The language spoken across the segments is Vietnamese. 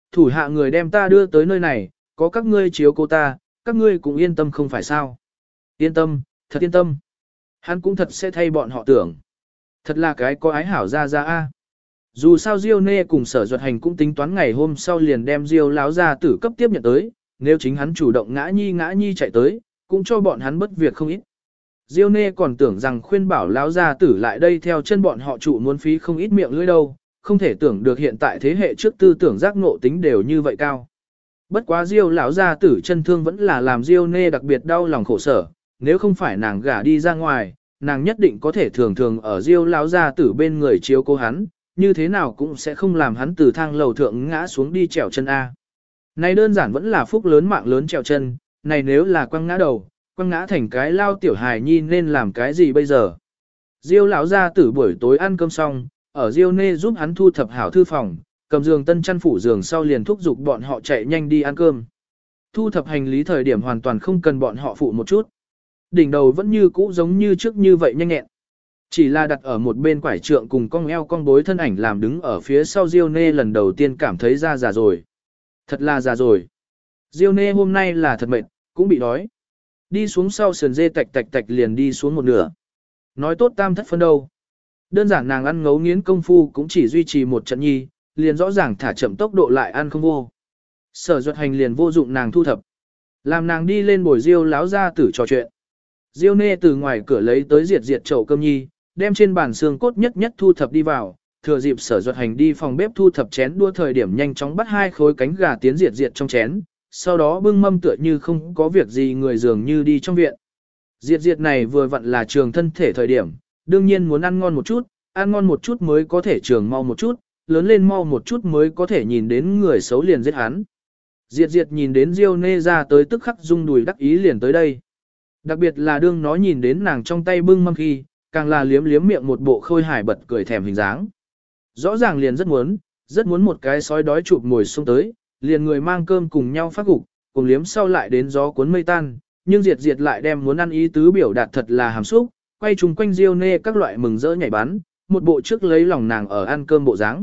thủ hạ người đem ta đưa tới nơi này, có các ngươi chiếu cô ta, các ngươi cũng yên tâm không phải sao. Yên tâm, thật yên tâm. Hắn cũng thật sẽ thay bọn họ tưởng. Thật là cái có ái hảo ra a. Dù sao Diêu Nê cùng Sở Duật Hành cũng tính toán ngày hôm sau liền đem Diêu lão gia tử cấp tiếp nhận tới, nếu chính hắn chủ động ngã nhi chạy tới, cũng cho bọn hắn bất việc không ít. Diêu Nê còn tưởng rằng khuyên bảo lão gia tử lại đây theo chân bọn họ trụ muốn phí không ít miệng lưỡi đâu, không thể tưởng được hiện tại thế hệ trước tư tưởng giác ngộ tính đều như vậy cao. Bất quá Diêu lão gia tử chân thương vẫn là làm Diêu Nê đặc biệt đau lòng khổ sở, nếu không phải nàng gả đi ra ngoài, nàng nhất định có thể thường thường ở Diêu lão gia tử bên người chiếu cố hắn, như thế nào cũng sẽ không làm hắn từ thang lầu thượng ngã xuống đi trèo chân A. Này đơn giản vẫn là phúc lớn mạng lớn trèo chân, này nếu là quăng ngã đầu, quăng ngã thành cái lao tiểu hài nhi nên làm cái gì bây giờ. Diêu lão gia tử buổi tối ăn cơm xong, ở Diêu Nê giúp hắn thu thập hảo thư phòng, cầm giường tân chăn phủ giường sau liền thúc giục bọn họ chạy nhanh đi ăn cơm. Thu thập hành lý thời điểm hoàn toàn không cần bọn họ phụ một chút. Đỉnh đầu vẫn như cũ giống như trước như vậy nhanh nhẹn. Chỉ là đặt ở một bên quải trượng cùng cong eo cong bối thân ảnh làm đứng ở phía sau Diêu Nê lần đầu tiên cảm thấy ra già rồi. Thật là già rồi. Diêu Nê hôm nay là thật mệt, cũng bị đói. Đi xuống sau sườn dê tạch liền đi xuống một nửa. Nói tốt tam thất phân đâu. Đơn giản nàng ăn ngấu nghiến công phu cũng chỉ duy trì một trận nhi, liền rõ ràng thả chậm tốc độ lại ăn không vô. Sở Duật Hành liền vô dụng nàng thu thập. Làm nàng đi lên bồi Diêu láo ra tử trò chuyện. Diêu Nê từ ngoài cửa lấy tới diệt chậu cơm nhi, đem trên bàn xương cốt nhất thu thập đi vào, thừa dịp Sở Duật Hành đi phòng bếp thu thập chén đua thời điểm nhanh chóng bắt 2 khối cánh gà tiến diệt trong chén, sau đó bưng mâm tựa như không có việc gì người dường như đi trong viện. Diệt này vừa vặn là trường thân thể thời điểm, đương nhiên muốn ăn ngon một chút mới có thể trường mau một chút, lớn lên mau một chút mới có thể nhìn đến người xấu liền giết hắn. Diệt nhìn đến Diêu Nê ra tới tức khắc rung đùi đắc ý liền tới đây. Đặc biệt là đương nó nhìn đến nàng trong tay bưng mâm khi, càng là liếm miệng một bộ khôi hài bật cười thèm hình dáng. Rõ ràng liền rất muốn một cái sói đói chụp ngồi xuống tới, liền người mang cơm cùng nhau phát gục, cùng liếm sau lại đến gió cuốn mây tan, nhưng diệt lại đem muốn ăn ý tứ biểu đạt thật là hàm xúc, quay chung quanh Diêu Nê các loại mừng rỡ nhảy bắn, một bộ trước lấy lòng nàng ở ăn cơm bộ dáng.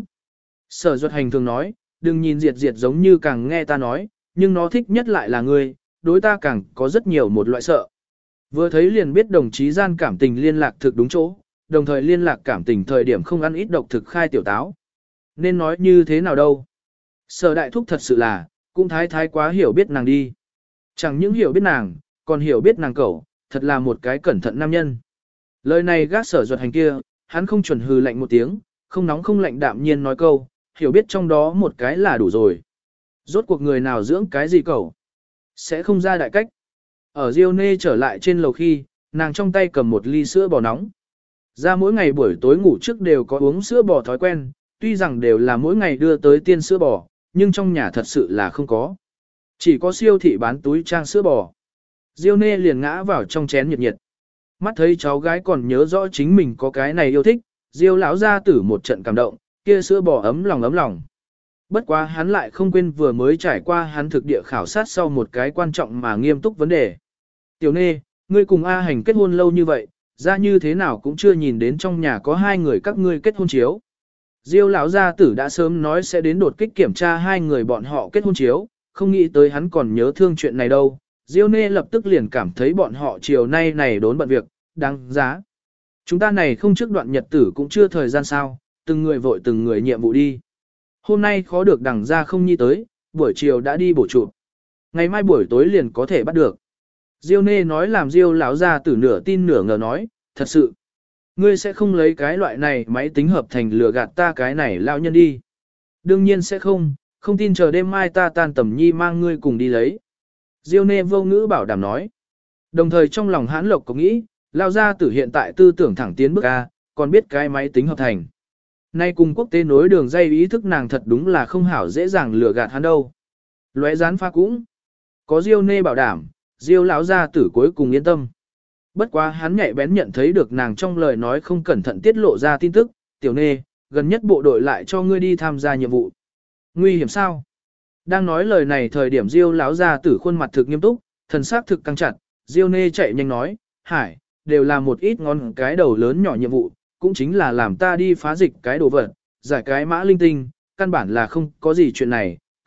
Sở Duật Hành thường nói, đừng nhìn diệt giống như càng nghe ta nói, nhưng nó thích nhất lại là ngươi, đối ta càng có rất nhiều một loại sợ. Vừa thấy liền biết đồng chí gian cảm tình liên lạc thực đúng chỗ, đồng thời liên lạc cảm tình thời điểm không ăn ít độc thực khai tiểu táo. Nên nói như thế nào đâu. Sở đại thúc thật sự là, cũng thái quá hiểu biết nàng đi. Chẳng những hiểu biết nàng, còn hiểu biết nàng cậu, thật là một cái cẩn thận nam nhân. Lời này gác Sở Duật Hành kia, hắn không chuẩn hừ lạnh một tiếng, không nóng không lạnh đạm nhiên nói câu, hiểu biết trong đó một cái là đủ rồi. Rốt cuộc người nào dưỡng cái gì cậu, sẽ không ra đại cách. Ở Diêu Nê trở lại trên lầu khi, nàng trong tay cầm một ly sữa bò nóng. Ra mỗi ngày buổi tối ngủ trước đều có uống sữa bò thói quen, tuy rằng đều là mỗi ngày đưa tới tiên sữa bò, nhưng trong nhà thật sự là không có. Chỉ có siêu thị bán túi trang sữa bò. Diêu Nê liền ngã vào trong chén nhiệt. Mắt thấy cháu gái còn nhớ rõ chính mình có cái này yêu thích, Diêu lão gia tử một trận cảm động, kia sữa bò ấm lòng. Bất quá hắn lại không quên vừa mới trải qua hắn thực địa khảo sát sau một cái quan trọng mà nghiêm túc vấn đề. Tiểu Nê, ngươi cùng A Hành kết hôn lâu như vậy, ra như thế nào cũng chưa nhìn đến trong nhà có 2 người các ngươi kết hôn chiếu. Diêu lão gia tử đã sớm nói sẽ đến đột kích kiểm tra 2 người bọn họ kết hôn chiếu, không nghĩ tới hắn còn nhớ thương chuyện này đâu. Diêu Nê lập tức liền cảm thấy bọn họ chiều nay này đốn bận việc, đáng giá. Chúng ta này không trước đoạn nhật tử cũng chưa thời gian sao, từng người vội từng người nhiệm vụ đi. Hôm nay khó được đằng ra không nhi tới, buổi chiều đã đi bổ trụ. Ngày mai buổi tối liền có thể bắt được. Diêu Nê nói làm Diêu lão gia tử nửa tin nửa ngờ nói, thật sự. Ngươi sẽ không lấy cái loại này máy tính hợp thành lừa gạt ta cái này lão nhân đi. Đương nhiên sẽ không tin chờ đêm mai ta tan tầm nhi mang ngươi cùng đi lấy. Diêu Nê vô ngữ bảo đảm nói. Đồng thời trong lòng hãn lộc có nghĩ, lão gia tử hiện tại tư tưởng thẳng tiến bước A, còn biết cái máy tính hợp thành. Nay cùng quốc tế nối đường dây ý thức nàng thật đúng là không hảo dễ dàng lừa gạt hắn đâu. Lóe gián pha cũng. Có Diêu Nê bảo đảm, Diêu lão gia tử cuối cùng yên tâm. Bất quá hắn nhạy bén nhận thấy được nàng trong lời nói không cẩn thận tiết lộ ra tin tức, Tiểu Nê, gần nhất bộ đội lại cho ngươi đi tham gia nhiệm vụ. Nguy hiểm sao? Đang nói lời này thời điểm Diêu lão gia tử khuôn mặt thực nghiêm túc, thần sắc thực căng chặt, Diêu Nê chạy nhanh nói, hải, đều là một ít ngón cái đầu lớn nhỏ nhiệm vụ, cũng chính là làm ta đi phá dịch cái đồ vật, giải cái mã linh tinh, căn bản là không có gì chuyện này,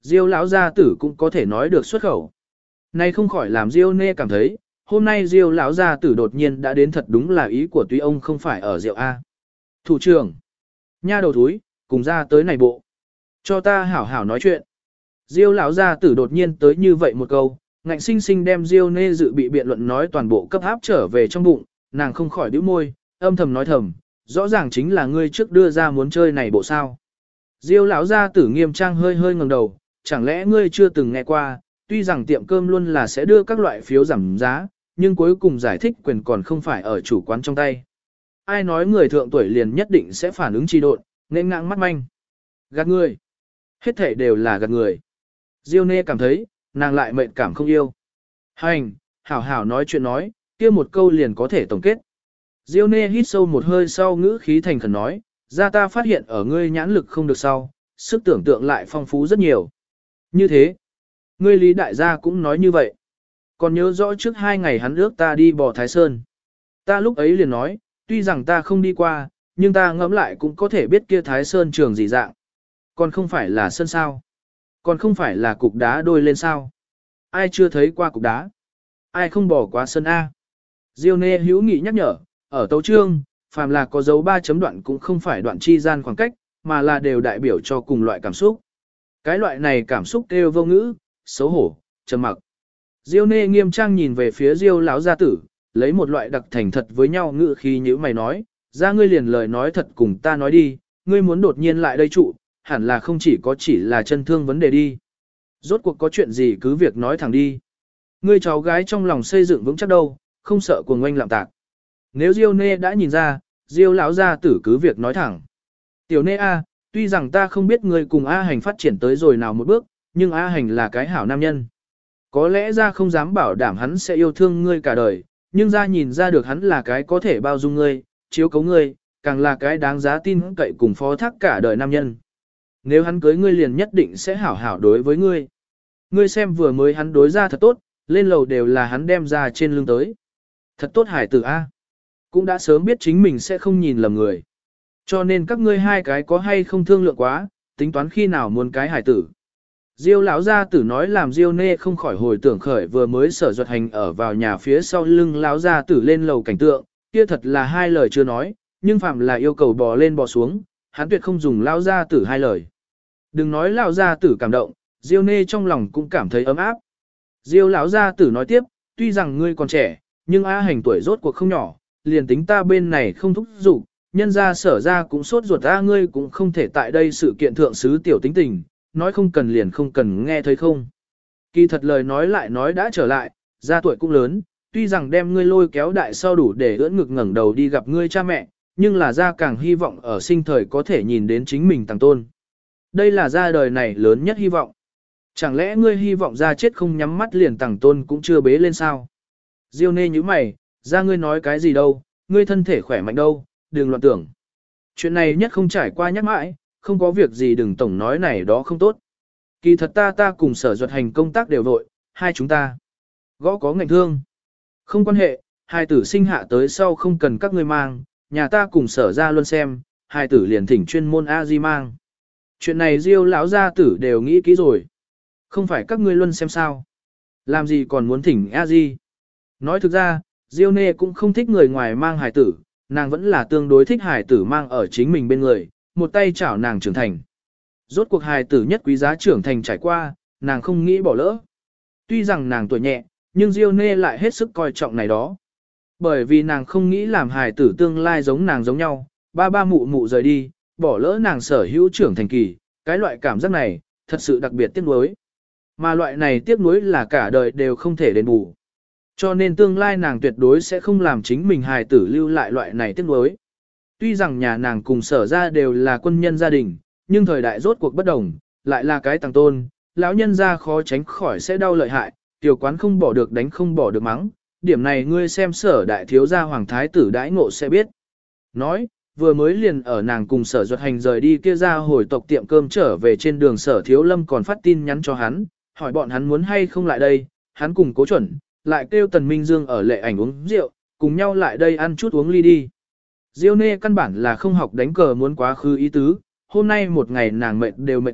Diêu lão gia tử cũng có thể nói được xuất khẩu. Này không khỏi làm Diêu Nê cảm thấy, hôm nay Diêu lão gia tử đột nhiên đã đến thật đúng là ý của tuy ông không phải ở rượu A. Thủ trưởng, nha đầu thúi, cùng ra tới này bộ. Cho ta hảo hảo nói chuyện. Diêu lão gia tử đột nhiên tới như vậy một câu, ngạnh sinh sinh đem Diêu Nê dự bị biện luận nói toàn bộ cấp áp trở về trong bụng, nàng không khỏi bĩu môi, âm thầm nói thầm, rõ ràng chính là ngươi trước đưa ra muốn chơi này bộ sao. Diêu lão gia tử nghiêm trang hơi hơi ngẩng đầu, chẳng lẽ ngươi chưa từng nghe qua, tuy rằng tiệm cơm luôn là sẽ đưa các loại phiếu giảm giá, nhưng cuối cùng giải thích quyền còn không phải ở chủ quán trong tay. Ai nói người thượng tuổi liền nhất định sẽ phản ứng trì độn, nên ngang mắt manh. Gạt người. Hết thể đều là gạt người. Diêu Nê cảm thấy, nàng lại mệnh cảm không yêu. Hành, hảo hảo nói chuyện nói, kia một câu liền có thể tổng kết. Diêu Nê hít sâu một hơi sau ngữ khí thành khẩn nói, ra ta phát hiện ở ngươi nhãn lực không được sau, sức tưởng tượng lại phong phú rất nhiều. Như thế, ngươi Lý đại gia cũng nói như vậy. Còn nhớ rõ trước 2 ngày hắn ước ta đi bò Thái Sơn. Ta lúc ấy liền nói, tuy rằng ta không đi qua, nhưng ta ngẫm lại cũng có thể biết kia Thái Sơn trường gì dạng. Còn không phải là sân sao. Còn không phải là cục đá đôi lên sao. Ai chưa thấy qua cục đá? Ai không bỏ qua sân A? Diêu Nê hữu nghị nhắc nhở, ở tấu chương, phàm là có dấu 3 chấm đoạn cũng không phải đoạn chi gian khoảng cách, mà là đều đại biểu cho cùng loại cảm xúc. Cái loại này cảm xúc kêu vô ngữ, xấu hổ, trầm mặc. Diêu Nê nghiêm trang nhìn về phía Diêu lão gia tử, lấy một loại đặc thành thật với nhau ngữ khí như mày nói, ra ngươi liền lời nói thật cùng ta nói đi, ngươi muốn đột nhiên lại đây trụ, hẳn là không chỉ là chân thương vấn đề đi. Rốt cuộc có chuyện gì cứ việc nói thẳng đi. Ngươi cháu gái trong lòng xây dựng vững chắc đâu, không sợ cuồng oanh lạm tạc. Nếu Diêu Nê đã nhìn ra, Diêu lão gia tử cứ việc nói thẳng. Tiểu Nê A, tuy rằng ta không biết ngươi cùng A Hành phát triển tới rồi nào một bước, nhưng A Hành là cái hảo nam nhân. Có lẽ ra không dám bảo đảm hắn sẽ yêu thương ngươi cả đời, nhưng ra nhìn ra được hắn là cái có thể bao dung ngươi, chiếu cố ngươi, càng là cái đáng giá tin cậy cùng phó thác cả đời nam nhân. Nếu hắn cưới ngươi liền nhất định sẽ hảo hảo đối với ngươi. Ngươi xem vừa mới hắn đối ra thật tốt, lên lầu đều là hắn đem ra trên lưng tới. Thật tốt hải tử A. Cũng đã sớm biết chính mình sẽ không nhìn lầm người. Cho nên các ngươi hai cái có hay không thương lượng quá, tính toán khi nào muốn cái hải tử. Diêu lão gia tử nói làm Diêu Nê không khỏi hồi tưởng khởi vừa mới sở duật hành ở vào nhà phía sau lưng lão gia tử lên lầu cảnh tượng, kia thật là 2 lời chưa nói, nhưng phạm là yêu cầu bò lên bò xuống, hắn tuyệt không dùng lão gia tử 2 lời. Đừng nói lão gia tử cảm động, Diêu Nê trong lòng cũng cảm thấy ấm áp. Diêu lão gia tử nói tiếp, tuy rằng ngươi còn trẻ, nhưng A Hành tuổi rốt cuộc không nhỏ, liền tính ta bên này không thúc giục, nhân ra sở ra cũng sốt ruột A ngươi cũng không thể tại đây sự kiện thượng sứ tiểu tính tình, nói không cần liền không cần nghe thấy không. Kỳ thật lời nói lại nói đã trở lại, ra tuổi cũng lớn, tuy rằng đem ngươi lôi kéo đại sau đủ để ưỡn ngực ngẩng đầu đi gặp ngươi cha mẹ, nhưng là ra càng hy vọng ở sinh thời có thể nhìn đến chính mình tăng tôn. Đây là ra đời này lớn nhất hy vọng. Chẳng lẽ ngươi hy vọng ra chết không nhắm mắt liền tăng tôn cũng chưa bế lên sao? Diêu Nê như mày, ra ngươi nói cái gì đâu, ngươi thân thể khỏe mạnh đâu, đừng loạn tưởng. Chuyện này nhất không trải qua nhắc mãi, không có việc gì đừng tổng nói này đó không tốt. Kỳ thật ta cùng sở duật hành công tác đều vội, hai chúng ta. Gõ có ngành thương. Không quan hệ, hai tử sinh hạ tới sau không cần các ngươi mang, nhà ta cùng sở ra luôn xem, hai tử liền thỉnh chuyên môn A-di mang. Chuyện này Diêu lão gia tử đều nghĩ kỹ rồi. Không phải các ngươi luôn xem sao. Làm gì còn muốn thỉnh A-di. Nói thực ra, Diêu Nê cũng không thích người ngoài mang hài tử, nàng vẫn là tương đối thích hài tử mang ở chính mình bên người, một tay chảo nàng trưởng thành. Rốt cuộc hài tử nhất quý giá trưởng thành trải qua, nàng không nghĩ bỏ lỡ. Tuy rằng nàng tuổi nhẹ, nhưng Diêu Nê lại hết sức coi trọng này đó. Bởi vì nàng không nghĩ làm hài tử tương lai giống nàng giống nhau, ba mụ mụ rời đi, bỏ lỡ nàng sở hữu trưởng thành kỳ, cái loại cảm giác này, thật sự đặc biệt tiếc nuối. Mà loại này tiếc nuối là cả đời đều không thể đền bù. Cho nên tương lai nàng tuyệt đối sẽ không làm chính mình hài tử lưu lại loại này tiếc nuối. Tuy rằng nhà nàng cùng sở ra đều là quân nhân gia đình, nhưng thời đại rốt cuộc bất đồng, lại là cái tàng tôn, lão nhân gia khó tránh khỏi sẽ đau lợi hại, tiểu quán không bỏ được đánh không bỏ được mắng, điểm này ngươi xem sở đại thiếu gia hoàng thái tử đãi ngộ sẽ biết. Nói, vừa mới liền ở nàng cùng sở duật hành rời đi kia ra hồi tộc tiệm cơm trở về trên đường sở thiếu lâm còn phát tin nhắn cho hắn, hỏi bọn hắn muốn hay không lại đây, hắn cùng cố chuẩn, lại kêu Tần Minh Dương ở lệ ảnh uống rượu, cùng nhau lại đây ăn chút uống ly đi. Diêu Nê căn bản là không học đánh cờ muốn quá khứ ý tứ, hôm nay một ngày nàng mệt đều mệt chết,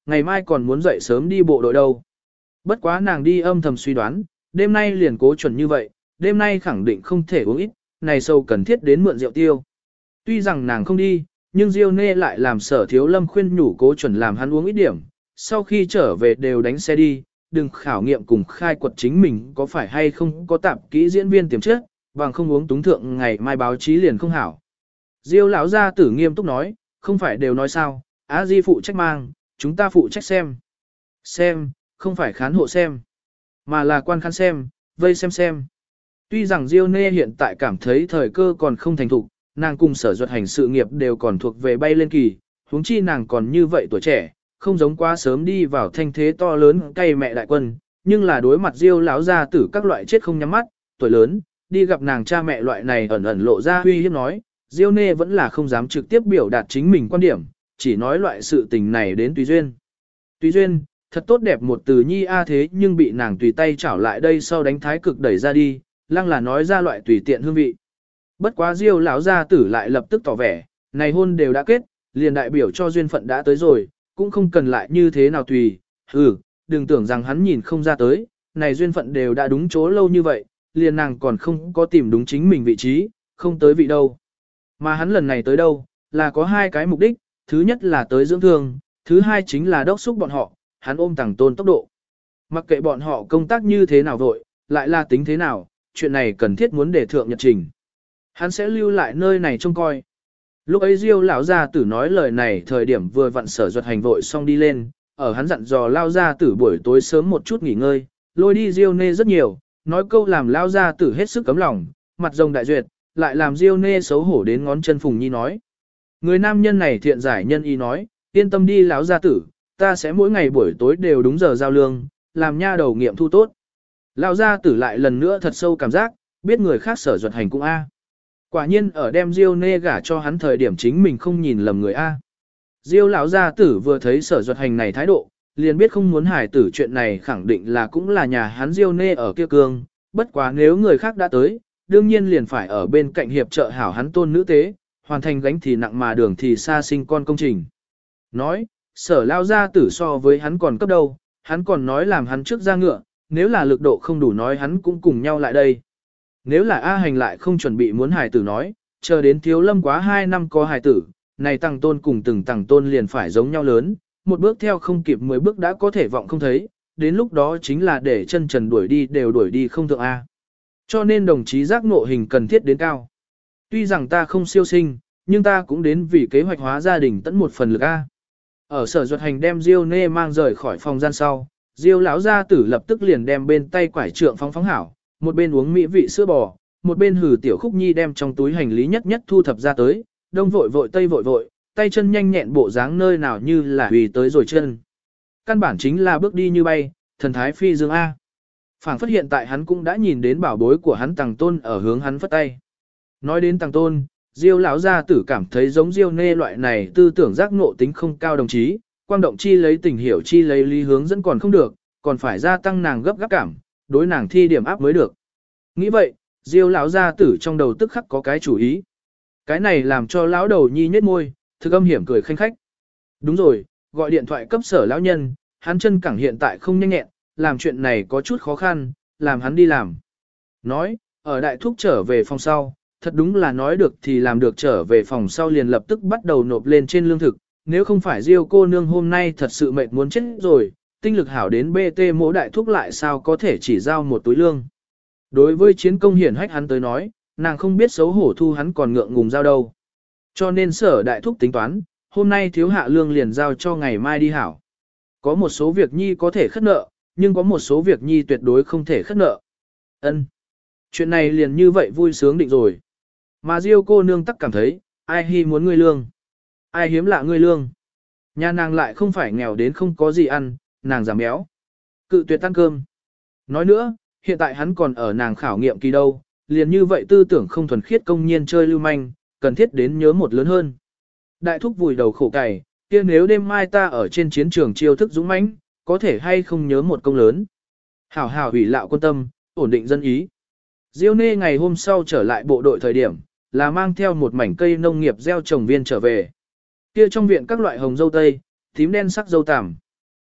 ngày mai còn muốn dậy sớm đi bộ đội đâu. Bất quá nàng đi âm thầm suy đoán, đêm nay liền cố chuẩn như vậy, đêm nay khẳng định không thể uống ít, này sâu cần thiết đến mượn rượu tiêu. Tuy rằng nàng không đi, nhưng Diêu Nê lại làm Sở Thiếu Lâm khuyên nhủ cố chuẩn làm hắn uống ít điểm, sau khi trở về đều đánh xe đi, đừng khảo nghiệm cùng khai quật chính mình có phải hay không có tạp kỹ diễn viên tiềm chất, bằng không uống túng thượng ngày mai báo chí liền không hảo. Diêu lão gia tử nghiêm túc nói, không phải đều nói sao, Á Di phụ trách mang, chúng ta phụ trách xem. Xem, không phải khán hộ xem, mà là quan khán xem, vây xem. Tuy rằng Diêu Nê hiện tại cảm thấy thời cơ còn không thành thục, nàng cùng Sở Duật Hành sự nghiệp đều còn thuộc về bay lên kỳ, huống chi nàng còn như vậy tuổi trẻ, không giống quá sớm đi vào thanh thế to lớn cay mẹ đại quân, nhưng là đối mặt Diêu lão gia tử các loại chết không nhắm mắt, tuổi lớn, đi gặp nàng cha mẹ loại này ẩn ẩn lộ ra uy hiếp nói, Diêu Nê vẫn là không dám trực tiếp biểu đạt chính mình quan điểm, chỉ nói loại sự tình này đến tùy duyên. Tùy duyên, thật tốt đẹp một từ nhi a thế nhưng bị nàng tùy tay chảo lại đây sau đánh thái cực đẩy ra đi, lăng là nói ra loại tùy tiện hương vị. Bất quá Diêu lão gia tử lại lập tức tỏ vẻ, này hôn đều đã kết, liền đại biểu cho duyên phận đã tới rồi, cũng không cần lại như thế nào tùy, đừng tưởng rằng hắn nhìn không ra tới, này duyên phận đều đã đúng chỗ lâu như vậy, liền nàng còn không có tìm đúng chính mình vị trí, không tới vị đâu. Mà hắn lần này tới đâu, là có hai cái mục đích, thứ nhất là tới dưỡng thương, thứ hai chính là đốc xúc bọn họ, hắn ôm Tằng Tôn tốc độ. Mặc kệ bọn họ công tác như thế nào vội, lại là tính thế nào, chuyện này cần thiết muốn để thượng nhật trình. Hắn sẽ lưu lại nơi này trông coi. Lúc ấy Diêu lão gia tử nói lời này thời điểm vừa vặn Sở Duật Hành vội xong đi lên, ở hắn dặn dò lao gia tử buổi tối sớm một chút nghỉ ngơi, lôi đi Diêu Nê rất nhiều, nói câu làm lao gia tử hết sức cấm lòng, mặt rồng đại duyệt, lại làm Diêu Nê xấu hổ đến ngón chân Phùng Nhi nói. Người nam nhân này thiện giải nhân ý nói, yên tâm đi lão gia tử, ta sẽ mỗi ngày buổi tối đều đúng giờ giao lương, làm nha đầu nghiệm thu tốt. Lão gia tử lại lần nữa thật sâu cảm giác, biết người khác Sở Duật Hành cũng A. Quả nhiên ở đem Diêu Nê gả cho hắn thời điểm chính mình không nhìn lầm người A. Diêu lão gia tử vừa thấy Sở Duật Hành này thái độ, liền biết không muốn hài tử chuyện này khẳng định là cũng là nhà hắn Diêu Nê ở kia cương, bất quá nếu người khác đã tới, đương nhiên liền phải ở bên cạnh hiệp trợ hảo hắn tôn nữ tế, hoàn thành gánh thì nặng mà đường thì xa sinh con công trình. Nói, Sở lão gia tử so với hắn còn cấp đâu, hắn còn nói làm hắn trước ra ngựa, nếu là lực độ không đủ nói hắn cũng cùng nhau lại đây. Nếu là A Hành lại không chuẩn bị muốn hài tử nói, chờ đến Thiếu Lâm quá 2 năm có hài tử, này Tằng Tôn cùng từng Tằng Tôn liền phải giống nhau lớn, một bước theo không kịp 10 bước đã có thể vọng không thấy, đến lúc đó chính là để chân trần đuổi đi đều đuổi đi không thượng A. Cho nên đồng chí giác ngộ hình cần thiết đến cao. Tuy rằng ta không siêu sinh, nhưng ta cũng đến vì kế hoạch hóa gia đình tận một phần lực A. Ở Sở Duật Hành đem Diêu Nê mang rời khỏi phòng gian sau, Diêu lão gia tử lập tức liền đem bên tay quải trượng phóng hảo, một bên uống mỹ vị sữa bò, một bên hử tiểu Khúc Nhi đem trong túi hành lý nhất nhất thu thập ra tới, đông vội vội tây vội vội, tay chân nhanh nhẹn bộ dáng nơi nào như là hủy tới rồi chân. Căn bản chính là bước đi như bay, thần thái phi dương A. Phảng phất hiện tại hắn cũng đã nhìn đến bảo bối của hắn Tằng Tôn ở hướng hắn phất tay. Nói đến Tằng Tôn, Diêu lão gia tử cảm thấy giống Diêu Nê loại này tư tưởng giác ngộ tính không cao đồng chí, quang động chi lấy tình hiểu chi lấy lý hướng dẫn còn không được, còn phải gia tăng nàng gấp gáp cảm, đối nàng thi điểm áp mới được. Nghĩ vậy, Diêu lão gia tử trong đầu tức khắc có cái chủ ý. Cái này làm cho lão đầu nhi nhếch môi, thực âm hiểm cười khanh khách. Đúng rồi, gọi điện thoại cấp Sở lão nhân, hắn chân cẳng hiện tại không nhanh nhẹn, làm chuyện này có chút khó khăn, làm hắn đi làm. Nói, ở đại thúc trở về phòng sau, thật đúng là nói được thì làm được, trở về phòng sau liền lập tức bắt đầu nộp lên trên lương thực, nếu không phải Diêu cô nương hôm nay thật sự mệt muốn chết rồi, tinh lực hảo đến BT mỗi đại thúc lại sao có thể chỉ giao một túi lương. Đối với chiến công hiển hách hắn tới nói, nàng không biết xấu hổ thu hắn còn ngượng ngùng giao đâu. Cho nên Sở đại thúc tính toán, hôm nay thiếu hạ lương liền giao cho ngày mai đi hảo. Có một số việc nhi có thể khất nợ, nhưng có một số việc nhi tuyệt đối không thể khất nợ. Ân, chuyện này liền như vậy vui sướng định rồi. Mà Diêu cô nương tắc cảm thấy, ai hi muốn ngươi lương, ai hiếm lạ ngươi lương. Nhà nàng lại không phải nghèo đến không có gì ăn, nàng giảm béo. Cự tuyệt ăn cơm. Nói nữa, hiện tại hắn còn ở nàng khảo nghiệm kỳ đâu, liền như vậy tư tưởng không thuần khiết công nhiên chơi lưu manh, cần thiết đến nhớ một lớn hơn. Đại thúc vùi đầu khổ cày, kia nếu đêm mai ta ở trên chiến trường chiêu thức dũng mãnh, có thể hay không nhớ một công lớn. Hảo hảo ủy lạo quân tâm, ổn định dân ý. Diêu Nê ngày hôm sau trở lại bộ đội thời điểm, là mang theo một mảnh cây nông nghiệp gieo trồng viên trở về. Kia trong viện các loại hồng dâu tây, tím đen sắc dâu tằm,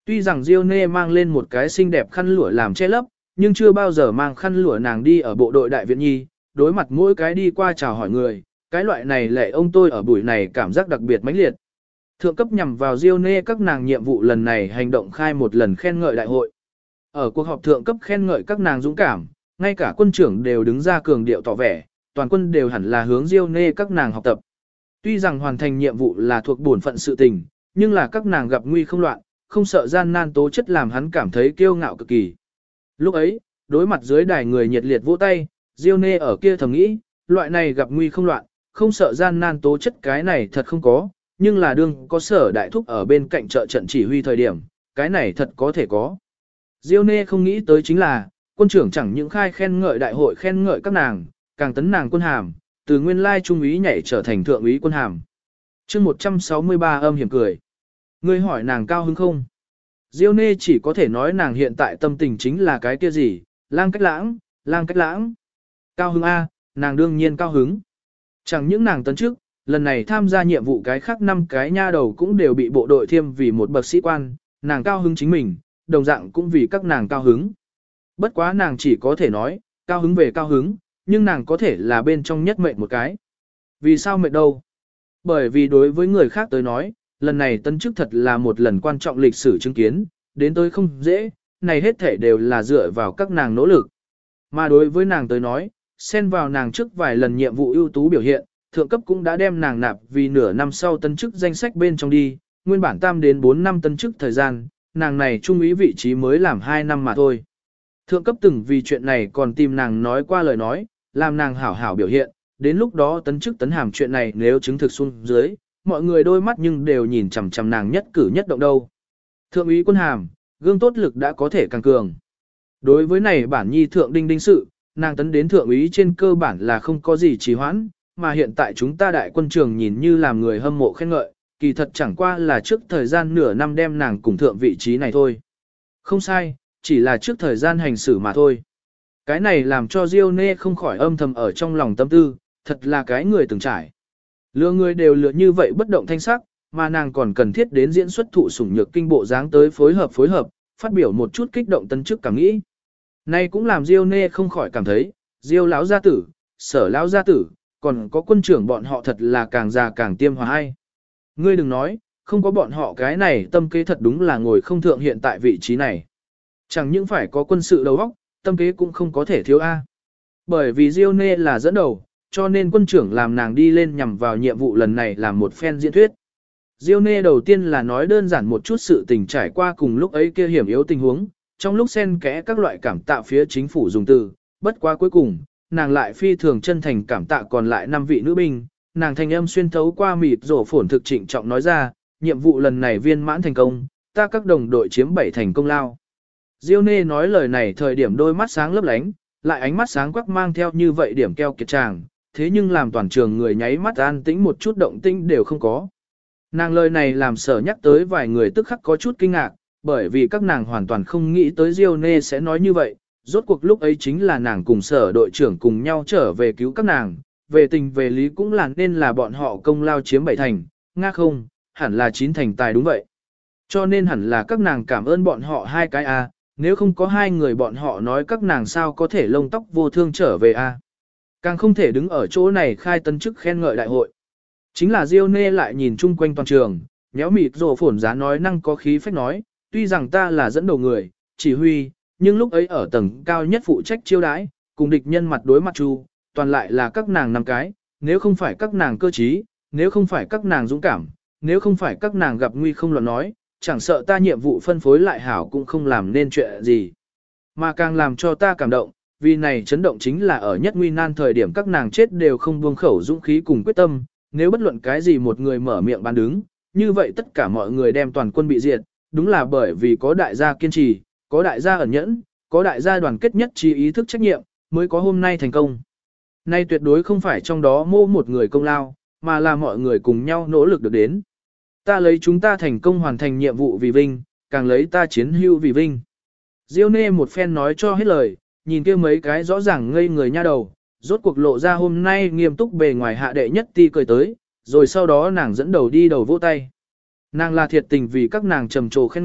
Tuy rằng Diêu Nê mang lên một cái xinh đẹp khăn lụa làm che lấp, nhưng chưa bao giờ mang khăn lụa nàng đi ở bộ đội đại viện nhi, đối mặt mỗi cái đi qua chào hỏi người, cái loại này lệ ông tôi ở buổi này cảm giác đặc biệt mãnh liệt. Thượng cấp nhằm vào Diêu Nê các nàng nhiệm vụ lần này hành động khai một lần khen ngợi đại hội. Ở cuộc họp thượng cấp khen ngợi các nàng dũng cảm, ngay cả quân trưởng đều đứng ra cường điệu tỏ vẻ, toàn quân đều hẳn là hướng Diêu Nê các nàng học tập. Tuy rằng hoàn thành nhiệm vụ là thuộc bổn phận sự tình, nhưng là các nàng gặp nguy không loạn, không sợ gian nan tố chất làm hắn cảm thấy kiêu ngạo cực kỳ. Lúc ấy, đối mặt dưới đài người nhiệt liệt vỗ tay, Diêu Nê ở kia thầm nghĩ, loại này gặp nguy không loạn, không sợ gian nan tố chất cái này thật không có, nhưng là đương có Sở đại thúc ở bên cạnh trợ trận chỉ huy thời điểm, cái này thật có thể có. Diêu Nê không nghĩ tới chính là, quân trưởng chẳng những khai khen ngợi đại hội khen ngợi các nàng, càng tấn nàng quân hàm, từ nguyên lai trung úy nhảy trở thành thượng úy quân hàm. Chương 163 âm hiểm cười. Ngươi hỏi nàng cao hứng không? Diêu Nê chỉ có thể nói nàng hiện tại tâm tình chính là cái kia gì, lang cách lãng, lang cách lãng. Cao hứng A, nàng đương nhiên cao hứng. Chẳng những nàng tấn trước, lần này tham gia nhiệm vụ cái khác 5 cái nha đầu cũng đều bị bộ đội thiêm vì một bậc sĩ quan, nàng cao hứng chính mình, đồng dạng cũng vì các nàng cao hứng. Bất quá nàng chỉ có thể nói, cao hứng về cao hứng, nhưng nàng có thể là bên trong nhất mệnh một cái. Vì sao mệnh đâu? Bởi vì đối với người khác tới nói, lần này tân chức thật là một lần quan trọng lịch sử chứng kiến, đến tới không dễ, này hết thể đều là dựa vào các nàng nỗ lực. Mà đối với nàng tới nói, xen vào nàng trước vài lần nhiệm vụ ưu tú biểu hiện, thượng cấp cũng đã đem nàng nạp vì nửa năm sau tân chức danh sách bên trong đi, nguyên bản tam đến 4 năm tân chức thời gian, nàng này trung úy vị trí mới làm 2 năm mà thôi. Thượng cấp từng vì chuyện này còn tìm nàng nói qua lời nói, làm nàng hảo hảo biểu hiện, đến lúc đó tấn chức tấn hàm chuyện này nếu chứng thực xuống dưới, mọi người đôi mắt nhưng đều nhìn chằm chằm nàng nhất cử nhất động đâu. Thượng úy quân hàm, gương tốt lực đã có thể càng cường. Đối với này bản nhi thượng đinh đinh sự, nàng tấn đến thượng úy trên cơ bản là không có gì trì hoãn, mà hiện tại chúng ta đại quân trường nhìn như làm người hâm mộ khen ngợi, kỳ thật chẳng qua là trước thời gian nửa năm đem nàng cùng thượng vị trí này thôi. Không sai, chỉ là trước thời gian hành xử mà thôi. Cái này làm cho Diêu Nê không khỏi âm thầm ở trong lòng tâm tư, thật là cái người từng trải. Lừa người đều lừa như vậy bất động thanh sắc, mà nàng còn cần thiết đến diễn xuất thụ sủng nhược kinh bộ dáng tới phối hợp, phát biểu một chút kích động tân chức cảm nghĩ. Này cũng làm Diêu Nê không khỏi cảm thấy, Diêu lão gia tử, Sở lão gia tử, còn có quân trưởng bọn họ thật là càng già càng tiêm hòa hay. Ngươi đừng nói, không có bọn họ cái này tâm kế thật đúng là ngồi không thượng hiện tại vị trí này. Chẳng những phải có quân sự đầu óc, tâm kế cũng không có thể thiếu A. Bởi vì Diêu Nê là dẫn đầu, cho nên quân trưởng làm nàng đi lên nhằm vào nhiệm vụ lần này làm một phen diễn thuyết. Diêu Nê đầu tiên là nói đơn giản một chút sự tình trải qua cùng lúc ấy kia hiểm yếu tình huống, trong lúc xen kẽ các loại cảm tạ phía chính phủ dùng từ, bất quá cuối cùng, nàng lại phi thường chân thành cảm tạ còn lại 5 vị nữ binh, nàng thanh âm xuyên thấu qua mịt rổ phổn thực trịnh trọng nói ra, nhiệm vụ lần này viên mãn thành công, ta các đồng đội chiếm 7 thành công lao. Diêu Nê nói lời này thời điểm đôi mắt sáng lấp lánh, lại ánh mắt sáng quắc mang theo như vậy điểm keo kiệt tràng, thế nhưng làm toàn trường người nháy mắt an tĩnh một chút động tĩnh đều không có. Nàng lời này làm Sở nhắc tới vài người tức khắc có chút kinh ngạc, bởi vì các nàng hoàn toàn không nghĩ tới Diêu Nê sẽ nói như vậy, rốt cuộc lúc ấy chính là nàng cùng Sở đội trưởng cùng nhau trở về cứu các nàng, về tình về lý cũng là nên là bọn họ công lao chiếm 7 thành, nga không, hẳn là 9 thành tài đúng vậy. Cho nên hẳn là các nàng cảm ơn bọn họ 2 cái a, nếu không có 2 người bọn họ nói các nàng sao có thể lông tóc vô thương trở về a. Càng không thể đứng ở chỗ này khai tân chức khen ngợi đại hội. Chính là Diêu Nê lại nhìn chung quanh toàn trường, nhéo mịt rồ phổn giá nói năng có khí phách nói, tuy rằng ta là dẫn đầu người, chỉ huy, nhưng lúc ấy ở tầng cao nhất phụ trách chiêu đãi, cùng địch nhân mặt đối mặt chu, toàn lại là các nàng 5 cái, nếu không phải các nàng cơ trí, nếu không phải các nàng dũng cảm, nếu không phải các nàng gặp nguy không loạn nói, chẳng sợ ta nhiệm vụ phân phối lại hảo cũng không làm nên chuyện gì. Mà càng làm cho ta cảm động, vì này chấn động chính là ở nhất nguy nan thời điểm các nàng chết đều không buông khẩu dũng khí cùng quyết tâm, nếu bất luận cái gì một người mở miệng bán đứng, như vậy tất cả mọi người đem toàn quân bị diệt, đúng là bởi vì có đại gia kiên trì, có đại gia ẩn nhẫn, có đại gia đoàn kết nhất trí ý thức trách nhiệm, mới có hôm nay thành công. Nay tuyệt đối không phải trong đó mô một người công lao, mà là mọi người cùng nhau nỗ lực được đến. Ta lấy chúng ta thành công hoàn thành nhiệm vụ vì vinh, càng lấy ta chiến hữu vì vinh. Diêu Nê một phen nói cho hết lời, nhìn kia mấy cái rõ ràng ngây người nha đầu, rốt cuộc lộ ra hôm nay nghiêm túc bề ngoài hạ đệ nhất ti cười tới, rồi sau đó nàng dẫn đầu đi đầu vỗ tay. Nàng là thiệt tình vì các nàng trầm trồ khen ngợi,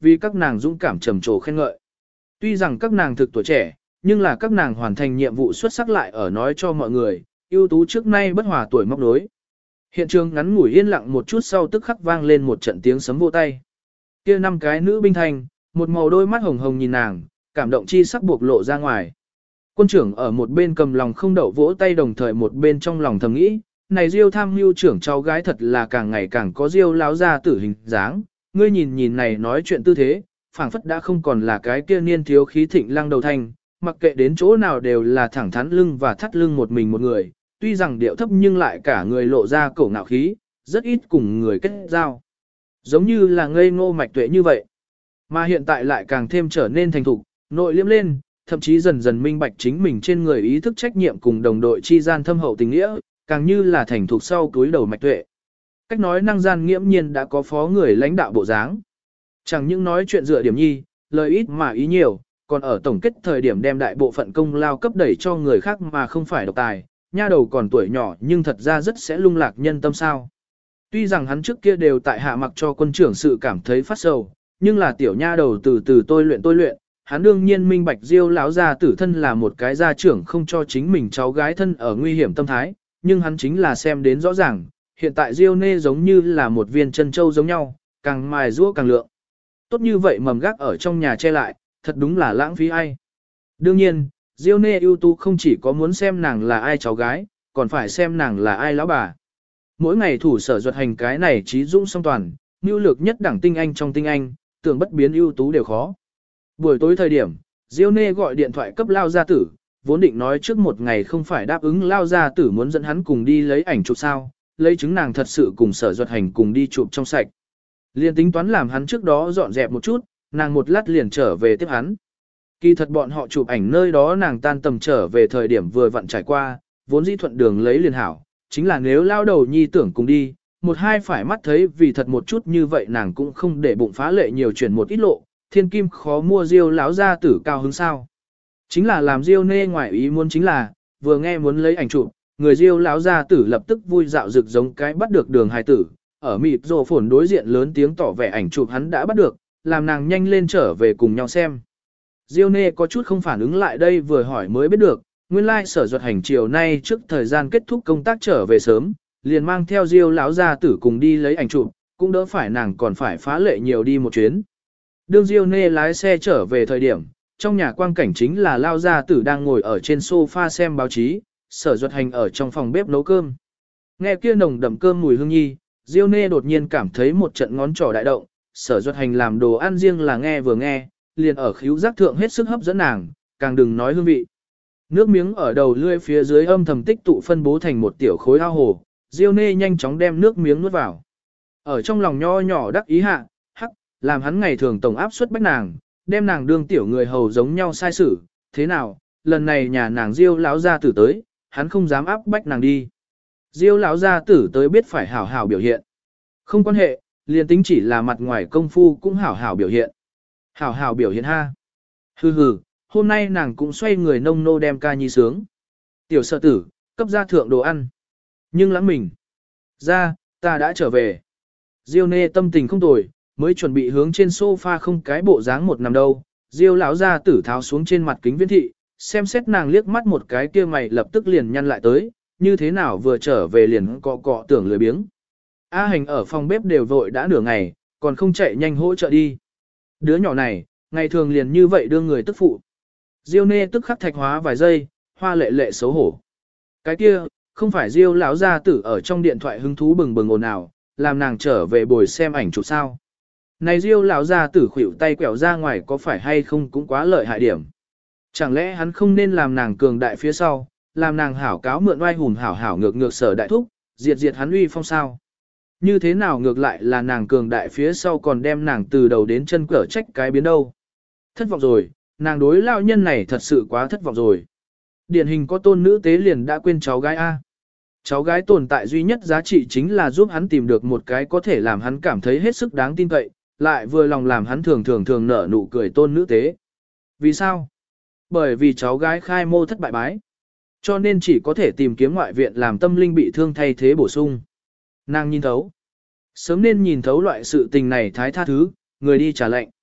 vì các nàng dũng cảm trầm trồ khen ngợi. Tuy rằng các nàng thực tuổi trẻ, nhưng là các nàng hoàn thành nhiệm vụ xuất sắc lại ở nói cho mọi người, ưu tú trước nay bất hòa tuổi móc nối. Hiện trường ngắn ngủi yên lặng một chút sau tức khắc vang lên một trận tiếng sấm vỗ tay. Kia 5 cái nữ binh thành, một màu đôi mắt hồng hồng nhìn nàng, cảm động chi sắc buộc lộ ra ngoài. Quân trưởng ở một bên cầm lòng không đậu vỗ tay đồng thời một bên trong lòng thầm nghĩ, này Diêu tham mưu trưởng cháu gái thật là càng ngày càng có Diêu láo ra tử hình dáng, ngươi nhìn nhìn này nói chuyện tư thế, phảng phất đã không còn là cái kia niên thiếu khí thịnh lăng đầu thanh, mặc kệ đến chỗ nào đều là thẳng thắn lưng và thắt lưng một mình một người, tuy rằng điệu thấp nhưng lại cả người lộ ra cổ ngạo khí, rất ít cùng người kết giao. Giống như là ngây ngô mạch tuệ như vậy. Mà hiện tại lại càng thêm trở nên thành thục, nội liễm lên, thậm chí dần dần minh bạch chính mình trên người ý thức trách nhiệm cùng đồng đội chi gian thâm hậu tình nghĩa, càng như là thành thục sau túi đầu mạch tuệ. Cách nói năng gian nghiễm nhiên đã có phó người lãnh đạo bộ dáng. Chẳng những nói chuyện dựa điểm nhi, lời ít mà ý nhiều, còn ở tổng kết thời điểm đem đại bộ phận công lao cấp đẩy cho người khác mà không phải độc tài, nha đầu còn tuổi nhỏ nhưng thật ra rất sẽ lung lạc nhân tâm sao. Tuy rằng hắn trước kia đều tại hạ mặc cho quân trưởng sự cảm thấy phát sầu, nhưng là tiểu nha đầu từ từ tôi luyện, hắn đương nhiên minh bạch Diêu lão gia tử thân là một cái gia trưởng không cho chính mình cháu gái thân ở nguy hiểm tâm thái, nhưng hắn chính là xem đến rõ ràng, hiện tại Diêu nê giống như là một viên chân châu giống nhau, càng mài giũa càng lượng. Tốt như vậy mầm gác ở trong nhà che lại, thật đúng là lãng phí ai. Đương nhiên, Diêu nê ưu tú không chỉ có muốn xem nàng là ai cháu gái, còn phải xem nàng là ai lão bà. Mỗi ngày thủ sở duật hành cái này trí dũng song toàn, nhu lược nhất đẳng tinh anh trong tinh anh, tưởng bất biến ưu tú đều khó. Buổi tối thời điểm, Diêu nê gọi điện thoại cấp lao gia tử, vốn định nói trước một ngày không phải đáp ứng lao gia tử muốn dẫn hắn cùng đi lấy ảnh chụp sao, lấy chứng nàng thật sự cùng sở duật hành cùng đi chụp trong sạch. Liền tính toán làm hắn trước đó dọn dẹp một chút, nàng một lát liền trở về tiếp hắn. Kỳ thật bọn họ chụp ảnh nơi đó nàng tan tầm trở về thời điểm vừa vặn trải qua, vốn dĩ thuận đường lấy liền hảo, chính là nếu lao đầu nhi tưởng cùng đi, một hai phải mắt thấy vì thật một chút như vậy nàng cũng không để bụng phá lệ nhiều chuyển một ít lộ, thiên kim khó mua Diêu lão gia tử cao hứng sao. Chính là làm Diêu nê ngoài ý muốn chính là, vừa nghe muốn lấy ảnh chụp, người Diêu lão gia tử lập tức vui dạo rực giống cái bắt được đường hài tử, ở mịt rồ phồn đối diện lớn tiếng tỏ vẻ ảnh chụp hắn đã bắt được, làm nàng nhanh lên trở về cùng nhau xem. Diêu nê có chút không phản ứng lại đây vừa hỏi mới biết được, nguyên lai sở duật hành chiều nay trước thời gian kết thúc công tác trở về sớm, liền mang theo Diêu lão gia tử cùng đi lấy ảnh chụp, cũng đỡ phải nàng còn phải phá lệ nhiều đi một chuyến. Đương Diêu nê lái xe trở về thời điểm, trong nhà quang cảnh chính là lao gia tử đang ngồi ở trên sofa xem báo chí, sở duật hành ở trong phòng bếp nấu cơm. Nghe kia nồng đậm cơm mùi hương nhi, Diêu nê đột nhiên cảm thấy một trận ngón trỏ đại động, sở duật hành làm đồ ăn riêng là nghe vừa nghe, liền ở khíu giác thượng hết sức hấp dẫn nàng, càng đừng nói hương vị. Nước miếng ở đầu lưỡi phía dưới âm thầm tích tụ phân bố thành một tiểu khối ao hồ, Diêu nê nhanh chóng đem nước miếng nuốt vào. Ở trong lòng nho nhỏ đắc ý hạ, hắc, làm hắn ngày thường tổng áp suất bách nàng, đem nàng đương tiểu người hầu giống nhau sai xử, thế nào, lần này nhà nàng Diêu lão gia tử tới, hắn không dám áp bách nàng đi. Diêu lão gia tử tới biết phải hảo hảo biểu hiện. Không quan hệ, liền tính chỉ là mặt ngoài công phu cũng hảo hảo biểu hiện. Hảo hảo biểu hiện ha. Hừ hừ, hôm nay nàng cũng xoay người nông nô đem ca nhi sướng. Tiểu sợ tử, cấp ra thượng đồ ăn. Nhưng lãng mình. Ra, ta đã trở về. Diêu nê tâm tình không tồi, mới chuẩn bị hướng trên sofa không cái bộ dáng một nằm đâu. Diêu lão gia tử tháo xuống trên mặt kính viễn thị, xem xét nàng liếc mắt một cái kia mày lập tức liền nhăn lại tới, như thế nào vừa trở về liền cọ cọ tưởng lười biếng. A Hành ở phòng bếp đều vội đã nửa ngày, còn không chạy nhanh hỗ trợ đi. Đứa nhỏ này, ngày thường liền như vậy đưa người tức phụ. Diêu nê tức khắc thạch hóa vài giây, hoa lệ lệ xấu hổ. Cái kia, không phải Diêu lão gia tử ở trong điện thoại hứng thú bừng bừng ồn ào, làm nàng trở về bồi xem ảnh chụp sao. Này Diêu lão gia tử khuỷu tay quẹo ra ngoài có phải hay không cũng quá lợi hại điểm. Chẳng lẽ hắn không nên làm nàng cường đại phía sau, làm nàng hảo cáo mượn oai hùng hảo hảo ngược ngược sở đại thúc, diệt diệt hắn uy phong sao. Như thế nào ngược lại là nàng cường đại phía sau còn đem nàng từ đầu đến chân cở trách cái biến đâu. Thất vọng rồi, nàng đối lao nhân này thật sự quá thất vọng rồi. Điển hình có tôn nữ tế liền đã quên cháu gái A. Cháu gái tồn tại duy nhất giá trị chính là giúp hắn tìm được một cái có thể làm hắn cảm thấy hết sức đáng tin cậy, lại vừa lòng làm hắn thường nở nụ cười tôn nữ tế. Vì sao? Bởi vì cháu gái khai mô thất bại bái. Cho nên chỉ có thể tìm kiếm ngoại viện làm tâm linh bị thương thay thế bổ sung. Nàng nhìn thấu. Sớm nên nhìn thấu loại sự tình này thái tha thứ, người đi trả lệnh.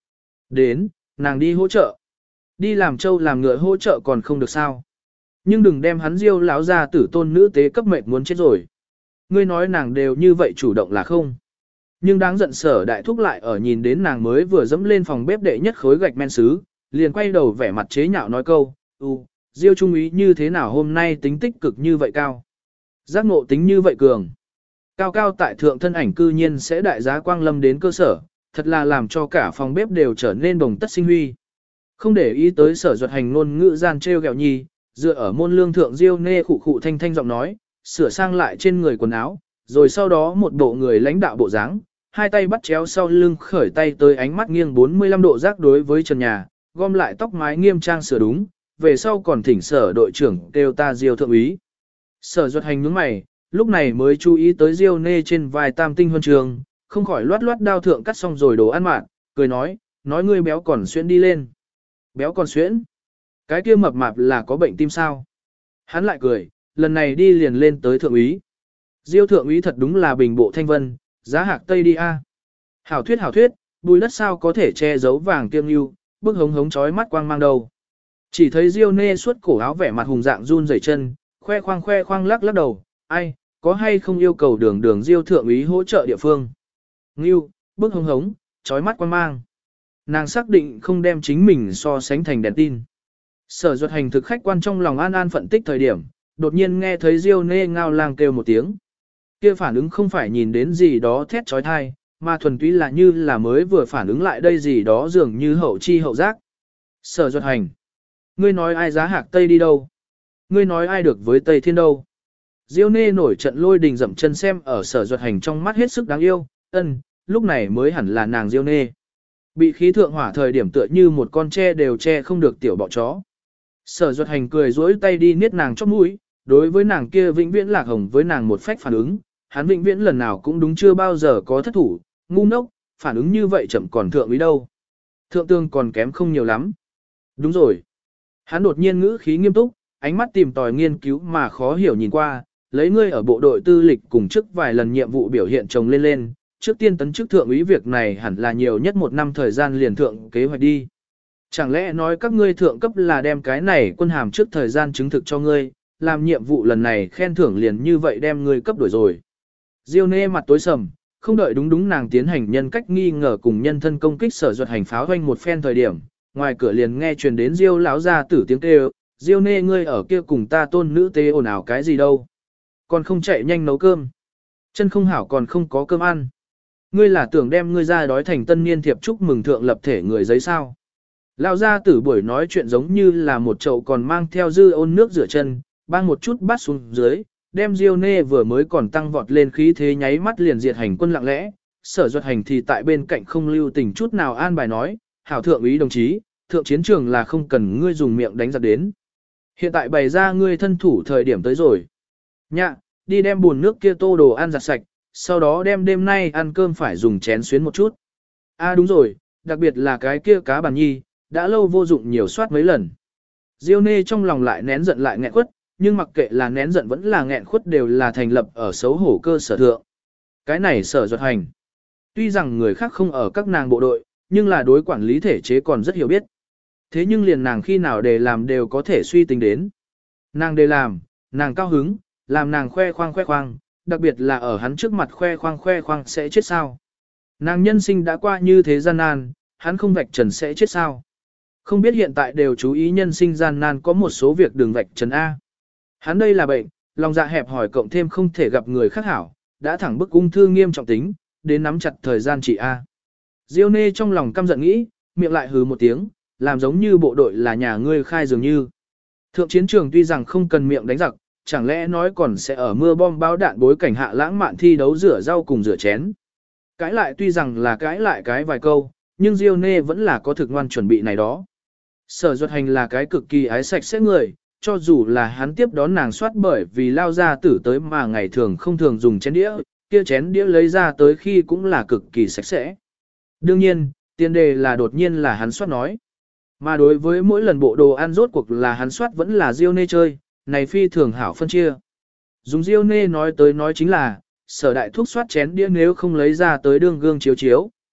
Đến, nàng đi hỗ trợ. Đi làm trâu làm ngựa hỗ trợ còn không được sao. Nhưng đừng đem hắn Diêu lão ra tử tôn nữ tế cấp mệnh muốn chết rồi. Ngươi nói nàng đều như vậy chủ động là không. Nhưng đáng giận Sở Đại Thúc lại ở nhìn đến nàng mới vừa dẫm lên phòng bếp đệ nhất khối gạch men sứ, liền quay đầu vẻ mặt chế nhạo nói câu, Diêu trung úy như thế nào hôm nay tính tích cực như vậy cao. Giác ngộ tính như vậy cường. Cao cao tại thượng thân ảnh cư nhiên sẽ đại giá quang lâm đến cơ sở, thật là làm cho cả phòng bếp đều trở nên bồng tất sinh huy. Không để ý tới Sở Duật Hành ngôn ngữ gian trêu ghẹo nhi, dựa ở môn lương thượng Diêu nê khụ khụ thanh thanh giọng nói, sửa sang lại trên người quần áo, rồi sau đó một bộ người lãnh đạo bộ dáng, hai tay bắt chéo sau lưng khởi tay tới ánh mắt nghiêng 45 độ giác đối với trần nhà, gom lại tóc mái nghiêm trang sửa đúng, về sau còn thỉnh Sở đội trưởng kêu ta Diêu thượng úy. Sở Duật Hành nhướng mày, lúc này mới chú ý tới Diêu nê trên vai tam tinh huân trường, không khỏi loát loát đao thượng cắt xong rồi đồ ăn mạn, cười nói ngươi béo còn xuyên đi lên. Béo còn xuyễn? Cái kia mập mạp là có bệnh tim sao? Hắn lại cười, lần này đi liền lên tới thượng úy. Diêu thượng úy thật đúng là bình bộ thanh vân, giá hạc tây đi a. Hảo thuyết, bùi đất sao có thể che giấu vàng kiêng lưu, bức hống hống chói mắt quang mang đầu. Chỉ thấy Diêu nê suốt cổ áo vẻ mặt hùng dạng run rẩy chân, khoe khoang lắc đầu, ai, có hay không yêu cầu đường Diêu thượng úy hỗ trợ địa phương. Ngưu, bức hống hống, chói mắt quang mang. Nàng xác định không đem chính mình so sánh thành đèn tin. Sở Duật Hành thực khách quan trong lòng an phận tích thời điểm, đột nhiên nghe thấy Diêu nê ngao lang kêu một tiếng. Kia phản ứng không phải nhìn đến gì đó thét trói thai, mà thuần túy là như là mới vừa phản ứng lại đây gì đó dường như hậu chi hậu giác. Sở Duật Hành. Ngươi nói ai giá hạc Tây đi đâu? Ngươi nói ai được với Tây Thiên đâu? Diêu nê nổi trận lôi đình dậm chân xem ở Sở Duật Hành trong mắt hết sức đáng yêu, lúc này mới hẳn là nàng Diêu nê. Bị khí thượng hỏa thời điểm tựa như một con tre đều che không được tiểu bọ chó. Sở Duật Hành cười duỗi tay đi niết nàng chóp mũi, đối với nàng kia vĩnh viễn lạc hồng với nàng một phách phản ứng, hắn vĩnh viễn lần nào cũng đúng chưa bao giờ có thất thủ, ngu ngốc, phản ứng như vậy chậm còn thượng ý đâu. Thượng tương còn kém không nhiều lắm. Đúng rồi. Hắn đột nhiên ngữ khí nghiêm túc, ánh mắt tìm tòi nghiên cứu mà khó hiểu nhìn qua, lấy ngươi ở bộ đội tư lịch cùng trước vài lần nhiệm vụ biểu hiện chồng lên, trước tiên tấn chức thượng úy việc này hẳn là nhiều nhất một năm thời gian liền thượng kế hoạch đi. Chẳng lẽ nói các ngươi thượng cấp là đem cái này quân hàm trước thời gian chứng thực cho ngươi, làm nhiệm vụ lần này khen thưởng liền như vậy đem ngươi cấp đổi rồi. Diêu nê mặt tối sầm, không đợi đúng nàng tiến hành nhân cách nghi ngờ cùng nhân thân công kích Sở Duật Hành pháo hoanh một phen thời điểm, ngoài cửa liền nghe truyền đến Diêu lão gia tử tiếng kêu, Diêu nê ngươi ở kia cùng ta tôn nữ tế ồn ào cái gì đâu. Còn không chạy nhanh nấu cơm. Chân không hảo còn không có cơm ăn. Ngươi là tưởng đem ngươi ra đói thành tân niên thiệp chúc mừng thượng lập thể người giấy sao. Lão gia tử buổi nói chuyện giống như là một chậu còn mang theo dư ôn nước rửa chân, bang một chút bát xuống dưới, đem Diêu nê vừa mới còn tăng vọt lên khí thế nháy mắt liền diệt hành quân lặng lẽ. Sở Duật Hành thì tại bên cạnh không lưu tình chút nào an bài nói, hảo thượng úy đồng chí, thượng chiến trường là không cần ngươi dùng miệng đánh giặc đến. Hiện tại bày ra ngươi thân thủ thời điểm tới rồi. Nhạ, đi đem buồn nước kia tô đồ ăn giặt sạch, sau đó đem đêm nay ăn cơm phải dùng chén xuyến một chút. Đúng rồi, đặc biệt là cái kia cá bàn nhi, đã lâu vô dụng nhiều soát mấy lần. Diêu nê trong lòng lại nén giận lại nghẹn khuất, nhưng mặc kệ là nén giận vẫn là nghẹn khuất đều là thành lập ở xấu hổ cơ sở thượng. Cái này Sở Duật Hành. Tuy rằng người khác không ở các nàng bộ đội, nhưng là đối quản lý thể chế còn rất hiểu biết. Thế nhưng liền nàng khi nào để làm đều có thể suy tính đến. Nàng để làm, nàng cao hứng, làm nàng khoe khoang, đặc biệt là ở hắn trước mặt khoe khoang sẽ chết sao. Nàng nhân sinh đã qua như thế gian nan, hắn không vạch trần sẽ chết sao. Không biết hiện tại đều chú ý nhân sinh gian nan có một số việc đường vạch trần A. Hắn đây là bệnh, lòng dạ hẹp hỏi cộng thêm không thể gặp người khác hảo, đã thẳng bức ung thư nghiêm trọng tính, đến nắm chặt thời gian trị A. Diêu nê trong lòng căm giận nghĩ, miệng lại hừ một tiếng, làm giống như bộ đội là nhà ngươi khai dường như. Thượng chiến trường tuy rằng không cần miệng đánh giặc, chẳng lẽ nói còn sẽ ở mưa bom báo đạn bối cảnh hạ lãng mạn thi đấu rửa rau cùng rửa chén. Cãi lại tuy rằng là cãi lại cái vài câu, nhưng Diêu nê vẫn là có thực ngoan chuẩn bị này đó. Sở Duật Hành là cái cực kỳ ái sạch sẽ người, cho dù là hắn tiếp đón nàng soát bởi vì lao ra tử tới mà ngày thường không thường dùng chén đĩa, kia chén đĩa lấy ra tới khi cũng là cực kỳ sạch sẽ. Đương nhiên, tiền đề là đột nhiên là hắn soát nói. Mà đối với mỗi lần bộ đồ ăn rốt cuộc là hắn soát vẫn là Diêu nê chơi, này phi thường hảo phân chia. Dùng Diêu nê nói tới nói chính là, Sở Đại Thúc soát chén đĩa nếu không lấy ra tới đương gương chiếu chiếu,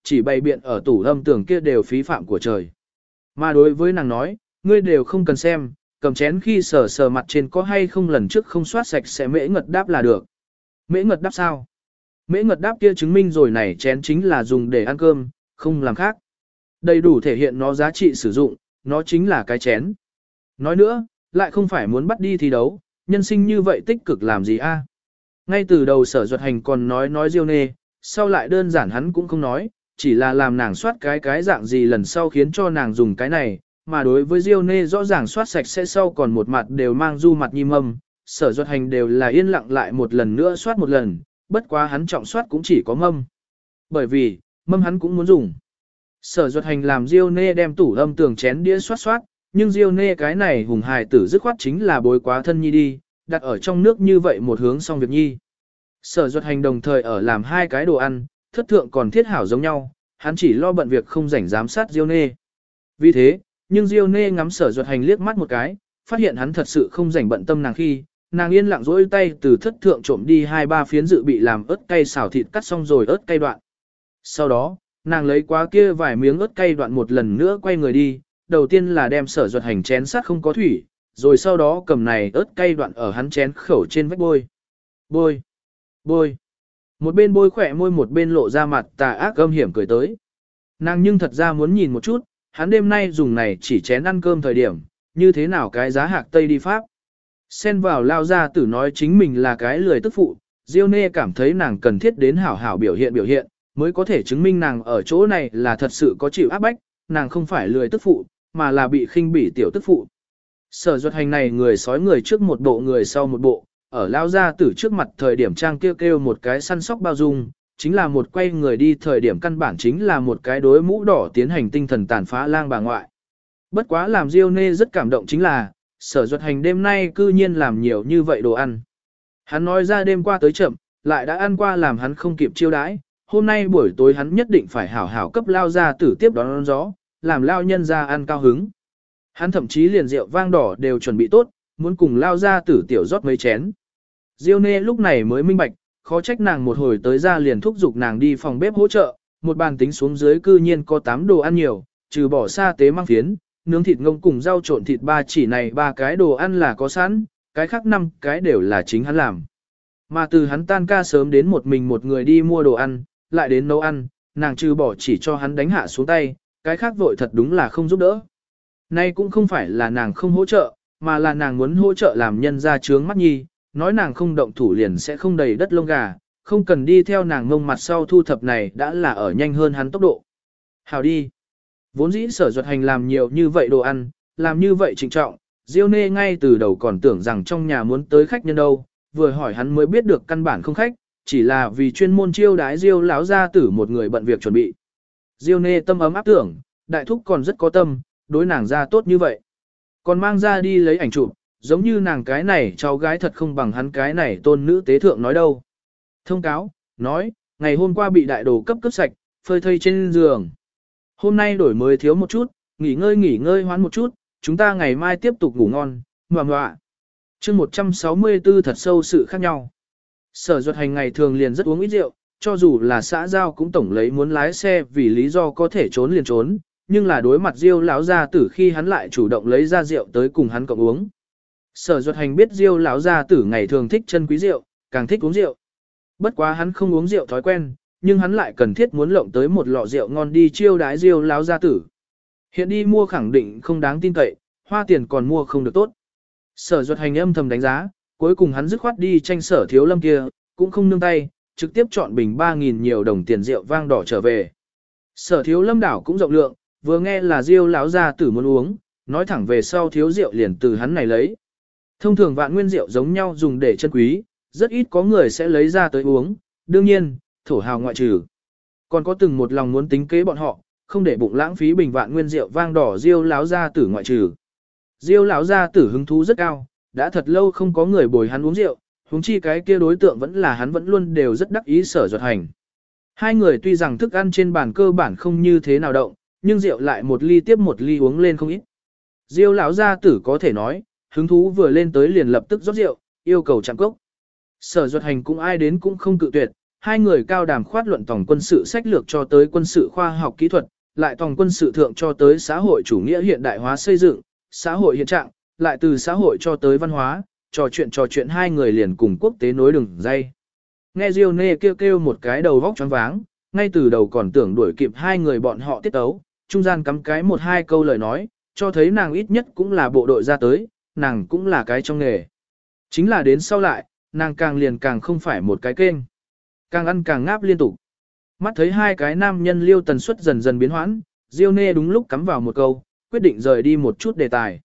chỉ bày biện ở tủ âm tường kia đều phí phạm của trời. Mà đối với nàng nói, ngươi đều không cần xem, cầm chén khi sờ sờ mặt trên có hay không lần trước không soát sạch sẽ mễ ngật đáp là được. Mễ ngật đáp sao? Mễ ngật đáp kia chứng minh rồi này chén chính là dùng để ăn cơm, không làm khác. Đầy đủ thể hiện nó giá trị sử dụng, nó chính là cái chén. Nói nữa, lại không phải muốn bắt đi thi đấu, nhân sinh như vậy tích cực làm gì a? Ngay từ đầu Sở Duật Hành còn nói Diêu Nê, sau lại đơn giản hắn cũng không nói, chỉ là làm nàng soát cái dạng gì lần sau khiến cho nàng dùng cái này, mà đối với Diêu Nê rõ ràng soát sạch sẽ sau còn một mặt đều mang du mặt nhi mâm, Sở Duật Hành đều là yên lặng lại một lần nữa soát một lần, bất quá hắn trọng soát cũng chỉ có mâm. Bởi vì, mâm hắn cũng muốn dùng. Sở Duật Hành làm Diêu Nê đem tủ âm tường chén đĩa soát, nhưng Diêu Nê cái này hùng hài tử dứt khoát chính là bối quá thân nhi đi, đặt ở trong nước như vậy một hướng xong việc nhi. Sở Duật Hành đồng thời ở làm hai cái đồ ăn, thất thượng còn thiết hảo giống nhau, hắn chỉ lo bận việc không rảnh giám sát Diêu Nê. Vì thế, nhưng Diêu Nê ngắm Sở Duật Hành liếc mắt một cái, phát hiện hắn thật sự không rảnh bận tâm nàng khi, nàng yên lặng duỗi tay từ thất thượng trộm đi 2-3 phiến dự bị làm ớt cay xào thịt cắt xong rồi ớt cay đoạn. Sau đó, nàng lấy quá kia vài miếng ớt cay đoạn một lần nữa quay người đi, đầu tiên là đem Sở Duật Hành chén sát không có thủy, rồi sau đó cầm này ớt cay đoạn ở hắn chén khẩu trên vách bôi. Bôi, bôi. Một bên bôi khỏe môi một bên lộ ra mặt tà ác âm hiểm cười tới. Nàng nhưng thật ra muốn nhìn một chút, hắn đêm nay dùng này chỉ chén ăn cơm thời điểm, như thế nào cái giá hạc tây đi pháp. Xen vào lao ra tử nói chính mình là cái lười tức phụ, Diêu Nê cảm thấy nàng cần thiết đến hảo hảo biểu hiện, mới có thể chứng minh nàng ở chỗ này là thật sự có chịu áp bách, nàng không phải lười tức phụ, mà là bị khinh bỉ tiểu tức phụ. Sở Duật Hành này người sói người trước một bộ người sau một bộ, ở lao ra tử trước mặt thời điểm trang kêu một cái săn sóc bao dung, chính là một quay người đi thời điểm căn bản chính là một cái đối mũ đỏ tiến hành tinh thần tàn phá lang bà ngoại. Bất quá làm Diêu Nê rất cảm động chính là, Sở Duật Hành đêm nay cư nhiên làm nhiều như vậy đồ ăn. Hắn nói ra đêm qua tới chậm, lại đã ăn qua làm hắn không kịp chiêu đãi, hôm nay buổi tối hắn nhất định phải hảo hảo cấp lao ra tử tiếp đón gió, làm lao nhân ra ăn cao hứng. Hắn thậm chí liền rượu vang đỏ đều chuẩn bị tốt, muốn cùng lao ra tử tiểu rót mấy chén. Diêu Nê lúc này mới minh bạch, khó trách nàng một hồi tới ra liền thúc giục nàng đi phòng bếp hỗ trợ, một bàn tính xuống dưới cư nhiên có 8 đồ ăn nhiều, trừ bỏ sa tế mang phiến, nướng thịt ngông cùng rau trộn thịt ba chỉ này 3 cái đồ ăn là có sẵn, cái khác 5 cái đều là chính hắn làm. Mà từ hắn tan ca sớm đến một mình một người đi mua đồ ăn, lại đến nấu ăn, nàng trừ bỏ chỉ cho hắn đánh hạ xuống tay, cái khác vội thật đúng là không giúp đỡ. Nay cũng không phải là nàng không hỗ trợ, mà là nàng muốn hỗ trợ làm nhân ra trướng mắt nhi, nói nàng không động thủ liền sẽ không đầy đất lông gà, không cần đi theo nàng ngông mặt sau thu thập này đã là ở nhanh hơn hắn tốc độ. Hào đi. Vốn dĩ Sở Duật Hành làm nhiều như vậy đồ ăn, làm như vậy trịnh trọng, Diêu Nê ngay từ đầu còn tưởng rằng trong nhà muốn tới khách nhân đâu, vừa hỏi hắn mới biết được căn bản không khách, chỉ là vì chuyên môn chiêu đái Diêu lão gia tử một người bận việc chuẩn bị. Diêu Nê tâm ấm áp tưởng, đại thúc còn rất có tâm, đối nàng ra tốt như vậy. Còn mang ra đi lấy ảnh chụp, giống như nàng cái này cháu gái thật không bằng hắn cái này tôn nữ tế thượng nói đâu. Thông cáo, nói, ngày hôm qua bị đại đồ cấp sạch, phơi thây trên giường. Hôm nay đổi mới thiếu một chút, nghỉ ngơi hoán một chút, chúng ta ngày mai tiếp tục ngủ ngon, ngoạ. Chương 164 thật sâu sự khác nhau. Sở Duật Hành ngày thường liền rất uống ít rượu, cho dù là xã giao cũng tổng lấy muốn lái xe vì lý do có thể trốn liền trốn, nhưng là đối mặt Diêu lão gia tử khi hắn lại chủ động lấy ra rượu tới cùng hắn cộng uống. Sở Duật Hành biết Diêu lão gia tử ngày thường thích chân quý rượu, càng thích uống rượu. Bất quá hắn không uống rượu thói quen, nhưng hắn lại cần thiết muốn lộng tới một lọ rượu ngon đi chiêu đái Diêu lão gia tử. Hiện đi mua khẳng định không đáng tin cậy, hoa tiền còn mua không được tốt. Sở Duật Hành âm thầm đánh giá, cuối cùng hắn dứt khoát đi tranh Sở Thiếu Lâm kia, cũng không nương tay, trực tiếp chọn bình 3.000 nhiều đồng tiền rượu vang đỏ trở về. Sở Thiếu Lâm đảo cũng rộng lượng, vừa nghe là Diêu lão gia tử muốn uống, nói thẳng về sau thiếu rượu liền từ hắn này lấy. Thông thường vạn nguyên rượu giống nhau dùng để chân quý, rất ít có người sẽ lấy ra tới uống, đương nhiên, thổ hào ngoại trừ. Còn có từng một lòng muốn tính kế bọn họ, không để bụng lãng phí bình vạn nguyên rượu vang đỏ Diêu lão gia tử ngoại trừ. Diêu lão gia tử hứng thú rất cao, đã thật lâu không có người bồi hắn uống rượu, huống chi cái kia đối tượng vẫn là hắn vẫn luôn đều rất đắc ý Sở Duật Hành. Hai người tuy rằng thức ăn trên bàn cơ bản không như thế nào động, nhưng rượu lại một ly tiếp một ly uống lên không ít. Diêu lão gia tử có thể nói, hứng thú vừa lên tới liền lập tức rót rượu, yêu cầu chạm cốc. Sở Duật Hành cũng ai đến cũng không cự tuyệt, Hai người cao đàm khoát luận tổng quân sự sách lược cho tới quân sự khoa học kỹ thuật, lại tổng quân sự thượng cho tới xã hội chủ nghĩa hiện đại hóa xây dựng, xã hội hiện trạng, lại từ xã hội cho tới văn hóa, trò chuyện hai người liền cùng quốc tế nối đường dây. Nghe Diêu Nê kêu một cái đầu vóc choáng váng, ngay từ đầu còn tưởng đuổi kịp hai người bọn họ tiết tấu, trung gian cắm cái một hai câu lời nói, cho thấy nàng ít nhất cũng là bộ đội ra tới, nàng cũng là cái trong nghề. Chính là đến sau lại, nàng càng liền càng không phải một cái kênh. Càng ăn càng ngáp liên tục. Mắt thấy hai cái nam nhân liêu tần suất dần dần biến hoãn, Diêu Nê đúng lúc cắm vào một câu, quyết định rời đi một chút đề tài.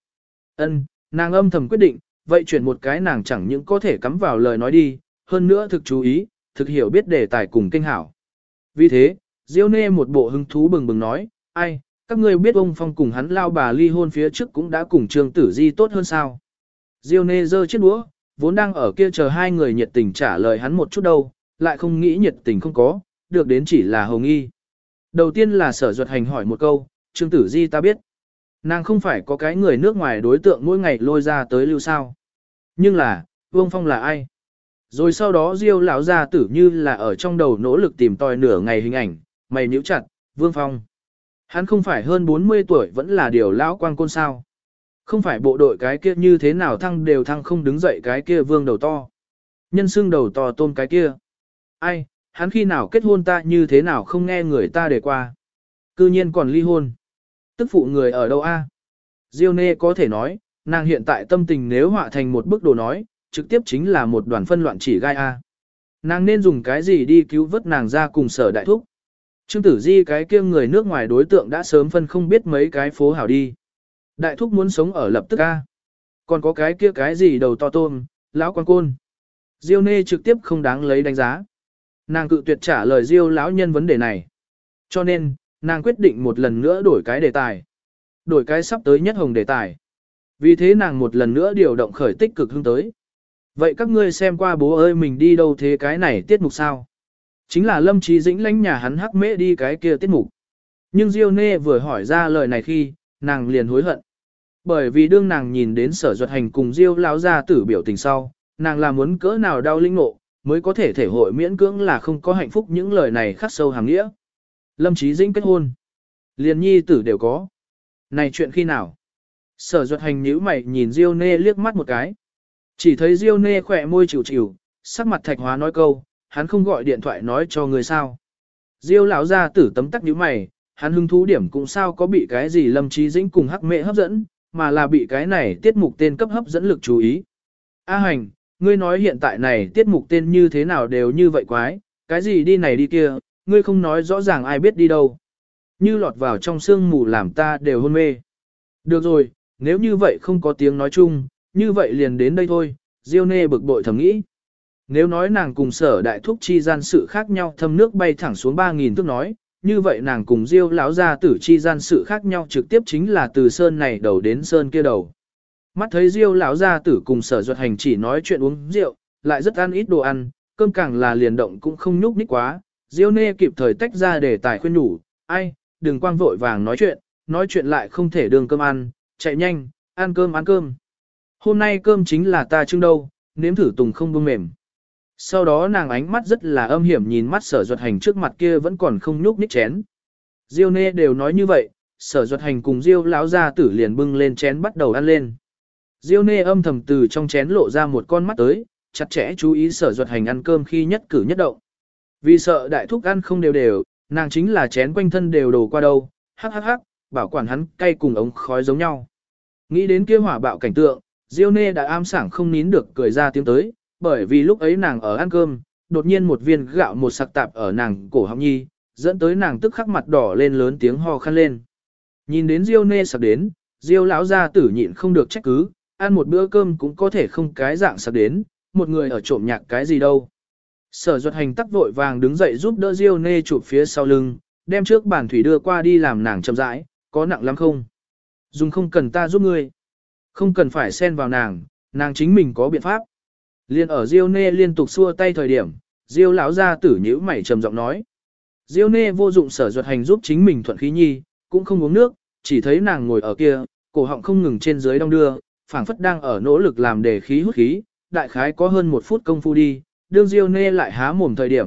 Nàng âm thầm quyết định, vậy chuyển một cái nàng chẳng những có thể cắm vào lời nói đi, hơn nữa thực chú ý, thực hiểu biết đề tài cùng kinh hảo. Vì thế, Diêu Nê một bộ hứng thú bừng bừng nói, ai, các ngươi biết ông Phong cùng hắn lao bà ly hôn phía trước cũng đã cùng Trương Tử Di tốt hơn sao. Diêu Nê giơ chiếc đũa, vốn đang ở kia chờ hai người nhiệt tình trả lời hắn một chút đâu, lại không nghĩ nhiệt tình không có, được đến chỉ là hồng nghi. Đầu tiên là Sở Duật Hành hỏi một câu, Trương Tử Di ta biết. Nàng không phải có cái người nước ngoài đối tượng mỗi ngày lôi ra tới lưu sao. Nhưng là, Vương Phong là ai? Rồi sau đó Diêu lão gia tử như là ở trong đầu nỗ lực tìm tòi nửa ngày hình ảnh, mày nhíu chặt, Vương Phong. Hắn không phải hơn 40 tuổi vẫn là điều lão quang côn sao. Không phải bộ đội cái kia như thế nào thăng đều thăng không đứng dậy cái kia vương đầu to. Nhân xưng đầu to tôm cái kia. Ai, hắn khi nào kết hôn ta như thế nào không nghe người ta đề qua. Cư nhiên còn ly hôn. Tức phụ người ở đâu a? Diêu Nê có thể nói, nàng hiện tại tâm tình nếu họa thành một bức đồ nói, trực tiếp chính là một đoàn phân loạn chỉ gai a. Nàng nên dùng cái gì đi cứu vớt nàng ra cùng Sở đại thúc. Trương Tử Di cái kia người nước ngoài đối tượng đã sớm phân không biết mấy cái phố hảo đi. Đại thúc muốn sống ở lập tức a. Còn có cái kia cái gì đầu to tôm, lão quan côn. Diêu Nê trực tiếp không đáng lấy đánh giá. Nàng cự tuyệt trả lời Diêu lão nhân vấn đề này. Cho nên, nàng quyết định một lần nữa đổi cái đề tài. Đổi cái sắp tới nhất hồng đề tài. Vì thế nàng một lần nữa điều động khởi tích cực hướng tới. Vậy các ngươi xem qua bố ơi mình đi đâu thế cái này tiết mục sao? Chính là Lâm Chí Dĩnh lánh nhà hắn hắc mễ đi cái kia tiết mục. Nhưng Diêu Nê vừa hỏi ra lời này khi, nàng liền hối hận. Bởi vì đương nàng nhìn đến Sở Duật Hành cùng Diêu lão gia tử biểu tình sau, nàng là muốn cỡ nào đau linh ngộ, mới có thể thể hội miễn cưỡng là không có hạnh phúc những lời này khắc sâu hàm nghĩa. Lâm Chí Dĩnh kết hôn. Liền nhi tử đều có. Này chuyện khi nào? Sở Duật Hành nhíu mày nhìn Diêu Nê liếc mắt một cái. Chỉ thấy Diêu Nê khỏe môi chịu chịu, sắc mặt thạch hóa nói câu, hắn không gọi điện thoại nói cho người sao. Diêu lão gia tử tấm tắc nhíu mày, hắn hứng thú điểm cũng sao có bị cái gì Lâm Chí Dĩnh cùng hắc mẹ hấp dẫn, mà là bị cái này tiết mục tên cấp hấp dẫn lực chú ý. A Hành, ngươi nói hiện tại này tiết mục tên như thế nào đều như vậy quái, cái gì đi này đi kia, ngươi không nói rõ ràng ai biết đi đâu. Như lọt vào trong sương mù làm ta đều hôn mê. Được rồi, nếu như vậy không có tiếng nói chung, như vậy liền đến đây thôi, Diêu Nê bực bội thầm nghĩ. Nếu nói nàng cùng Sở đại thúc chi gian sự khác nhau thâm nước bay thẳng xuống 3.000 thước nói, như vậy nàng cùng Diêu lão gia tử chi gian sự khác nhau trực tiếp chính là từ sơn này đầu đến sơn kia đầu. Mắt thấy Diêu lão gia tử cùng Sở Duật Hành chỉ nói chuyện uống rượu, lại rất ăn ít đồ ăn, cơm càng là liền động cũng không nhúc nhích quá, Diêu Nê kịp thời tách ra để tài khuyên nhủ, ai, đừng quang vội vàng nói chuyện lại không thể đường cơm ăn, chạy nhanh, ăn cơm. Hôm nay cơm chính là ta trưng đâu, nếm thử tùng không buông mềm. Sau đó nàng ánh mắt rất là âm hiểm nhìn mắt Sở Duật Hành trước mặt kia vẫn còn không nhúc nhích chén. Diêu Nê đều nói như vậy, Sở Duật Hành cùng Diêu lão gia tử liền bưng lên chén bắt đầu ăn lên. Diêu Nê âm thầm từ trong chén lộ ra một con mắt tới, chặt chẽ chú ý Sở Duật Hành ăn cơm khi nhất cử nhất động. Vì sợ đại thúc ăn không đều đều, nàng chính là chén quanh thân đều đổ qua đâu, hắc, bảo quản hắn cay cùng ống khói giống nhau. Nghĩ đến kia hỏa bạo cảnh tượng, Diêu Nê đã am sảng không nín được cười ra tiếng tới, bởi vì lúc ấy nàng ở ăn cơm, đột nhiên một viên gạo một sặc tạp ở nàng cổ họng nhi, dẫn tới nàng tức khắc mặt đỏ lên lớn tiếng ho khăn lên. Nhìn đến Diêu Nê sặc đến, Diêu lão gia tử nhịn không được trách cứ, ăn một bữa cơm cũng có thể không cái dạng sặc đến, một người ở trộm nhạc cái gì đâu. Sở Duật Hành tắc vội vàng đứng dậy giúp đỡ Diêu Nê chụp phía sau lưng, đem trước bàn thủy đưa qua đi làm nàng chậm rãi, có nặng lắm không? Dùng không cần ta giúp ngươi. Không cần phải xen vào nàng chính mình có biện pháp. Liên ở Diêu Nê liên tục xua tay thời điểm, Diêu lão gia tử nhíu mày trầm giọng nói. Diêu Nê vô dụng Sở Duật Hành giúp chính mình thuận khí nhi, cũng không uống nước, chỉ thấy nàng ngồi ở kia, cổ họng không ngừng trên dưới đong đưa, phảng phất đang ở nỗ lực làm để khí hút khí, đại khái có hơn 1 phút công phu đi, đương Diêu Nê lại há mồm thời điểm,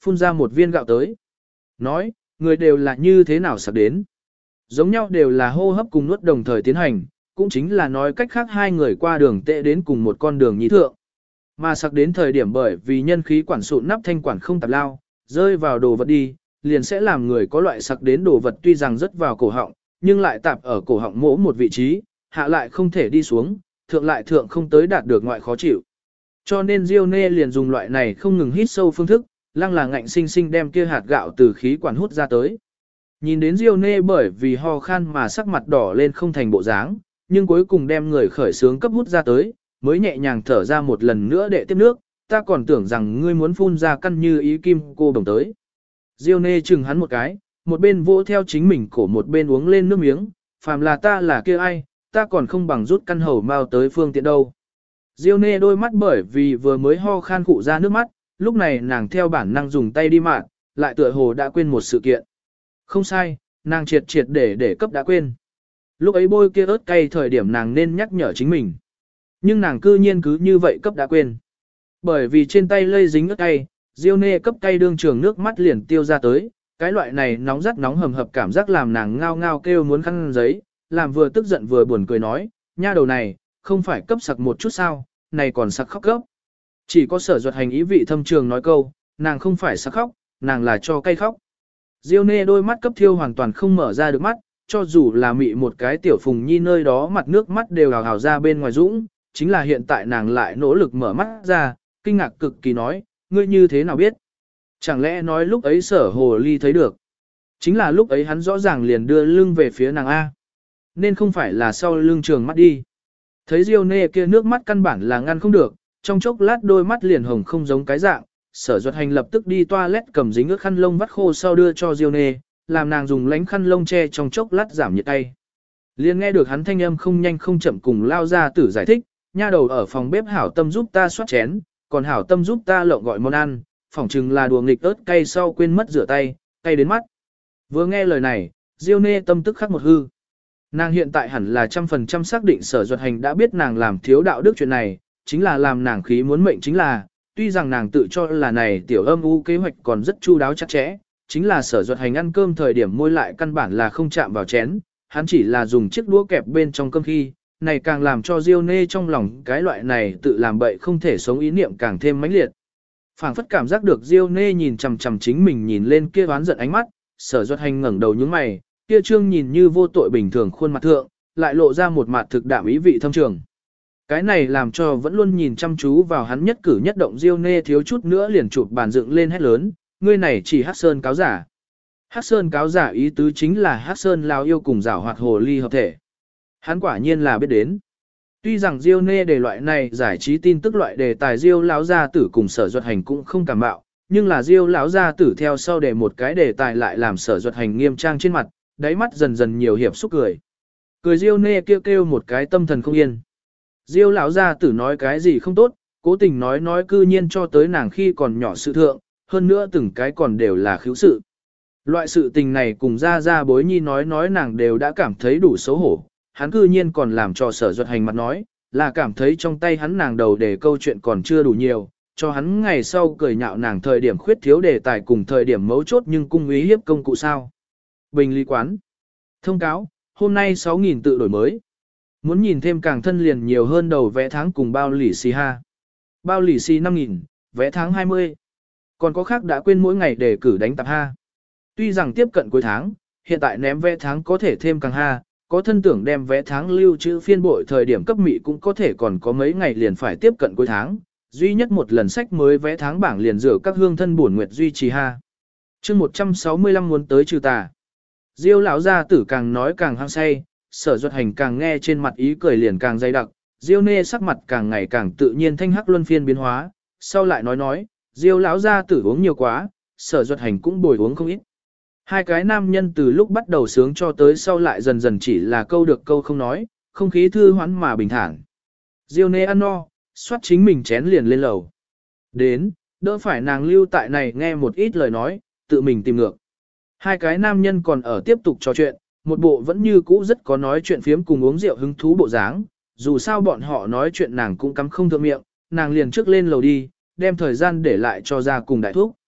phun ra một viên gạo tới. Nói, người đều là như thế nào sặc đến. Giống nhau đều là hô hấp cùng nuốt đồng thời tiến hành, cũng chính là nói cách khác hai người qua đường tệ đến cùng một con đường nhí thượng. Mà sặc đến thời điểm bởi vì nhân khí quản sụn nắp thanh quản không tạp lao, rơi vào đồ vật đi, liền sẽ làm người có loại sặc đến đồ vật tuy rằng rất vào cổ họng, nhưng lại tạp ở cổ họng mỗ một vị trí, hạ lại không thể đi xuống, thượng lại thượng không tới đạt được ngoại khó chịu. Cho nên Diêu Nê liền dùng loại này không ngừng hít sâu phương thức, lăng là ngạnh sinh sinh đem kia hạt gạo từ khí quản hút ra tới. Nhìn đến Diêu Nê bởi vì ho khan mà sắc mặt đỏ lên không thành bộ dáng, nhưng cuối cùng đem người khởi sướng cấp hút ra tới, mới nhẹ nhàng thở ra một lần nữa để tiếp nước, ta còn tưởng rằng ngươi muốn phun ra căn như ý kim cô đồng tới. Diêu Nê chừng hắn một cái, một bên vỗ theo chính mình cổ một bên uống lên nước miếng, phàm là ta là kia ai, ta còn không bằng rút căn hầu mau tới phương tiện đâu. Diêu Nê đôi mắt bởi vì vừa mới ho khan khụ ra nước mắt, lúc này nàng theo bản năng dùng tay đi mạn, lại tựa hồ đã quên một sự kiện. Không sai, nàng triệt để cấp đã quên. Lúc ấy bôi kia ớt cay thời điểm nàng nên nhắc nhở chính mình. Nhưng nàng cư nhiên cứ như vậy cấp đã quên. Bởi vì trên tay lây dính ớt cay, Diêu Nê cấp cay đương trường nước mắt liền tiêu ra tới. Cái loại này nóng rất nóng hầm hập cảm giác làm nàng ngao ngao kêu muốn khăn giấy, làm vừa tức giận vừa buồn cười nói, nha đầu này, không phải cấp sặc một chút sao, này còn sặc khóc cấp. Chỉ có Sở Duật Hành ý vị thâm trường nói câu, nàng không phải sặc khóc, nàng là cho cay khóc. Diêu Nê đôi mắt cấp thiêu hoàn toàn không mở ra được mắt, cho dù là mị một cái tiểu phùng nhi nơi đó mặt nước mắt đều hào hào ra bên ngoài dũng, chính là hiện tại nàng lại nỗ lực mở mắt ra, kinh ngạc cực kỳ nói, ngươi như thế nào biết? Chẳng lẽ nói lúc ấy Sở Hồ Ly thấy được? Chính là lúc ấy hắn rõ ràng liền đưa lưng về phía nàng A. Nên không phải là sau lưng trường mắt đi. Thấy Diêu Nê kia nước mắt căn bản là ngăn không được, trong chốc lát đôi mắt liền hồng không giống cái dạng, Sở Duật Hành lập tức đi toilet cầm dính ướt khăn lông vắt khô sau đưa cho Diêu Nê, làm nàng dùng lánh khăn lông che trong chốc lát giảm nhiệt tay. Liền nghe được hắn thanh âm không nhanh không chậm cùng lao ra tử giải thích, nha đầu ở phòng bếp hảo tâm giúp ta soát chén, còn hảo tâm giúp ta lộng gọi món ăn, phỏng chừng là đùa nghịch ớt cay sau quên mất rửa tay, cay đến mắt. Vừa nghe lời này, Diêu Nê tâm tức khắc một hư. Nàng hiện tại hẳn là 100% xác định Sở Duật Hành đã biết nàng làm thiếu đạo đức chuyện này, chính là làm nàng khí muốn mệnh chính là, tuy rằng nàng tự cho là này tiểu âm u kế hoạch còn rất chu đáo chắc chẽ, chính là Sở Duật Hành ăn cơm thời điểm môi lại căn bản là không chạm vào chén, hắn chỉ là dùng chiếc đũa kẹp bên trong cơm khi, này càng làm cho Diêu Nê trong lòng cái loại này tự làm bậy không thể sống ý niệm càng thêm mãnh liệt. Phảng phất cảm giác được Diêu Nê nhìn chằm chằm chính mình nhìn lên kia oán giận ánh mắt, Sở Duật Hành ngẩng đầu nhướng mày, kia trương nhìn như vô tội bình thường khuôn mặt thượng, lại lộ ra một mặt thực đạm ý vị thâm trường. Cái này làm cho vẫn luôn nhìn chăm chú vào hắn nhất cử nhất động Diêu Nê thiếu chút nữa liền chụp bàn dựng lên hét lớn, ngươi này chỉ Hắc Sơn cáo giả. Hắc Sơn cáo giả ý tứ chính là Hắc Sơn lao yêu cùng giảo hoạt hồ ly hợp thể. Hắn quả nhiên là biết đến. Tuy rằng Diêu Nê đề loại này giải trí tin tức loại đề tài Diêu lão gia tử cùng Sở Duật Hành cũng không cảm bạo, nhưng là Diêu lão gia tử theo sau đề một cái đề tài lại làm Sở Duật Hành nghiêm trang trên mặt, đáy mắt dần dần nhiều hiệp xúc cười. Cười Diêu Nê kêu một cái tâm thần không yên. Diêu lão gia tử nói cái gì không tốt, cố tình nói cư nhiên cho tới nàng khi còn nhỏ sự thượng, hơn nữa từng cái còn đều là khiếu sự. Loại sự tình này cùng ra bối nhi nói nàng đều đã cảm thấy đủ xấu hổ, hắn cư nhiên còn làm cho Sở Duật Hành mặt nói, là cảm thấy trong tay hắn nàng đầu để câu chuyện còn chưa đủ nhiều, cho hắn ngày sau cười nhạo nàng thời điểm khuyết thiếu đề tài cùng thời điểm mấu chốt nhưng cung ý hiếp công cụ sao. Bình lý quán. Thông cáo, hôm nay 6.000 tự đổi mới. Muốn nhìn thêm càng thân liền nhiều hơn đầu vẽ tháng cùng bao lì xì ha. Bao lì xì 5.000, vẽ tháng 20. Còn có khác đã quên mỗi ngày để cử đánh tạp ha. Tuy rằng tiếp cận cuối tháng, hiện tại ném vẽ tháng có thể thêm càng ha, có thân tưởng đem vẽ tháng lưu trữ phiên bội thời điểm cấp mị cũng có thể còn có mấy ngày liền phải tiếp cận cuối tháng. Duy nhất một lần sách mới vẽ tháng bảng liền rửa các hương thân bổn nguyệt duy trì ha. Chương 165 muốn tới trừ tà. Diêu lão gia tử càng nói càng hăng say, Sở Duật Hành càng nghe trên mặt ý cười liền càng dày đặc, Diêu Nê sắc mặt càng ngày càng tự nhiên thanh hắc luân phiên biến hóa, sau lại nói, Diêu lão gia tử uống nhiều quá, Sở Duật Hành cũng bồi uống không ít. Hai cái nam nhân từ lúc bắt đầu sướng cho tới sau lại dần dần chỉ là câu được câu không nói, không khí thư hoãn mà bình thản. Diêu Nê ăn no, xoát chính mình chén liền lên lầu. Đến, đỡ phải nàng lưu tại này nghe một ít lời nói, tự mình tìm ngược. Hai cái nam nhân còn ở tiếp tục trò chuyện, một bộ vẫn như cũ rất có nói chuyện phiếm cùng uống rượu hứng thú bộ dáng, dù sao bọn họ nói chuyện nàng cũng cắm không thượng miệng, nàng liền trước lên lầu đi, đem thời gian để lại cho ra cùng đại thúc.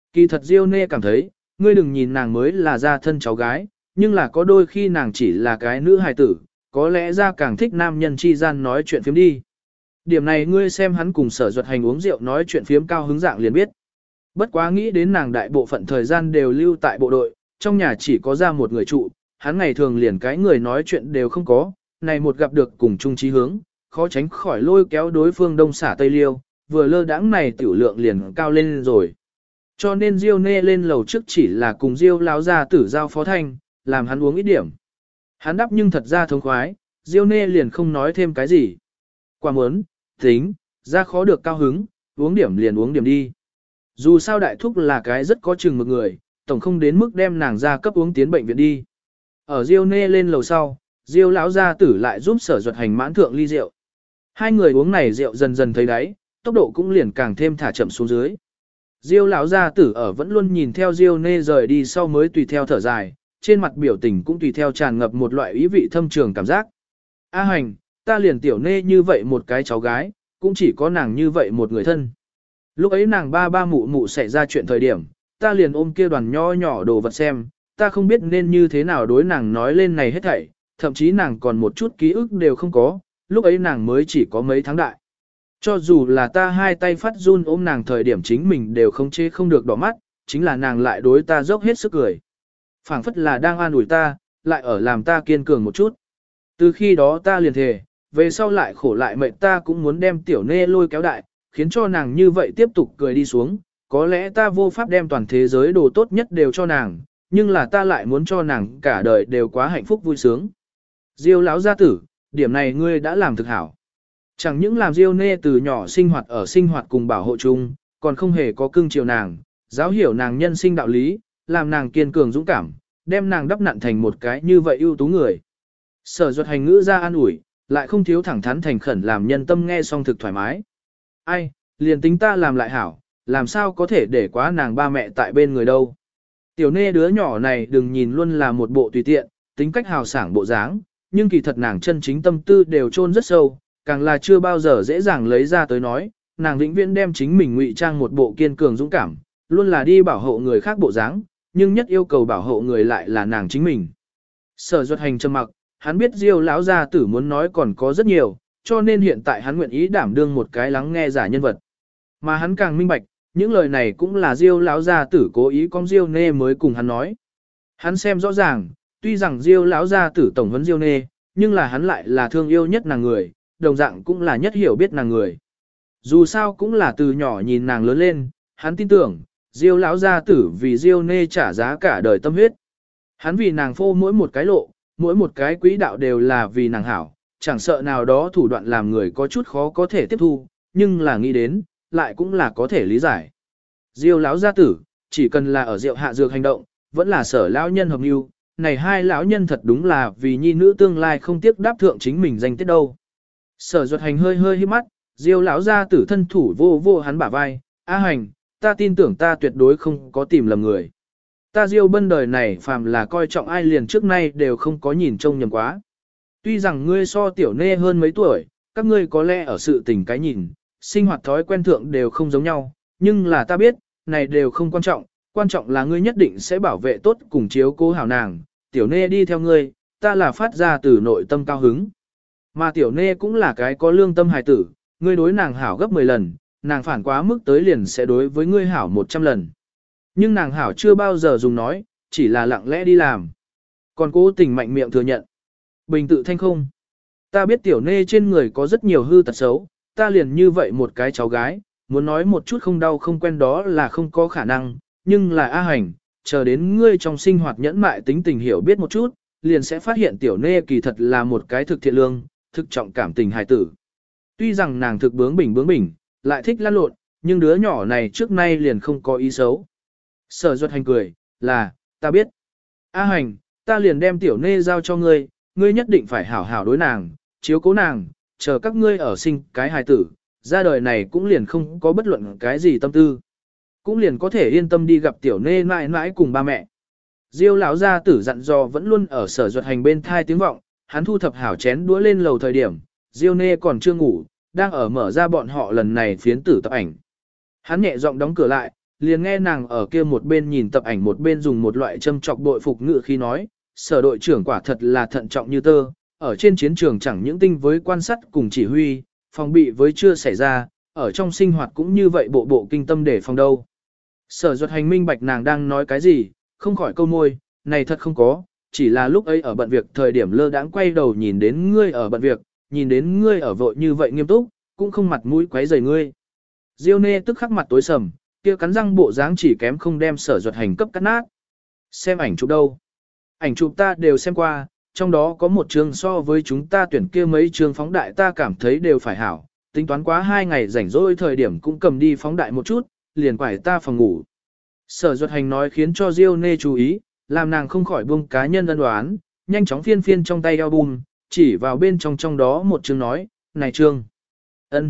Kỳ thật Diêu Nê cảm thấy, ngươi đừng nhìn nàng mới là gia thân cháu gái, nhưng là có đôi khi nàng chỉ là cái nữ hài tử, có lẽ ra càng thích nam nhân chi gian nói chuyện phiếm đi. Điểm này ngươi xem hắn cùng Sở Duật Hành uống rượu nói chuyện phiếm cao hứng dạng liền biết. Bất quá nghĩ đến nàng đại bộ phận thời gian đều lưu tại bộ đội, trong nhà chỉ có ra một người trụ, hắn ngày thường liền cái người nói chuyện đều không có, này một gặp được cùng chung chí hướng, khó tránh khỏi lôi kéo đối phương đông xả tây liêu, vừa lơ đãng này tiểu lượng liền cao lên rồi. Cho nên Diêu Nê lên lầu trước chỉ là cùng Diêu lão gia tử giao phó thanh, làm hắn uống ít điểm. Hắn đáp nhưng thật ra thống khoái, Diêu Nê liền không nói thêm cái gì. Quả muốn, tính, ra khó được cao hứng, uống điểm liền uống điểm đi. Dù sao đại thúc là cái rất có chừng một người, tổng không đến mức đem nàng ra cấp uống tiến bệnh viện đi. Ở Diêu Nê lên lầu sau, Diêu lão gia tử lại giúp Sở Duật Hành mãn thượng ly rượu. Hai người uống này rượu dần dần thấy đáy, tốc độ cũng liền càng thêm thả chậm xuống dưới. Diêu lão gia tử ở vẫn luôn nhìn theo Diêu Nê rời đi sau mới tùy theo thở dài, trên mặt biểu tình cũng tùy theo tràn ngập một loại ý vị thâm trường cảm giác. A Hành, ta liền tiểu Nê như vậy một cái cháu gái, cũng chỉ có nàng như vậy một người thân. Lúc ấy nàng ba ba mụ mụ xảy ra chuyện thời điểm, ta liền ôm kia đoàn nho nhỏ đồ vật xem, ta không biết nên như thế nào đối nàng nói lên này hết thảy, thậm chí nàng còn một chút ký ức đều không có, lúc ấy nàng mới chỉ có mấy tháng đại. Cho dù là ta hai tay phát run ôm nàng thời điểm chính mình đều không chế không được đỏ mắt, chính là nàng lại đối ta dốc hết sức cười. Phảng phất là đang an ủi ta, lại ở làm ta kiên cường một chút. Từ khi đó ta liền thề, về sau lại khổ lại mệt ta cũng muốn đem tiểu Nê lôi kéo đại, khiến cho nàng như vậy tiếp tục cười đi xuống. Có lẽ ta vô pháp đem toàn thế giới đồ tốt nhất đều cho nàng, nhưng là ta lại muốn cho nàng cả đời đều quá hạnh phúc vui sướng. Diêu lão gia tử, điểm này ngươi đã làm thực hảo. Chẳng những làm Diêu Nê từ nhỏ sinh hoạt cùng bảo hộ chung, còn không hề có cưng chiều nàng, giáo hiểu nàng nhân sinh đạo lý, làm nàng kiên cường dũng cảm, đem nàng đắp nặn thành một cái như vậy ưu tú người. Sở Duật Hành ngữ ra an ủi, lại không thiếu thẳng thắn thành khẩn làm nhân tâm nghe xong thực thoải mái. Ai, liền tính ta làm lại hảo, làm sao có thể để quá nàng ba mẹ tại bên người đâu. Tiểu Nê đứa nhỏ này đừng nhìn luôn là một bộ tùy tiện, tính cách hào sảng bộ dáng, nhưng kỳ thật nàng chân chính tâm tư đều chôn rất sâu, càng là chưa bao giờ dễ dàng lấy ra tới nói, nàng vĩnh viễn đem chính mình ngụy trang một bộ kiên cường dũng cảm, luôn là đi bảo hộ người khác bộ dáng, nhưng nhất yêu cầu bảo hộ người lại là nàng chính mình. Sở Duật Hành trầm mặc, hắn biết Diêu lão gia tử muốn nói còn có rất nhiều, cho nên hiện tại hắn nguyện ý đảm đương một cái lắng nghe giả nhân vật. Mà hắn càng minh bạch, những lời này cũng là Diêu lão gia tử cố ý con Diêu Nê mới cùng hắn nói. Hắn xem rõ ràng, tuy rằng Diêu lão gia tử tổng huấn Diêu Nê, nhưng là hắn lại là thương yêu nhất nàng người, đồng dạng cũng là nhất hiểu biết nàng người. Dù sao cũng là từ nhỏ nhìn nàng lớn lên, hắn tin tưởng, Diêu lão gia tử vì Diêu Nê trả giá cả đời tâm huyết. Hắn vì nàng phô mỗi một cái lộ, mỗi một cái quỹ đạo đều là vì nàng hảo, chẳng sợ nào đó thủ đoạn làm người có chút khó có thể tiếp thu, nhưng là nghĩ đến, lại cũng là có thể lý giải. Diêu lão gia tử, chỉ cần là ở rượu hạ dược hành động, vẫn là Sở lão nhân hợp mưu, này hai lão nhân thật đúng là vì nhi nữ tương lai không tiếc đáp thượng chính mình danh tiết đâu. Sở Duật Hành hơi hơi híp mắt, Diêu lão gia tử thân thủ vô vô hắn bả vai, "A Hành, ta tin tưởng ta tuyệt đối không có tìm lầm người. Ta Diêu Bân đời này phàm là coi trọng ai liền trước nay đều không có nhìn trông nhầm quá. Tuy rằng ngươi so tiểu Nê hơn mấy tuổi, các ngươi có lẽ ở sự tình cái nhìn, sinh hoạt thói quen thượng đều không giống nhau, nhưng là ta biết, này đều không quan trọng là ngươi nhất định sẽ bảo vệ tốt cùng chiếu cố hảo nàng, tiểu Nê đi theo ngươi, ta là phát ra từ nội tâm cao hứng. Mà tiểu Nê cũng là cái có lương tâm hài tử, ngươi đối nàng hảo gấp 10 lần, nàng phản quá mức tới liền sẽ đối với ngươi hảo 100 lần. Nhưng nàng hảo chưa bao giờ dùng nói, chỉ là lặng lẽ đi làm. Còn cố tình mạnh miệng thừa nhận. Bình tự thanh không. Ta biết tiểu Nê trên người có rất nhiều hư tật xấu, ta liền như vậy một cái cháu gái, muốn nói một chút không đau không quen đó là không có khả năng, nhưng là A Hành, chờ đến ngươi trong sinh hoạt nhẫn mại tính tình hiểu biết một chút, liền sẽ phát hiện tiểu Nê kỳ thật là một cái thực thiện lương, thực trọng cảm tình hài tử. Tuy rằng nàng thực bướng bỉnh, lại thích lăn lộn, nhưng đứa nhỏ này trước nay liền không có ý xấu. Sở Duật Hành cười, là, ta biết. A Hành, ta liền đem tiểu Nê giao cho ngươi, ngươi nhất định phải hảo hảo đối nàng, chiếu cố nàng, chờ các ngươi ở sinh cái hài tử, ra đời này cũng liền không có bất luận cái gì tâm tư. Cũng liền có thể yên tâm đi gặp tiểu Nê mãi mãi cùng ba mẹ. Diêu lão gia tử dặn dò vẫn luôn ở Sở Duật Hành bên thai tiếng vọng, hắn thu thập hảo chén đũa lên lầu thời điểm, Diêu Nê còn chưa ngủ, đang ở mở ra bọn họ lần này phiến tử tập ảnh. Hắn nhẹ giọng đóng cửa lại, liền nghe nàng ở kia một bên nhìn tập ảnh một bên dùng một loại châm chọc bội phục ngữ khi nói, sở đội trưởng quả thật là thận trọng như tơ, ở trên chiến trường chẳng những tinh với quan sát cùng chỉ huy, phòng bị với chưa xảy ra, ở trong sinh hoạt cũng như vậy bộ bộ kinh tâm để phòng đâu. Sở Duật Hành minh bạch nàng đang nói cái gì, không khỏi câu môi, này thật không có, chỉ là lúc ấy ở bận việc thời điểm lơ đãng quay đầu nhìn đến ngươi ở bận việc, nhìn đến ngươi ở vội như vậy nghiêm túc, cũng không mặt mũi quấy rầy ngươi. Diêu Nê tức khắc mặt tối sầm, kia cắn răng bộ dáng chỉ kém không đem Sở Duật Hành cấp cắt nát. Xem ảnh chụp đâu? Ảnh chụp ta đều xem qua, trong đó có một chương so với chúng ta tuyển kia mấy chương phóng đại ta cảm thấy đều phải hảo, tính toán quá 2 ngày rảnh rỗi thời điểm cũng cầm đi phóng đại một chút, liền quải ta phòng ngủ. Sở Duật Hành nói khiến cho Diêu Nê chú ý, làm nàng không khỏi buông cá nhân ân đoán, nhanh chóng phiên phiên trong tay album, chỉ vào bên trong đó một chương nói, này chương. Ân.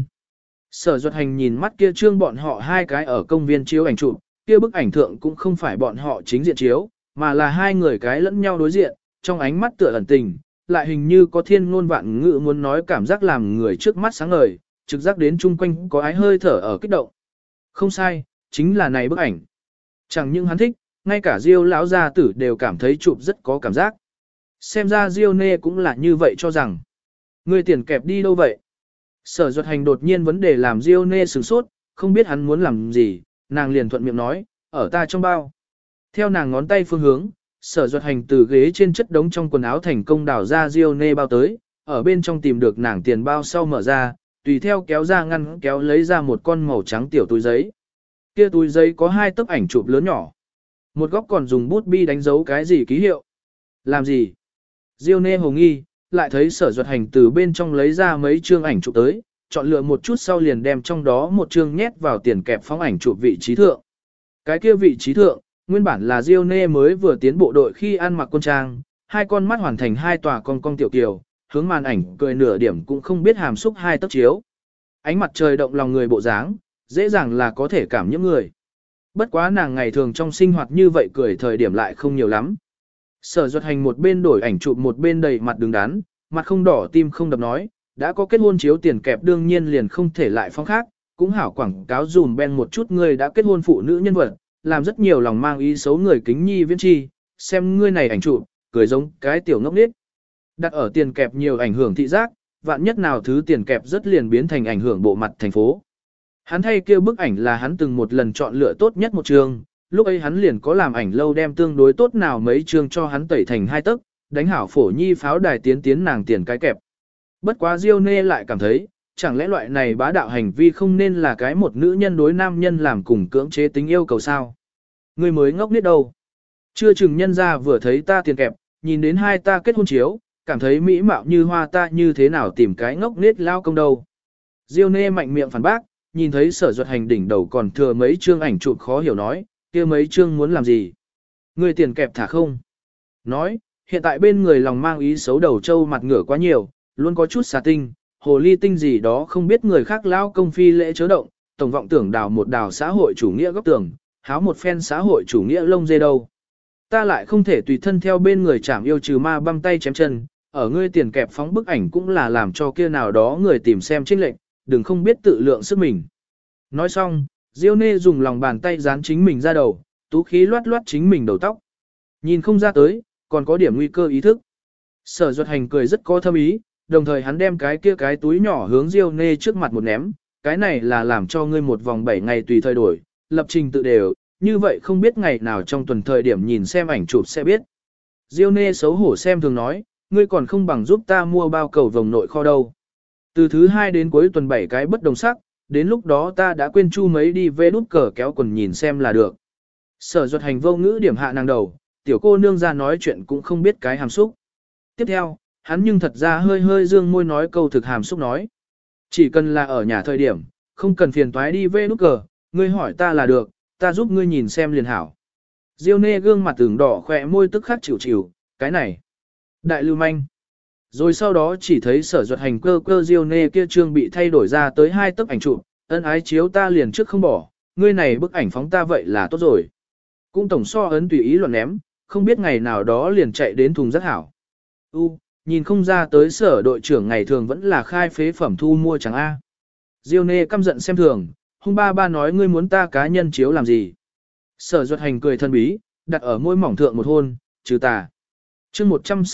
Sở Duật Hành nhìn mắt kia chương bọn họ hai cái ở công viên chiếu ảnh chụp, kia bức ảnh thượng cũng không phải bọn họ chính diện chiếu, mà là hai người cái lẫn nhau đối diện, trong ánh mắt tựa ẩn tình, lại hình như có thiên ngôn vạn ngữ muốn nói cảm giác làm người trước mắt sáng ngời, trực giác đến chung quanh có ái hơi thở ở kích động. Không sai, chính là này bức ảnh. Chẳng những hắn thích, ngay cả Diêu lão gia tử đều cảm thấy chụp rất có cảm giác. Xem ra Diêu Nê cũng là như vậy cho rằng. Người tiền kẹp đi đâu vậy? Sở Duật Hành đột nhiên vấn đề làm Diêu Nê sửng sốt, không biết hắn muốn làm gì, nàng liền thuận miệng nói, ở ta trong bao. Theo nàng ngón tay phương hướng, Sở Duật Hành từ ghế trên chất đống trong quần áo thành công đảo ra Diêu Nê bao tới, ở bên trong tìm được nàng tiền bao sau mở ra, tùy theo kéo ra ngăn kéo lấy ra một con màu trắng tiểu túi giấy. Kia túi giấy có 2 tấc ảnh chụp lớn nhỏ. Một góc còn dùng bút bi đánh dấu cái gì ký hiệu. Làm gì? Diêu Nê hồ nghi, lại thấy Sở Duật Hành từ bên trong lấy ra mấy chương ảnh chụp tới, chọn lựa một chút sau liền đem trong đó một chương nhét vào tiền kẹp phóng ảnh chụp vị trí thượng. Cái kia vị trí thượng, nguyên bản là Diêu Nê mới vừa tiến bộ đội khi ăn mặc quân trang, hai con mắt hoàn thành 2 tòa con tiểu kiều, hướng màn ảnh cười nửa điểm cũng không biết hàm xúc 2 tấc chiếu. Ánh mặt trời động lòng người bộ dáng, dễ dàng là có thể cảm nhiễm người. Bất quá nàng ngày thường trong sinh hoạt như vậy cười thời điểm lại không nhiều lắm. Sở Duật Hành một bên đổi ảnh chụp một bên đầy mặt đứng đắn, mặt không đỏ tim không đập nói, đã có kết hôn chiếu tiền kẹp đương nhiên liền không thể lại phong khác, cũng hảo quảng cáo dùm ben một chút người đã kết hôn phụ nữ nhân vật, làm rất nhiều lòng mang ý xấu người kính nhi viễn chi, xem ngươi này ảnh chụp, cười giống cái tiểu ngốc nít. Đặt ở tiền kẹp nhiều ảnh hưởng thị giác, vạn nhất nào thứ tiền kẹp rất liền biến thành ảnh hưởng bộ mặt thành phố. Hắn thay kia bức ảnh là hắn từng một lần chọn lựa tốt nhất một trường, lúc ấy hắn liền có làm ảnh lâu đem tương đối tốt nào mấy chương cho hắn tẩy thành 2 tấc, đánh hảo phổ nhi pháo đài tiến nàng tiền cái kẹp. Bất quá Diêu Nê lại cảm thấy, chẳng lẽ loại này bá đạo hành vi không nên là cái một nữ nhân đối nam nhân làm cùng cưỡng chế tính yêu cầu sao? Người mới ngốc nít đâu. Chưa chừng nhân ra vừa thấy ta tiền kẹp, nhìn đến hai ta kết hôn chiếu, cảm thấy mỹ mạo như hoa ta như thế nào tìm cái ngốc nít lao công đâu. Diêu Nê mạnh miệng phản bác, nhìn thấy Sở Duật Hành đỉnh đầu còn thừa mấy chương ảnh chụp khó hiểu nói, kia mấy chương muốn làm gì? Người tiền kẹp thả không? Nói, hiện tại bên người lòng mang ý xấu đầu trâu mặt ngửa quá nhiều, luôn có chút xà tinh, hồ ly tinh gì đó không biết người khác lao công phi lễ chớ động, tổng vọng tưởng đào một đào xã hội chủ nghĩa góc tường, háo một phen xã hội chủ nghĩa lông dê đâu. Ta lại không thể tùy thân theo bên người chảm yêu trừ ma băm tay chém chân, ở ngươi tiền kẹp phóng bức ảnh cũng là làm cho kia nào đó người tìm xem trích lệnh, đừng không biết tự lượng sức mình. Nói xong, Diêu Nê dùng lòng bàn tay dán chính mình ra đầu, tú khí loát loát chính mình đầu tóc. Nhìn không ra tới, còn có điểm nguy cơ ý thức. Sở Duật Hành cười rất có thâm ý, đồng thời hắn đem cái kia cái túi nhỏ hướng Diêu Nê trước mặt một ném, cái này là làm cho ngươi một vòng 7 ngày tùy thời đổi, lập trình tự đều, như vậy không biết ngày nào trong tuần thời điểm nhìn xem ảnh chụp sẽ biết. Diêu Nê xấu hổ xem thường nói, ngươi còn không bằng giúp ta mua bao cầu vồng nội kho đâu. Từ thứ 2 đến cuối tuần 7 cái bất đồng sắc, đến lúc đó ta đã quên chu mấy đi về đút cờ kéo quần nhìn xem là được. Sở Duật Hành vô ngữ điểm hạ nàng đầu, tiểu cô nương ra nói chuyện cũng không biết cái hàm xúc. Tiếp theo, hắn nhưng thật ra hơi hơi dương môi nói câu thực hàm xúc nói. Chỉ cần là ở nhà thời điểm, không cần phiền toái đi về nút cờ, ngươi hỏi ta là được, ta giúp ngươi nhìn xem liền hảo. Diêu Nê gương mặt tưởng đỏ khỏe môi tức khắc chịu chịu, cái này. Đại lưu manh. Rồi sau đó chỉ thấy Sở Duật Hành cơ Diêu Nê kia trương bị thay đổi ra tới 2 tấc ảnh chụp, ân ái chiếu ta liền trước không bỏ, ngươi này bức ảnh phóng ta vậy là tốt rồi. Cũng tổng so ấn tùy ý luận ném, không biết ngày nào đó liền chạy đến thùng rất hảo. Nhìn không ra tới Sở đội trưởng ngày thường vẫn là khai phế phẩm thu mua chẳng a. Diêu Nê căm giận xem thường, Hung ba ba nói ngươi muốn ta cá nhân chiếu làm gì? Sở Duật Hành cười thân bí, đặt ở môi mỏng thượng một hôn, trừ tà. Chương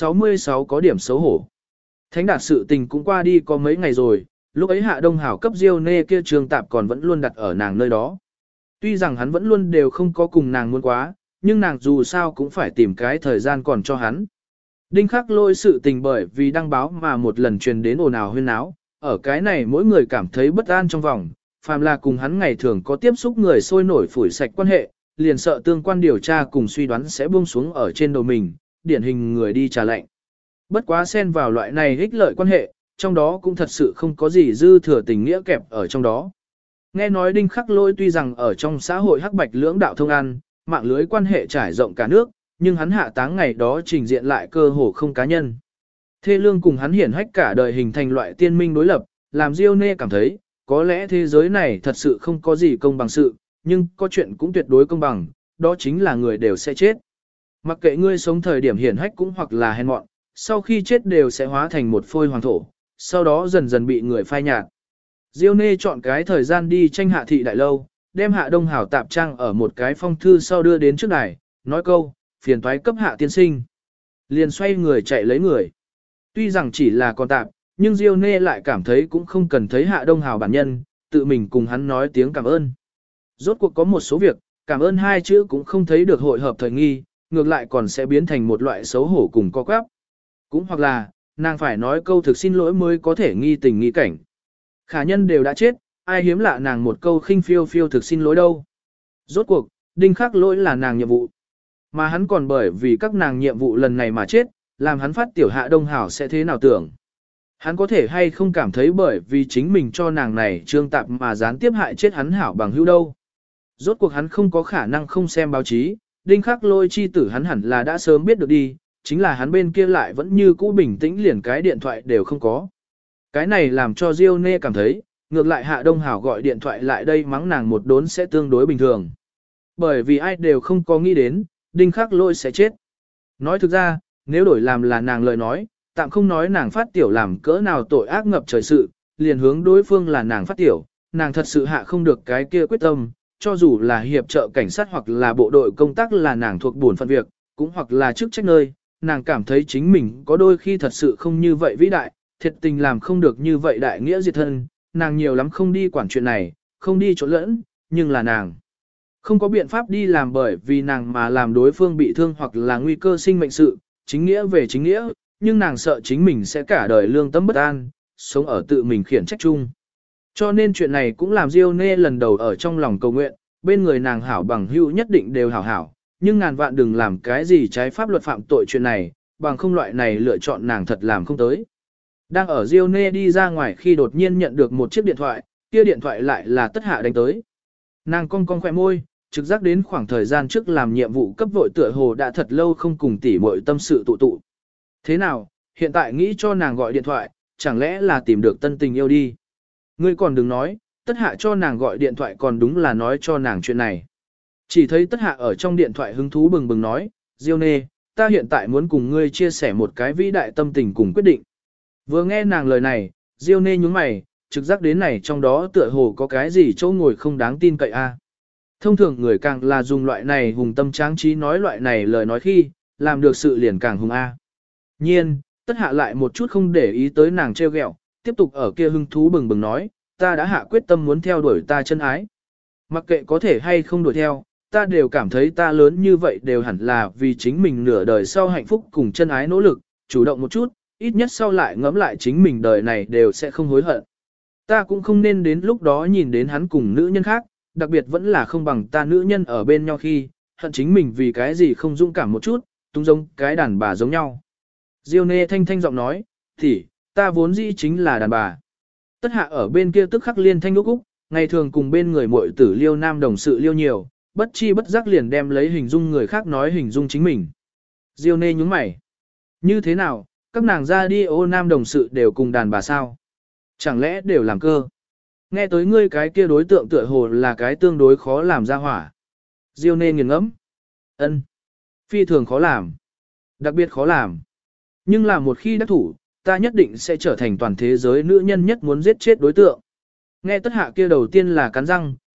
166 có điểm xấu hổ. Thánh đạt sự tình cũng qua đi có mấy ngày rồi, lúc ấy Hạ Đông Hảo cấp Diêu Nê kia trường tạp còn vẫn luôn đặt ở nàng nơi đó. Tuy rằng hắn vẫn luôn đều không có cùng nàng muốn quá, nhưng nàng dù sao cũng phải tìm cái thời gian còn cho hắn. Đinh Khắc Lỗi sự tình bởi vì đăng báo mà một lần truyền đến ồn ào huyên náo, ở cái này mỗi người cảm thấy bất an trong vòng, phàm là cùng hắn ngày thường có tiếp xúc người sôi nổi phủi sạch quan hệ, liền sợ tương quan điều tra cùng suy đoán sẽ buông xuống ở trên đầu mình, điển hình người đi trả lệnh. Bất quá xen vào loại này ích lợi quan hệ, trong đó cũng thật sự không có gì dư thừa tình nghĩa kẹp ở trong đó. Nghe nói Đinh Khắc Lỗi tuy rằng ở trong xã hội hắc bạch lưỡng đạo thông ăn, mạng lưới quan hệ trải rộng cả nước, nhưng hắn hạ táng ngày đó trình diện lại cơ hồ không cá nhân. Thê lương cùng hắn hiển hách cả đời hình thành loại tiên minh đối lập, làm Diêu Nê cảm thấy, có lẽ thế giới này thật sự không có gì công bằng sự, nhưng có chuyện cũng tuyệt đối công bằng, đó chính là người đều sẽ chết. Mặc kệ ngươi sống thời điểm hiển hách cũng hoặc là hèn mọn, sau khi chết đều sẽ hóa thành một phôi hoàng thổ, sau đó dần dần bị người phai nhạt. Diêu Nê chọn cái thời gian đi tranh Hạ thị đại lâu, đem Hạ Đông Hảo tạp trang ở một cái phong thư sau đưa đến trước đài, nói câu, phiền toái cấp Hạ tiên sinh. Liền xoay người chạy lấy người. Tuy rằng chỉ là con tạp, nhưng Diêu Nê lại cảm thấy cũng không cần thấy Hạ Đông Hảo bản nhân, tự mình cùng hắn nói tiếng cảm ơn. Rốt cuộc có một số việc, cảm ơn hai chữ cũng không thấy được hội hợp thời nghi, ngược lại còn sẽ biến thành một loại xấu hổ cùng co quắp. Cũng hoặc là, nàng phải nói câu thực xin lỗi mới có thể nghi tình nghi cảnh. Khả nhân đều đã chết, ai hiếm lạ nàng một câu khinh phiêu phiêu thực xin lỗi đâu. Rốt cuộc, Đinh Khắc Lỗi là nàng nhiệm vụ. Mà hắn còn bởi vì các nàng nhiệm vụ lần này mà chết, làm hắn phát tiểu Hạ Đông Hảo sẽ thế nào tưởng. Hắn có thể hay không cảm thấy bởi vì chính mình cho nàng này trương tạp mà gián tiếp hại chết hắn hảo bằng hữu đâu. Rốt cuộc hắn không có khả năng không xem báo chí, Đinh Khắc Lỗi chi tử hắn hẳn là đã sớm biết được đi, chính là hắn bên kia lại vẫn như cũ bình tĩnh liền cái điện thoại đều không có. Cái này làm cho Diêu Nê cảm thấy, ngược lại Hạ Đông Hảo gọi điện thoại lại đây mắng nàng một đốn sẽ tương đối bình thường. Bởi vì ai đều không có nghĩ đến, Đinh Khắc Lỗi sẽ chết. Nói thực ra, nếu đổi làm là nàng lời nói, tạm không nói nàng phát tiểu làm cỡ nào tội ác ngập trời sự, liền hướng đối phương là nàng phát tiểu, nàng thật sự hạ không được cái kia quyết tâm, cho dù là hiệp trợ cảnh sát hoặc là bộ đội công tác là nàng thuộc bổn phận việc, cũng hoặc là chức trách nơi, nàng cảm thấy chính mình có đôi khi thật sự không như vậy vĩ đại, thiệt tình làm không được như vậy đại nghĩa diệt thân, nàng nhiều lắm không đi quản chuyện này, không đi trộn lẫn, nhưng là nàng không có biện pháp đi làm bởi vì nàng mà làm đối phương bị thương hoặc là nguy cơ sinh mệnh sự, chính nghĩa về chính nghĩa, nhưng nàng sợ chính mình sẽ cả đời lương tâm bất an, sống ở tự mình khiển trách chung. Cho nên chuyện này cũng làm Diêu Nê lần đầu ở trong lòng cầu nguyện, bên người nàng hảo bằng hữu nhất định đều hảo hảo, nhưng ngàn vạn đừng làm cái gì trái pháp luật phạm tội chuyện này, bằng không loại này lựa chọn nàng thật làm không tới. Đang ở Diêu Nê đi ra ngoài khi đột nhiên nhận được một chiếc điện thoại, kia điện thoại lại là Tất Hạ đánh tới. Nàng cong cong khỏe môi, trực giác đến khoảng thời gian trước làm nhiệm vụ cấp vội tựa hồ đã thật lâu không cùng tỉ muội tâm sự tụ tụ. Thế nào, hiện tại nghĩ cho nàng gọi điện thoại, chẳng lẽ là tìm được tân tình yêu đi. Ngươi còn đừng nói, Tất Hạ cho nàng gọi điện thoại còn đúng là nói cho nàng chuyện này. Chỉ thấy Tất Hạ ở trong điện thoại hứng thú bừng bừng nói, Diêu Nê, ta hiện tại muốn cùng ngươi chia sẻ một cái vĩ đại tâm tình cùng quyết định. Vừa nghe nàng lời này, Diêu Nê nhướng mày, trực giác đến này trong đó tựa hồ có cái gì chỗ ngồi không đáng tin cậy a. Thông thường người càng là dùng loại này hùng tâm tráng trí nói loại này lời nói khi, làm được sự liền càng hùng a. Nhiên, Tất Hạ lại một chút không để ý tới nàng trêu ghẹo, tiếp tục ở kia hứng thú bừng bừng nói, ta đã hạ quyết tâm muốn theo đuổi ta chân ái. Mặc kệ có thể hay không đuổi theo, ta đều cảm thấy ta lớn như vậy đều hẳn là vì chính mình nửa đời sau hạnh phúc cùng chân ái nỗ lực, chủ động một chút, ít nhất sau lại ngẫm lại chính mình đời này đều sẽ không hối hận. Ta cũng không nên đến lúc đó nhìn đến hắn cùng nữ nhân khác, đặc biệt vẫn là không bằng ta nữ nhân ở bên nhau khi, hận chính mình vì cái gì không dũng cảm một chút, tung giống cái đàn bà giống nhau. Diêu Nê thanh thanh giọng nói, thì, ta vốn dĩ chính là đàn bà. Tất Hạ ở bên kia tức khắc liên thanh úc úc, ngày thường cùng bên người muội tử liêu nam đồng sự liêu nhiều, bất chi bất giác liền đem lấy hình dung người khác nói hình dung chính mình. Diêu Nê nhúng mày. Như thế nào, các nàng ra đi ô nam đồng sự đều cùng đàn bà sao? Chẳng lẽ đều làm cơ? Nghe tới ngươi cái kia đối tượng tựa hồ là cái tương đối khó làm ra hỏa. Diêu Nê nghiền ngẫm. Ân, phi thường khó làm. Đặc biệt khó làm. Nhưng là một khi đắc thủ, ta nhất định sẽ trở thành toàn thế giới nữ nhân nhất muốn giết chết đối tượng. Nghe Tất Hạ kia đầu tiên là cắn răng,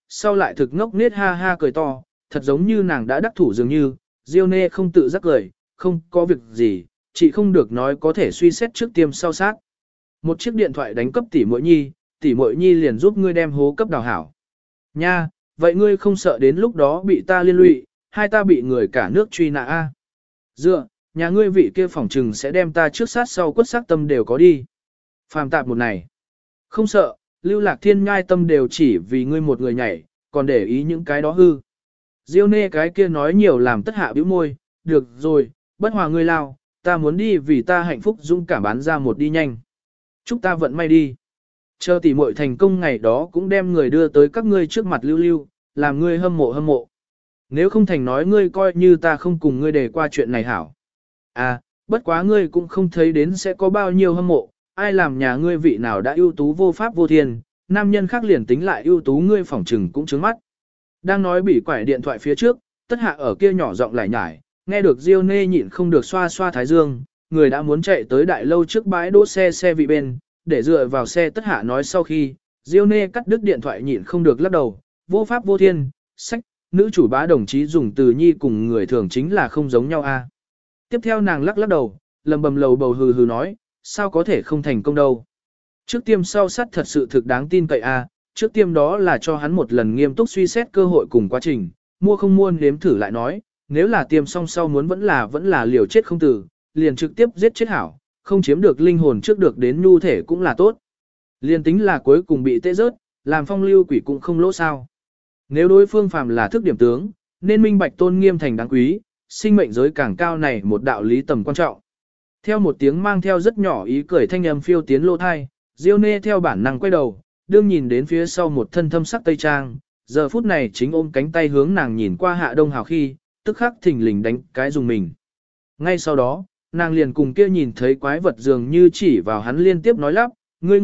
sau lại thực ngốc nết ha ha cười to, thật giống như nàng đã đắc thủ dường như, Diêu Nê không tự giác cười, không có việc gì, chị không được nói có thể suy xét trước tiêm sau sát. Một chiếc điện thoại đánh cấp tỷ muội nhi liền giúp ngươi đem hố cấp đào hảo. Nha, vậy ngươi không sợ đến lúc đó bị ta liên lụy, hai ta bị người cả nước truy nã a? Dựa, nhà ngươi vị kia phỏng trừng sẽ đem ta trước sát sau quất xác tâm đều có đi. Phàm tạp một này. Không sợ, Lưu Lạc Thiên nhai tâm đều chỉ vì ngươi một người nhảy, còn để ý những cái đó hư. Diêu Nê cái kia nói nhiều làm tất hạ bĩu môi, được rồi, bất hòa ngươi lao, ta muốn đi vì ta hạnh phúc dũng cảm bán ra một đi nhanh. Chúc ta vận may đi. Chờ tỷ muội thành công ngày đó cũng đem người đưa tới các ngươi trước mặt lưu lưu, làm ngươi hâm mộ. Nếu không thành nói ngươi coi như ta không cùng ngươi đề qua chuyện này hảo. À, bất quá ngươi cũng không thấy đến sẽ có bao nhiêu hâm mộ, ai làm nhà ngươi vị nào đã ưu tú vô pháp vô thiên, nam nhân khác liền tính lại ưu tú ngươi phỏng trừng cũng trướng mắt. Đang nói bị quải điện thoại phía trước, tất hạ ở kia nhỏ giọng lải nhải, nghe được Diêu Nê nhịn không được xoa xoa thái dương, người đã muốn chạy tới đại lâu trước bãi đỗ xe vị bên, để dựa vào xe tất hạ nói sau khi, Diêu Nê cắt đứt điện thoại nhịn không được lắc đầu, vô pháp vô thiên, sách, nữ chủ bá đồng chí dùng từ nhi cùng người thường chính là không giống nhau a. Tiếp theo nàng lắc đầu, lầm bầm lầu bầu hừ hừ nói, sao có thể không thành công đâu. Trước tiêm sau sát thật sự thực đáng tin cậy a, trước tiêm đó là cho hắn một lần nghiêm túc suy xét cơ hội cùng quá trình, mua không mua nếm thử lại nói, nếu là tiêm xong sau muốn vẫn là liều chết không tử, liền trực tiếp giết chết hảo, không chiếm được linh hồn trước được đến nhu thể cũng là tốt. Liền tính là cuối cùng bị tê rớt, làm phong lưu quỷ cũng không lỗ sao. Nếu đối phương phàm là thức điểm tướng, nên minh bạch tôn nghiêm thành đáng quý, sinh mệnh giới càng cao này một đạo lý tầm quan trọng. Theo một tiếng mang theo rất nhỏ ý cười thanh âm phiêu tiến lô thai, Diêu Nê theo bản năng quay đầu, đương nhìn đến phía sau một thân thâm sắc tây trang, giờ phút này chính ôm cánh tay hướng nàng nhìn qua Hạ Đông Hào khi, tức khắc thình lình đánh cái dùng mình. Ngay sau đó, nàng liền cùng kia nhìn thấy quái vật dường như chỉ vào hắn liên tiếp nói lắp,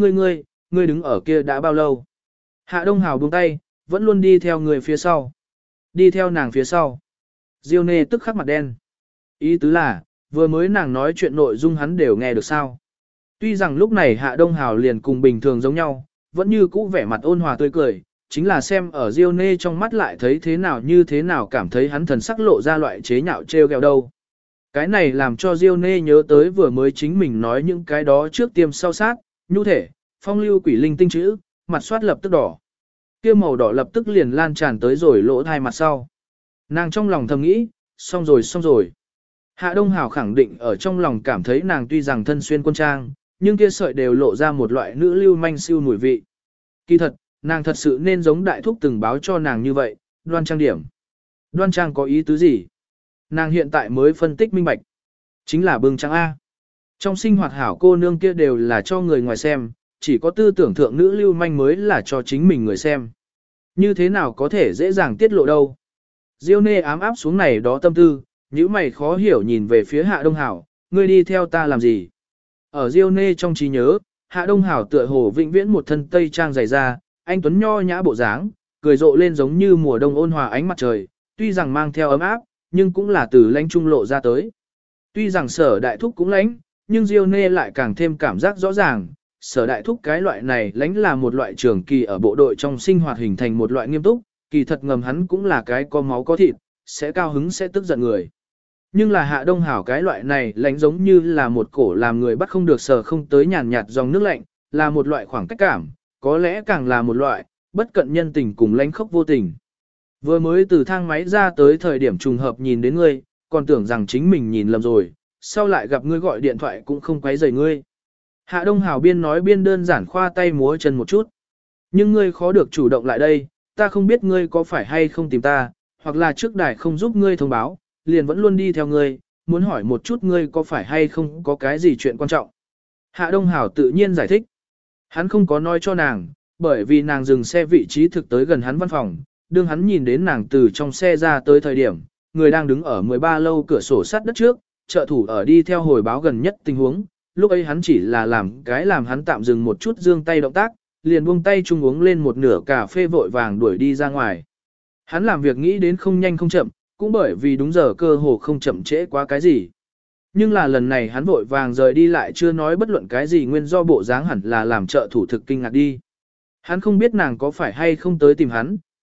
ngươi đứng ở kia đã bao lâu? Hạ Đông Hào buông tay, vẫn luôn đi theo người phía sau. Đi theo nàng phía sau. Diêu Nê tức khắc mặt đen. Ý tứ là, vừa mới nàng nói chuyện nội dung hắn đều nghe được sao. Tuy rằng lúc này Hạ Đông Hào liền cùng bình thường giống nhau, vẫn như cũ vẻ mặt ôn hòa tươi cười, chính là xem ở Diêu Nê trong mắt lại thấy thế nào như thế nào cảm thấy hắn thần sắc lộ ra loại chế nhạo trêu ghẹo đâu. Cái này làm cho Diêu Nê nhớ tới vừa mới chính mình nói những cái đó trước tiêm sau sát, nhu thể, phong lưu quỷ linh tinh chữ, mặt soát lập tức đỏ. Kia màu đỏ lập tức liền lan tràn tới rồi lỗ thai mặt sau. Nàng trong lòng thầm nghĩ, xong rồi. Hạ Đông Hào khẳng định ở trong lòng cảm thấy nàng tuy rằng thân xuyên quân trang, nhưng kia sợi đều lộ ra một loại nữ lưu manh siêu mùi vị. Kỳ thật, nàng thật sự nên giống đại thúc từng báo cho nàng như vậy, đoan trang điểm. Đoan trang có ý tứ gì? Nàng hiện tại mới phân tích minh bạch. Chính là bưng trắng A. Trong sinh hoạt hảo cô nương kia đều là cho người ngoài xem, chỉ có tư tưởng thượng nữ lưu manh mới là cho chính mình người xem. Như thế nào có thể dễ dàng tiết lộ đâu? Diêu Nê ám áp xuống này đó tâm tư, nhíu mày khó hiểu nhìn về phía Hạ Đông Hảo, ngươi đi theo ta làm gì? Ở Diêu Nê trong trí nhớ, Hạ Đông Hảo tựa hồ vĩnh viễn một thân tây trang dày da, anh tuấn nho nhã bộ dáng, cười rộ lên giống như mùa đông ôn hòa ánh mặt trời, tuy rằng mang theo ấm áp, nhưng cũng là từ lãnh trung lộ ra tới. Tuy rằng Sở Đại Thúc cũng lãnh, nhưng Diêu Nê lại càng thêm cảm giác rõ ràng, Sở Đại Thúc cái loại này lãnh là một loại trường kỳ ở bộ đội trong sinh hoạt hình thành một loại nghiêm túc, kỳ thật ngầm hắn cũng là cái có máu có thịt, sẽ cao hứng sẽ tức giận người. Nhưng là Hạ Đông Hảo cái loại này lãnh giống như là một cổ làm người bắt không được sờ không tới nhàn nhạt dòng nước lạnh, là một loại khoảng cách cảm, có lẽ càng là một loại bất cận nhân tình cùng lãnh khốc vô tình. Vừa mới từ thang máy ra tới thời điểm trùng hợp nhìn đến ngươi, còn tưởng rằng chính mình nhìn lầm rồi, sau lại gặp ngươi gọi điện thoại cũng không quấy rầy ngươi. Hạ Đông Hảo biên nói biên đơn giản khoa tay múa chân một chút. Nhưng ngươi khó được chủ động lại đây, ta không biết ngươi có phải hay không tìm ta, hoặc là trước đài không giúp ngươi thông báo, liền vẫn luôn đi theo ngươi, muốn hỏi một chút ngươi có phải hay không có cái gì chuyện quan trọng. Hạ Đông Hảo tự nhiên giải thích. Hắn không có nói cho nàng, bởi vì nàng dừng xe vị trí thực tới gần hắn văn phòng, đương hắn nhìn đến nàng từ trong xe ra tới thời điểm, người đang đứng ở 13 lâu cửa sổ sắt đất trước, trợ thủ ở đi theo hồi báo gần nhất tình huống, lúc ấy hắn chỉ là làm hắn tạm dừng một chút giương tay động tác, liền buông tay chung uống lên một nửa cà phê vội vàng đuổi đi ra ngoài. Hắn làm việc nghĩ đến không nhanh không chậm, cũng bởi vì đúng giờ cơ hồ không chậm trễ quá cái gì. Nhưng là lần này hắn vội vàng rời đi lại chưa nói bất luận cái gì nguyên do bộ dáng hẳn là làm trợ thủ thực kinh ngạc đi. Hắn không biết nàng có phải hay không tới tìm hắn,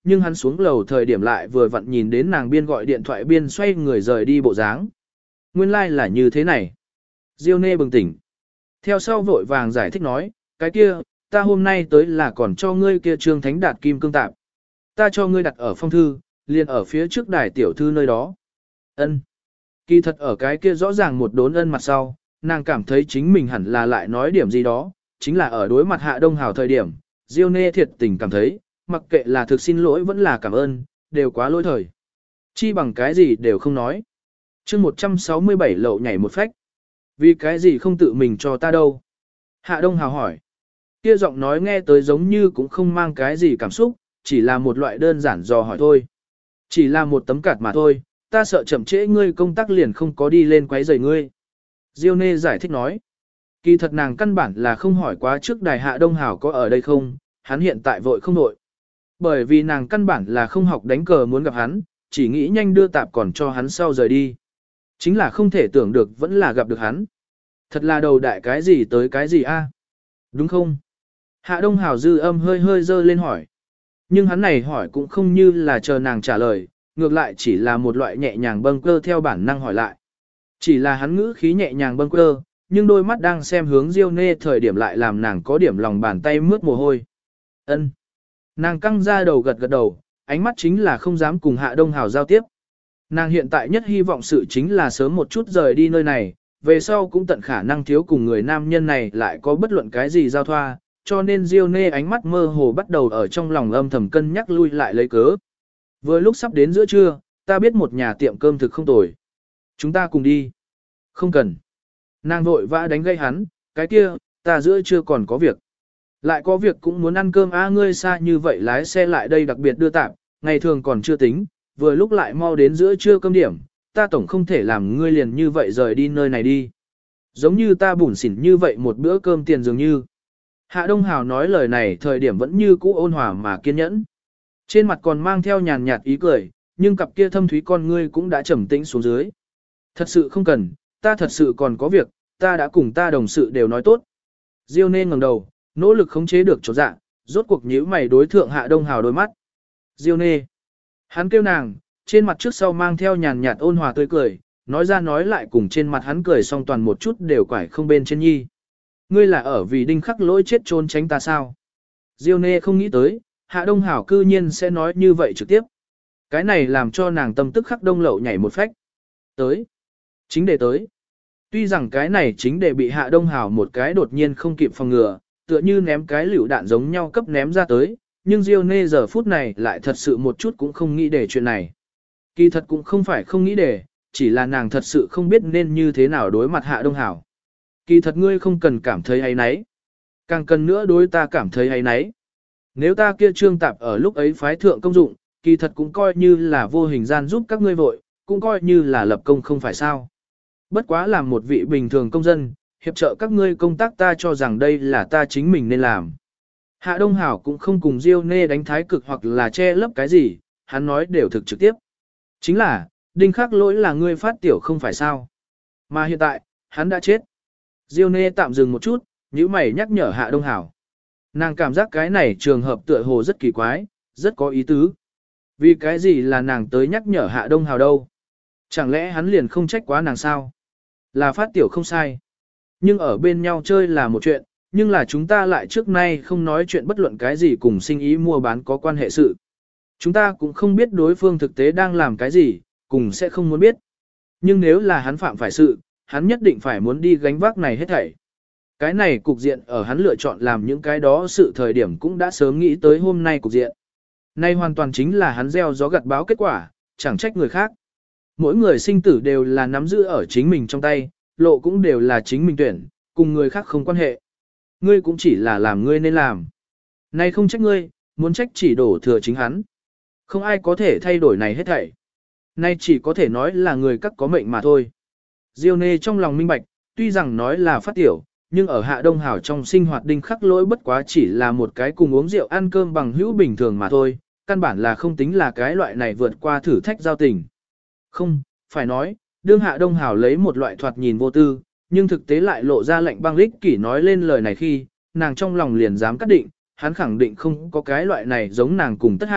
nhưng hắn xuống lầu thời điểm lại vừa vặn nhìn đến nàng biên gọi điện thoại biên xoay người rời đi bộ dáng. Nguyên lai like là như thế này. Diêu Nê bừng tỉnh. Theo sau vội vàng giải thích nói, cái kia, ta hôm nay tới là còn cho ngươi kia Trương Thánh Đạt kim cương tạp. Ta cho ngươi đặt ở phong thư, liền ở phía trước đài tiểu thư nơi đó. Ân. Kỳ thật ở cái kia rõ ràng một đốn ân mặt sau, nàng cảm thấy chính mình hẳn là lại nói điểm gì đó, chính là ở đối mặt Hạ Đông Hào thời điểm, Diêu Nê thiệt tình cảm thấy, mặc kệ là thực xin lỗi vẫn là cảm ơn, đều quá lỗi thời. Chi bằng cái gì đều không nói. chương 167 lậu nhảy một phách. Vì cái gì không tự mình cho ta đâu? Hạ Đông Hào hỏi. Kia giọng nói nghe tới giống như cũng không mang cái gì cảm xúc, chỉ là một loại đơn giản dò hỏi thôi. Chỉ là một tấm card mà thôi, ta sợ chậm trễ ngươi công tác liền không có đi lên quấy rầy ngươi. Diêu Nê giải thích nói. Kỳ thật nàng căn bản là không hỏi quá trước đài Hạ Đông Hào có ở đây không, hắn hiện tại vội không vội. Bởi vì nàng căn bản là không học đánh cờ muốn gặp hắn, chỉ nghĩ nhanh đưa tạp còn cho hắn sau rời đi. Chính là không thể tưởng được vẫn là gặp được hắn. Thật là đầu đại cái gì tới cái gì a? Đúng không? Hạ Đông Hào dư âm hơi hơi dơ lên hỏi. Nhưng hắn này hỏi cũng không như là chờ nàng trả lời, ngược lại chỉ là một loại nhẹ nhàng bâng quơ theo bản năng hỏi lại. Chỉ là hắn ngữ khí nhẹ nhàng bâng quơ, nhưng đôi mắt đang xem hướng Diêu Nê thời điểm lại làm nàng có điểm lòng bàn tay mướt mồ hôi. Ân. Nàng căng ra đầu gật gật đầu, ánh mắt chính là không dám cùng Hạ Đông Hào giao tiếp. Nàng hiện tại nhất hy vọng sự chính là sớm một chút rời đi nơi này, về sau cũng tận khả năng thiếu cùng người nam nhân này lại có bất luận cái gì giao thoa, cho nên Diêu Nê ánh mắt mơ hồ bắt đầu ở trong lòng âm thầm cân nhắc lui lại lấy cớ. Vừa lúc sắp đến giữa trưa, ta biết một nhà tiệm cơm thực không tồi. Chúng ta cùng đi. Không cần. Nàng vội vã đánh gây hắn, cái kia, ta giữa trưa còn có việc. Lại có việc cũng muốn ăn cơm ngươi xa như vậy lái xe lại đây đặc biệt đưa tạm, ngày thường còn chưa tính, vừa lúc lại mau đến giữa trưa cơm điểm, ta tổng không thể làm ngươi liền như vậy rời đi nơi này đi. Giống như ta bủn xỉn như vậy một bữa cơm tiền dường như. Hạ Đông Hào nói lời này thời điểm vẫn như cũ ôn hòa mà kiên nhẫn. Trên mặt còn mang theo nhàn nhạt ý cười, nhưng cặp kia thâm thúy con ngươi cũng đã trầm tĩnh xuống dưới. Thật sự không cần, ta thật sự còn có việc, ta đã cùng ta đồng sự đều nói tốt. Diêu Nê ngẩng đầu, nỗ lực khống chế được chỗ dạ, rốt cuộc nhíu mày đối thượng Hạ Đông Hào đôi mắt. Diêu Nê. Hắn kêu nàng, trên mặt trước sau mang theo nhàn nhạt ôn hòa tươi cười, nói ra nói lại cùng trên mặt hắn cười song toàn một chút đều quải không bên trên nhi. Ngươi là ở vì đinh khắc lỗi chết trốn tránh ta sao? Diêu Nê không nghĩ tới, Hạ Đông Hảo cư nhiên sẽ nói như vậy trực tiếp. Cái này làm cho nàng tâm tức khắc đông lậu nhảy một phách. Tới. Chính đề tới. Tuy rằng cái này chính đề bị Hạ Đông Hảo một cái đột nhiên không kịp phòng ngừa, tựa như ném cái lựu đạn giống nhau cấp ném ra tới, nhưng Diêu Nê giờ phút này lại thật sự một chút cũng không nghĩ để chuyện này. Kỳ thật cũng không phải không nghĩ để, chỉ là nàng thật sự không biết nên như thế nào đối mặt Hạ Đông Hảo. Kỳ thật ngươi không cần cảm thấy hay nấy. Càng cần nữa đối ta cảm thấy hay nấy. Nếu ta kia trương tạp ở lúc ấy phái thượng công dụng, kỳ thật cũng coi như là vô hình gian giúp các ngươi vội, cũng coi như là lập công không phải sao. Bất quá làm một vị bình thường công dân, hiệp trợ các ngươi công tác ta cho rằng đây là ta chính mình nên làm. Hạ Đông Hảo cũng không cùng Diêu Nê đánh thái cực hoặc là che lấp cái gì, hắn nói đều thực trực tiếp. Chính là, đinh khắc lỗi là ngươi phát tiểu không phải sao. Mà hiện tại, hắn đã chết. Diêu Nê tạm dừng một chút, nhíu mày nhắc nhở Hạ Đông Hảo. Nàng cảm giác cái này trường hợp tựa hồ rất kỳ quái, rất có ý tứ. Vì cái gì là nàng tới nhắc nhở Hạ Đông Hảo đâu? Chẳng lẽ hắn liền không trách quá nàng sao? Là phát tiểu không sai. Nhưng ở bên nhau chơi là một chuyện, nhưng là chúng ta lại trước nay không nói chuyện bất luận cái gì cùng sinh ý mua bán có quan hệ sự. Chúng ta cũng không biết đối phương thực tế đang làm cái gì, cùng sẽ không muốn biết. Nhưng nếu là hắn phạm phải sự, hắn nhất định phải muốn đi gánh vác này hết thảy. Cái này cục diện ở hắn lựa chọn làm những cái đó sự thời điểm cũng đã sớm nghĩ tới hôm nay cục diện. Nay hoàn toàn chính là hắn gieo gió gặt báo kết quả, chẳng trách người khác. Mỗi người sinh tử đều là nắm giữ ở chính mình trong tay, lộ cũng đều là chính mình tuyển, cùng người khác không quan hệ. Ngươi cũng chỉ là làm ngươi nên làm. Nay không trách ngươi, muốn trách chỉ đổ thừa chính hắn. Không ai có thể thay đổi này hết thảy. Nay chỉ có thể nói là người các có mệnh mà thôi. Diêu Nê trong lòng minh bạch, tuy rằng nói là phát tiểu, nhưng ở Hạ Đông Hảo trong sinh hoạt đinh khắc lỗi bất quá chỉ là một cái cùng uống rượu ăn cơm bằng hữu bình thường mà thôi, căn bản là không tính là cái loại này vượt qua thử thách giao tình. Không, phải nói, đương Hạ Đông Hảo lấy một loại thoạt nhìn vô tư, nhưng thực tế lại lộ ra lệnh băng lích kỷ nói lên lời này khi, nàng trong lòng liền dám cắt định, hắn khẳng định không có cái loại này giống nàng cùng tất hạ,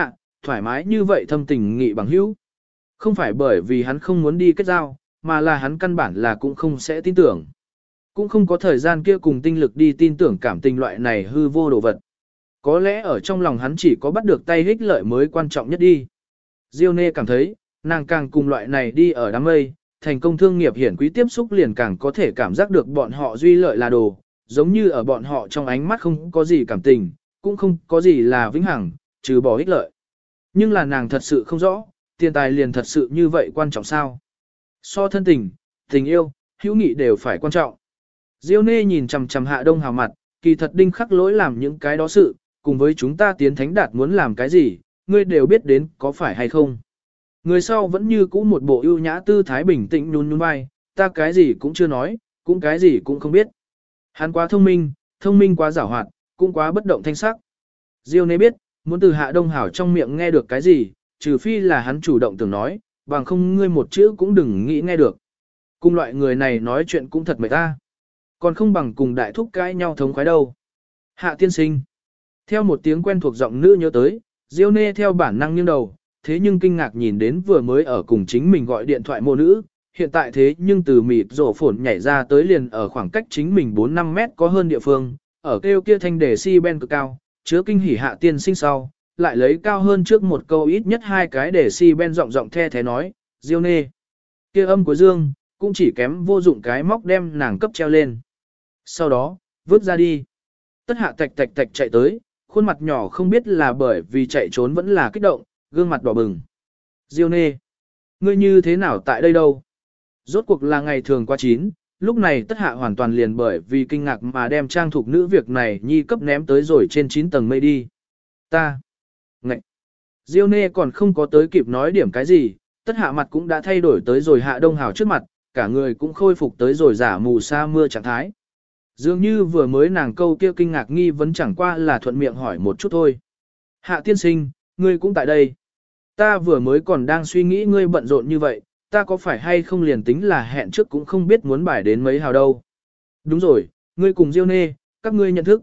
thoải mái như vậy thâm tình nghị bằng hữu. Không phải bởi vì hắn không muốn đi kết giao, mà là hắn căn bản là cũng không sẽ tin tưởng. Cũng không có thời gian kia cùng tinh lực đi tin tưởng cảm tình loại này hư vô đồ vật. Có lẽ ở trong lòng hắn chỉ có bắt được tay hích lợi mới quan trọng nhất đi. Diêu Nê cảm thấy, nàng càng cùng loại này đi ở đám mây, thành công thương nghiệp hiển quý tiếp xúc liền càng có thể cảm giác được bọn họ duy lợi là đồ, giống như ở bọn họ trong ánh mắt không có gì cảm tình, cũng không có gì là vĩnh hằng, trừ bỏ ích lợi. Nhưng là nàng thật sự không rõ, tiền tài liền thật sự như vậy quan trọng sao? So thân tình, tình yêu, hữu nghị đều phải quan trọng. Diêu Nê nhìn chằm chằm Hạ Đông Hào mặt, kỳ thật đinh khắc lỗi làm những cái đó sự, cùng với chúng ta tiến thánh đạt muốn làm cái gì, ngươi đều biết đến có phải hay không. Người sau vẫn như cũ một bộ ưu nhã tư thái bình tĩnh nhún nhún vai, ta cái gì cũng chưa nói, cũng cái gì cũng không biết. Hắn quá thông minh quá giảo hoạt, cũng quá bất động thanh sắc. Diêu Nê biết, muốn từ Hạ Đông Hảo trong miệng nghe được cái gì, trừ phi là hắn chủ động tưởng nói, bằng không ngươi một chữ cũng đừng nghĩ nghe được. Cùng loại người này nói chuyện cũng thật mệt ta. Còn không bằng cùng đại thúc cãi nhau thống khoái đâu. Hạ tiên sinh. Theo một tiếng quen thuộc giọng nữ nhớ tới, Diêu Nê theo bản năng nghiêng đầu, thế nhưng kinh ngạc nhìn đến vừa mới ở cùng chính mình gọi điện thoại mô nữ, hiện tại thế nhưng từ mịt rổ phổn nhảy ra tới liền ở khoảng cách chính mình 4-5 mét có hơn địa phương, ở kêu kia thanh đề si ben cực cao, chứa kinh hỉ Hạ tiên sinh sau, lại lấy cao hơn trước một câu ít nhất hai cái đề si ben giọng giọng the thế nói, Diêu Nê. Kia âm của Dương, cũng chỉ kém vô dụng cái móc đem nàng cấp treo lên. Sau đó, vứt ra đi. Tất Hạ tạch tạch tạch chạy tới, khuôn mặt nhỏ không biết là bởi vì chạy trốn vẫn là kích động, gương mặt đỏ bừng. Diêu Nê, ngươi như thế nào tại đây đâu? Rốt cuộc là ngày thường qua 9, lúc này Tất Hạ hoàn toàn liền bởi vì kinh ngạc mà đem trang thuộc nữ việc này nhi cấp ném tới rồi trên 9 tầng mây đi. Ta. Ngậy. Diêu Nê còn không có tới kịp nói điểm cái gì, Tất Hạ mặt cũng đã thay đổi tới rồi Hạ Đông Hào trước mặt, cả người cũng khôi phục tới rồi giả mù sa mưa trạng thái. Dường như vừa mới nàng câu kia kinh ngạc nghi vấn chẳng qua là thuận miệng hỏi một chút thôi. Hạ tiên sinh, ngươi cũng tại đây. Ta vừa mới còn đang suy nghĩ ngươi bận rộn như vậy, ta có phải hay không liền tính là hẹn trước cũng không biết muốn bài đến mấy hào đâu. Đúng rồi, ngươi cùng Diêu Nê, các ngươi nhận thức.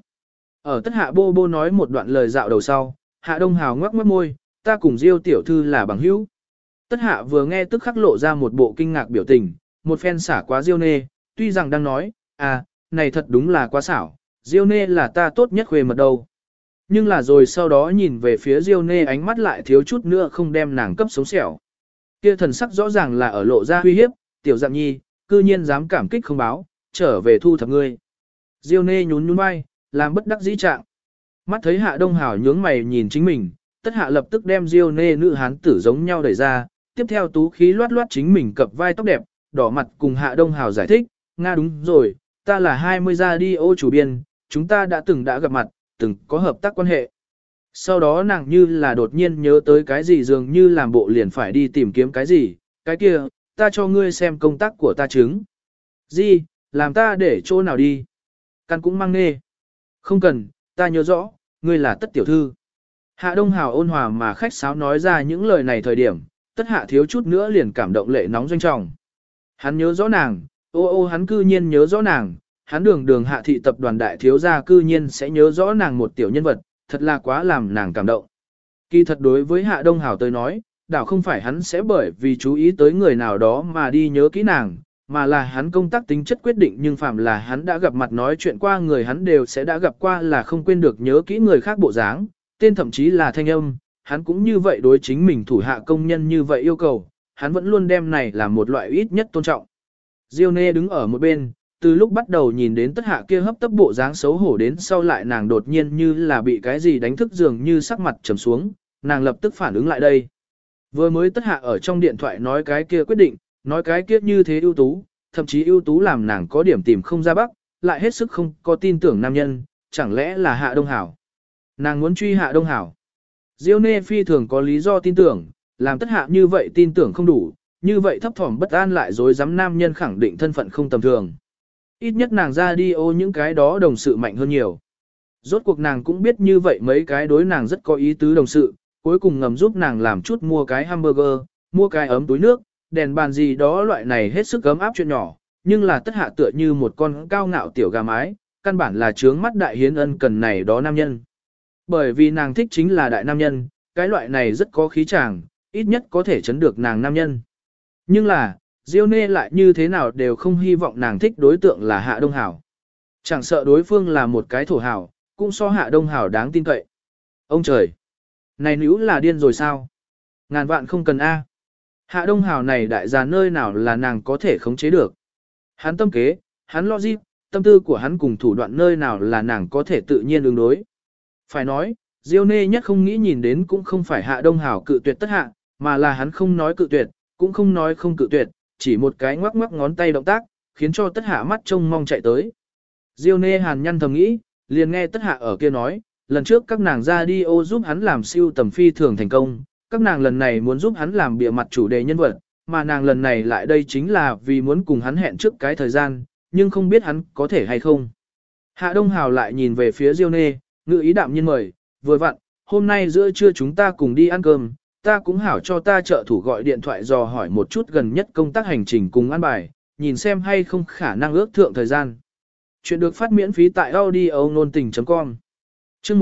Ở Tất Hạ bô bô nói một đoạn lời dạo đầu sau, Hạ Đông Hào ngoắc ngoắc môi, ta cùng Diêu tiểu thư là bằng hữu. Tất Hạ vừa nghe tức khắc lộ ra một bộ kinh ngạc biểu tình, một phen xả quá Diêu Nê, tuy rằng đang nói, này thật đúng là quá xảo, Diêu Nê là ta tốt nhất khuê mật đâu. Nhưng là rồi sau đó nhìn về phía Diêu Nê ánh mắt lại thiếu chút nữa không đem nàng cấp sống xẻo. Kia thần sắc rõ ràng là ở lộ ra uy hiếp, tiểu dạng nhi, cư nhiên dám cảm kích không báo, trở về thu thập ngươi. Diêu Nê nhún nhún vai, làm bất đắc dĩ trạng. Mắt thấy Hạ Đông Hảo nhướng mày nhìn chính mình, Tất Hạ lập tức đem Diêu Nê nữ hán tử giống nhau đẩy ra, tiếp theo tú khí loát loát chính mình cặp vai tóc đẹp, đỏ mặt cùng Hạ Đông Hảo giải thích, Nga đúng rồi, ta là 20 gia đi ô chủ biên, chúng ta đã gặp mặt, từng có hợp tác quan hệ. Sau đó nàng như là đột nhiên nhớ tới cái gì dường như làm bộ liền phải đi tìm kiếm cái gì, cái kia, ta cho ngươi xem công tác của ta chứng. Gì, làm ta để chỗ nào đi? Căn cũng mang nê. Không cần, ta nhớ rõ, ngươi là Tất tiểu thư. Hạ Đông Hào ôn hòa mà khách sáo nói ra những lời này thời điểm, Tất Hạ thiếu chút nữa liền cảm động lệ nóng doanh trọng. Hắn nhớ rõ nàng, hắn cư nhiên nhớ rõ nàng, hắn đường Hạ thị tập đoàn đại thiếu gia cư nhiên sẽ nhớ rõ nàng một tiểu nhân vật, thật là quá làm nàng cảm động. Kỳ thật đối với Hạ Đông Hào tới nói, đảo không phải hắn sẽ bởi vì chú ý tới người nào đó mà đi nhớ kỹ nàng, mà là hắn công tác tính chất quyết định nhưng phạm là hắn đã gặp mặt nói chuyện qua người hắn đều sẽ đã gặp qua là không quên được nhớ kỹ người khác bộ dáng, tên thậm chí là thanh âm, hắn cũng như vậy đối chính mình thủ hạ công nhân như vậy yêu cầu, hắn vẫn luôn đem này là một loại ít nhất tôn trọng. Diêu Nê đứng ở một bên, từ lúc bắt đầu nhìn đến Tất Hạ kia hấp tấp bộ dáng xấu hổ đến sau lại nàng đột nhiên như là bị cái gì đánh thức dường như sắc mặt trầm xuống, nàng lập tức phản ứng lại đây. Vừa mới Tất Hạ ở trong điện thoại nói cái kia quyết định, nói cái kia như thế ưu tú, thậm chí ưu tú làm nàng có điểm tìm không ra bắc, lại hết sức không có tin tưởng nam nhân, chẳng lẽ là Hạ Đông Hảo. Nàng muốn truy Hạ Đông Hảo. Diêu Nê phi thường có lý do tin tưởng, làm Tất Hạ như vậy tin tưởng không đủ, như vậy thấp thỏm bất an lại dối dám nam nhân khẳng định thân phận không tầm thường. Ít nhất nàng ra đi ô những cái đó đồng sự mạnh hơn nhiều. Rốt cuộc nàng cũng biết như vậy mấy cái đối nàng rất có ý tứ đồng sự, cuối cùng ngầm giúp nàng làm chút mua cái hamburger, mua cái ấm túi nước, đèn bàn gì đó loại này hết sức ấm áp chuyện nhỏ, nhưng là Tất Hạ tựa như một con cao ngạo tiểu gà mái, căn bản là trướng mắt đại hiến ân cần này đó nam nhân. Bởi vì nàng thích chính là đại nam nhân, cái loại này rất có khí chàng, ít nhất có thể chấn được nàng nam nhân. Nhưng là, Diêu Nê lại như thế nào đều không hy vọng nàng thích đối tượng là Hạ Đông Hảo. Chẳng sợ đối phương là một cái thổ hảo, cũng so Hạ Đông Hảo đáng tin cậy. Ông trời! Này nữ là điên rồi sao? Ngàn vạn không cần A. Hạ Đông Hảo này đại gia nơi nào là nàng có thể khống chế được. Hắn tâm kế, hắn logic, tâm tư của hắn cùng thủ đoạn nơi nào là nàng có thể tự nhiên ứng đối. Phải nói, Diêu Nê nhất không nghĩ nhìn đến cũng không phải Hạ Đông Hảo cự tuyệt tất hạ, mà là hắn không nói cự tuyệt, cũng không nói không cự tuyệt, chỉ một cái ngoắc ngoắc ngón tay động tác, khiến cho tất hạ mắt trông mong chạy tới. Diêu Nê hàn nhăn thầm nghĩ, liền nghe tất hạ ở kia nói, lần trước các nàng ra đi ô giúp hắn làm siêu tầm phi thường thành công, các nàng lần này muốn giúp hắn làm bịa mặt chủ đề nhân vật, mà nàng lần này lại đây chính là vì muốn cùng hắn hẹn trước cái thời gian, nhưng không biết hắn có thể hay không. Hạ Đông Hào lại nhìn về phía Diêu Nê, ngự ý đạm nhiên mời, vừa vặn, hôm nay giữa trưa chúng ta cùng đi ăn cơm, ta cũng hảo cho ta trợ thủ gọi điện thoại dò hỏi một chút gần nhất công tác hành trình cùng ăn bài, nhìn xem hay không khả năng ước thượng thời gian. Chuyện được phát miễn phí tại audio.com. Chương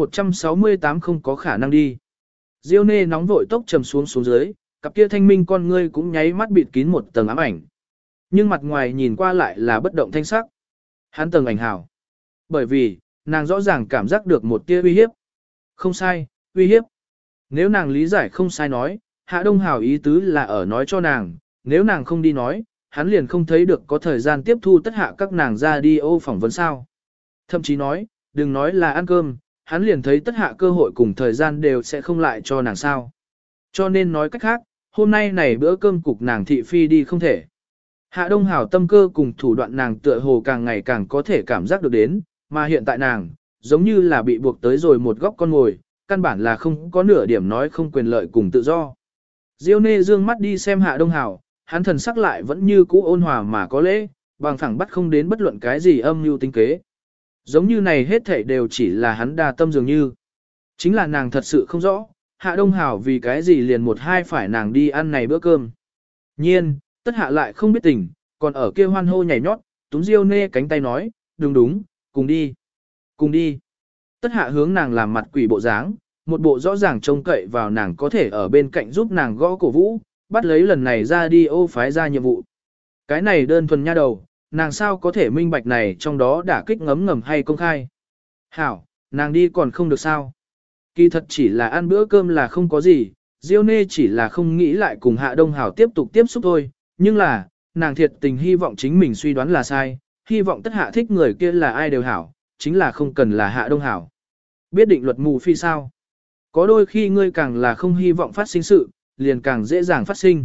168 không có khả năng đi. Diêu Nê nóng vội tốc trầm xuống dưới, cặp kia thanh minh con ngươi cũng nháy mắt bịt kín một tầng ám ảnh. Nhưng mặt ngoài nhìn qua lại là bất động thanh sắc. Hắn tầng ảnh hảo. Bởi vì, nàng rõ ràng cảm giác được một tia uy hiếp. Không sai, uy hiếp. Nếu nàng lý giải không sai nói, Hạ Đông Hảo ý tứ là ở nói cho nàng, nếu nàng không đi nói, hắn liền không thấy được có thời gian tiếp thu tất hạ các nàng ra đi ô phỏng vấn sao. Thậm chí nói, đừng nói là ăn cơm, hắn liền thấy tất hạ cơ hội cùng thời gian đều sẽ không lại cho nàng sao. Cho nên nói cách khác, hôm nay này bữa cơm cục nàng thị phi đi không thể. Hạ Đông Hảo tâm cơ cùng thủ đoạn nàng tựa hồ càng ngày càng có thể cảm giác được đến, mà hiện tại nàng, giống như là bị buộc tới rồi một góc con ngồi, căn bản là không có nửa điểm nói không quyền lợi cùng tự do. Diêu Nê dương mắt đi xem Hạ Đông Hảo, hắn thần sắc lại vẫn như cũ ôn hòa mà có lễ, bằng phẳng bắt không đến bất luận cái gì âm mưu tính kế. Giống như này hết thảy đều chỉ là hắn đa tâm dường như. Chính là nàng thật sự không rõ, Hạ Đông Hảo vì cái gì liền một hai phải nàng đi ăn này bữa cơm. Nhiên, tất hạ lại không biết tình, còn ở kia hoan hô nhảy nhót, túm Diêu Nê cánh tay nói, đúng, cùng đi. Cùng đi. Tất hạ hướng nàng làm mặt quỷ bộ dáng, một bộ rõ ràng trông cậy vào nàng có thể ở bên cạnh giúp nàng gõ cổ vũ, bắt lấy lần này ra đi ô phái ra nhiệm vụ. Cái này đơn thuần nha đầu, nàng sao có thể minh bạch này trong đó đả kích ngấm ngầm hay công khai. Hảo, nàng đi còn không được sao. Kỳ thật chỉ là ăn bữa cơm là không có gì, Diêu Nê chỉ là không nghĩ lại cùng Hạ Đông Hảo tiếp tục tiếp xúc thôi, nhưng là, nàng thiệt tình hy vọng chính mình suy đoán là sai, hy vọng tất hạ thích người kia là ai đều hảo, chính là không cần là Hạ Đông Hảo. Biết định luật mù phi sao? Có đôi khi ngươi càng là không hy vọng phát sinh sự, liền càng dễ dàng phát sinh.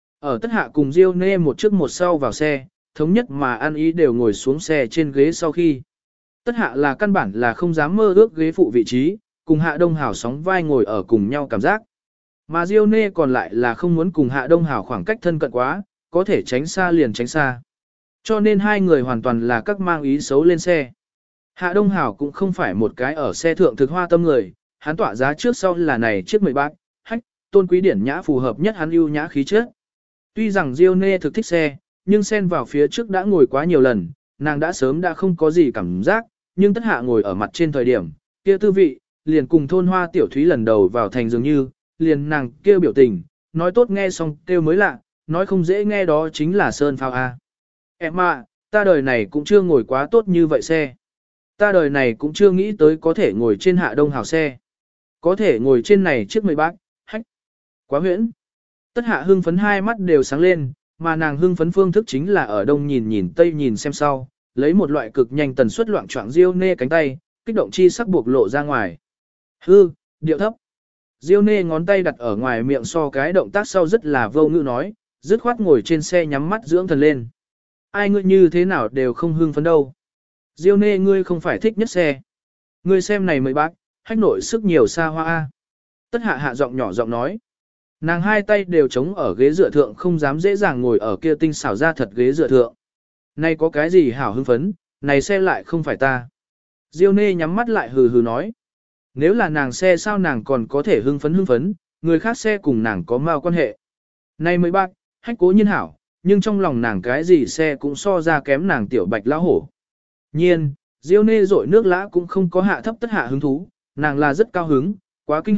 Ở tất hạ cùng Diêu Nê một trước một sau vào xe, thống nhất mà ăn ý đều ngồi xuống xe trên ghế sau khi. Tất hạ là căn bản là không dám mơ ước ghế phụ vị trí, cùng Hạ Đông Hảo sóng vai ngồi ở cùng nhau cảm giác. Mà Diêu Nê còn lại là không muốn cùng Hạ Đông Hảo khoảng cách thân cận quá, có thể tránh xa liền tránh xa. Cho nên hai người hoàn toàn là các mang ý xấu lên xe. Hạ Đông Hảo cũng không phải một cái ở xe thượng thực hoa tâm người, hắn tỏa giá trước sau là này chiếc 13, hách, tôn quý điển nhã phù hợp nhất hắn ưu nhã khí chất. Tuy rằng Diêu Nê thực thích xe, nhưng xen vào phía trước đã ngồi quá nhiều lần, nàng đã sớm đã không có gì cảm giác, nhưng tất hạ ngồi ở mặt trên thời điểm, kia tư vị, liền cùng thôn hoa tiểu thúy lần đầu vào thành dường như, liền nàng kêu biểu tình, nói tốt nghe xong kêu mới lạ, nói không dễ nghe đó chính là sơn phao a. Em à, ta đời này cũng chưa ngồi quá tốt như vậy xe. Ta đời này cũng chưa nghĩ tới có thể ngồi trên Hạ Đông Hảo xe. Có thể ngồi trên này chiếc 13, hách. Quá huyễn. Tất hạ hưng phấn hai mắt đều sáng lên, mà nàng hưng phấn phương thức chính là ở đông nhìn nhìn tây nhìn xem sau, lấy một loại cực nhanh tần suất loạn choạng Diêu Nê cánh tay, kích động chi sắc buộc lộ ra ngoài. Hư, điệu thấp. Diêu Nê ngón tay đặt ở ngoài miệng so cái động tác sau rất là vô ngữ nói, dứt khoát ngồi trên xe nhắm mắt dưỡng thần lên. Ai ngươi như thế nào đều không hưng phấn đâu. Diêu Nê ngươi không phải thích nhất xe. Ngươi xem này mấy bác, hách nội sức nhiều xa hoa a. Tất hạ hạ giọng nhỏ giọng nói. Nàng hai tay đều chống ở ghế dựa thượng không dám dễ dàng ngồi ở kia tinh xảo ra thật ghế dựa thượng. Này có cái gì hảo hưng phấn, này xe lại không phải ta. Diêu Nê nhắm mắt lại hừ hừ nói. Nếu là nàng xe sao nàng còn có thể hưng phấn, người khác xe cùng nàng có mao quan hệ. Này mới bác, hách cố nhiên hảo, nhưng trong lòng nàng cái gì xe cũng so ra kém nàng tiểu bạch lão hổ. Nhiên, Diêu Nê rội nước lã cũng không có hạ thấp tất hạ hứng thú, nàng là rất cao hứng, quá kinh hỉ,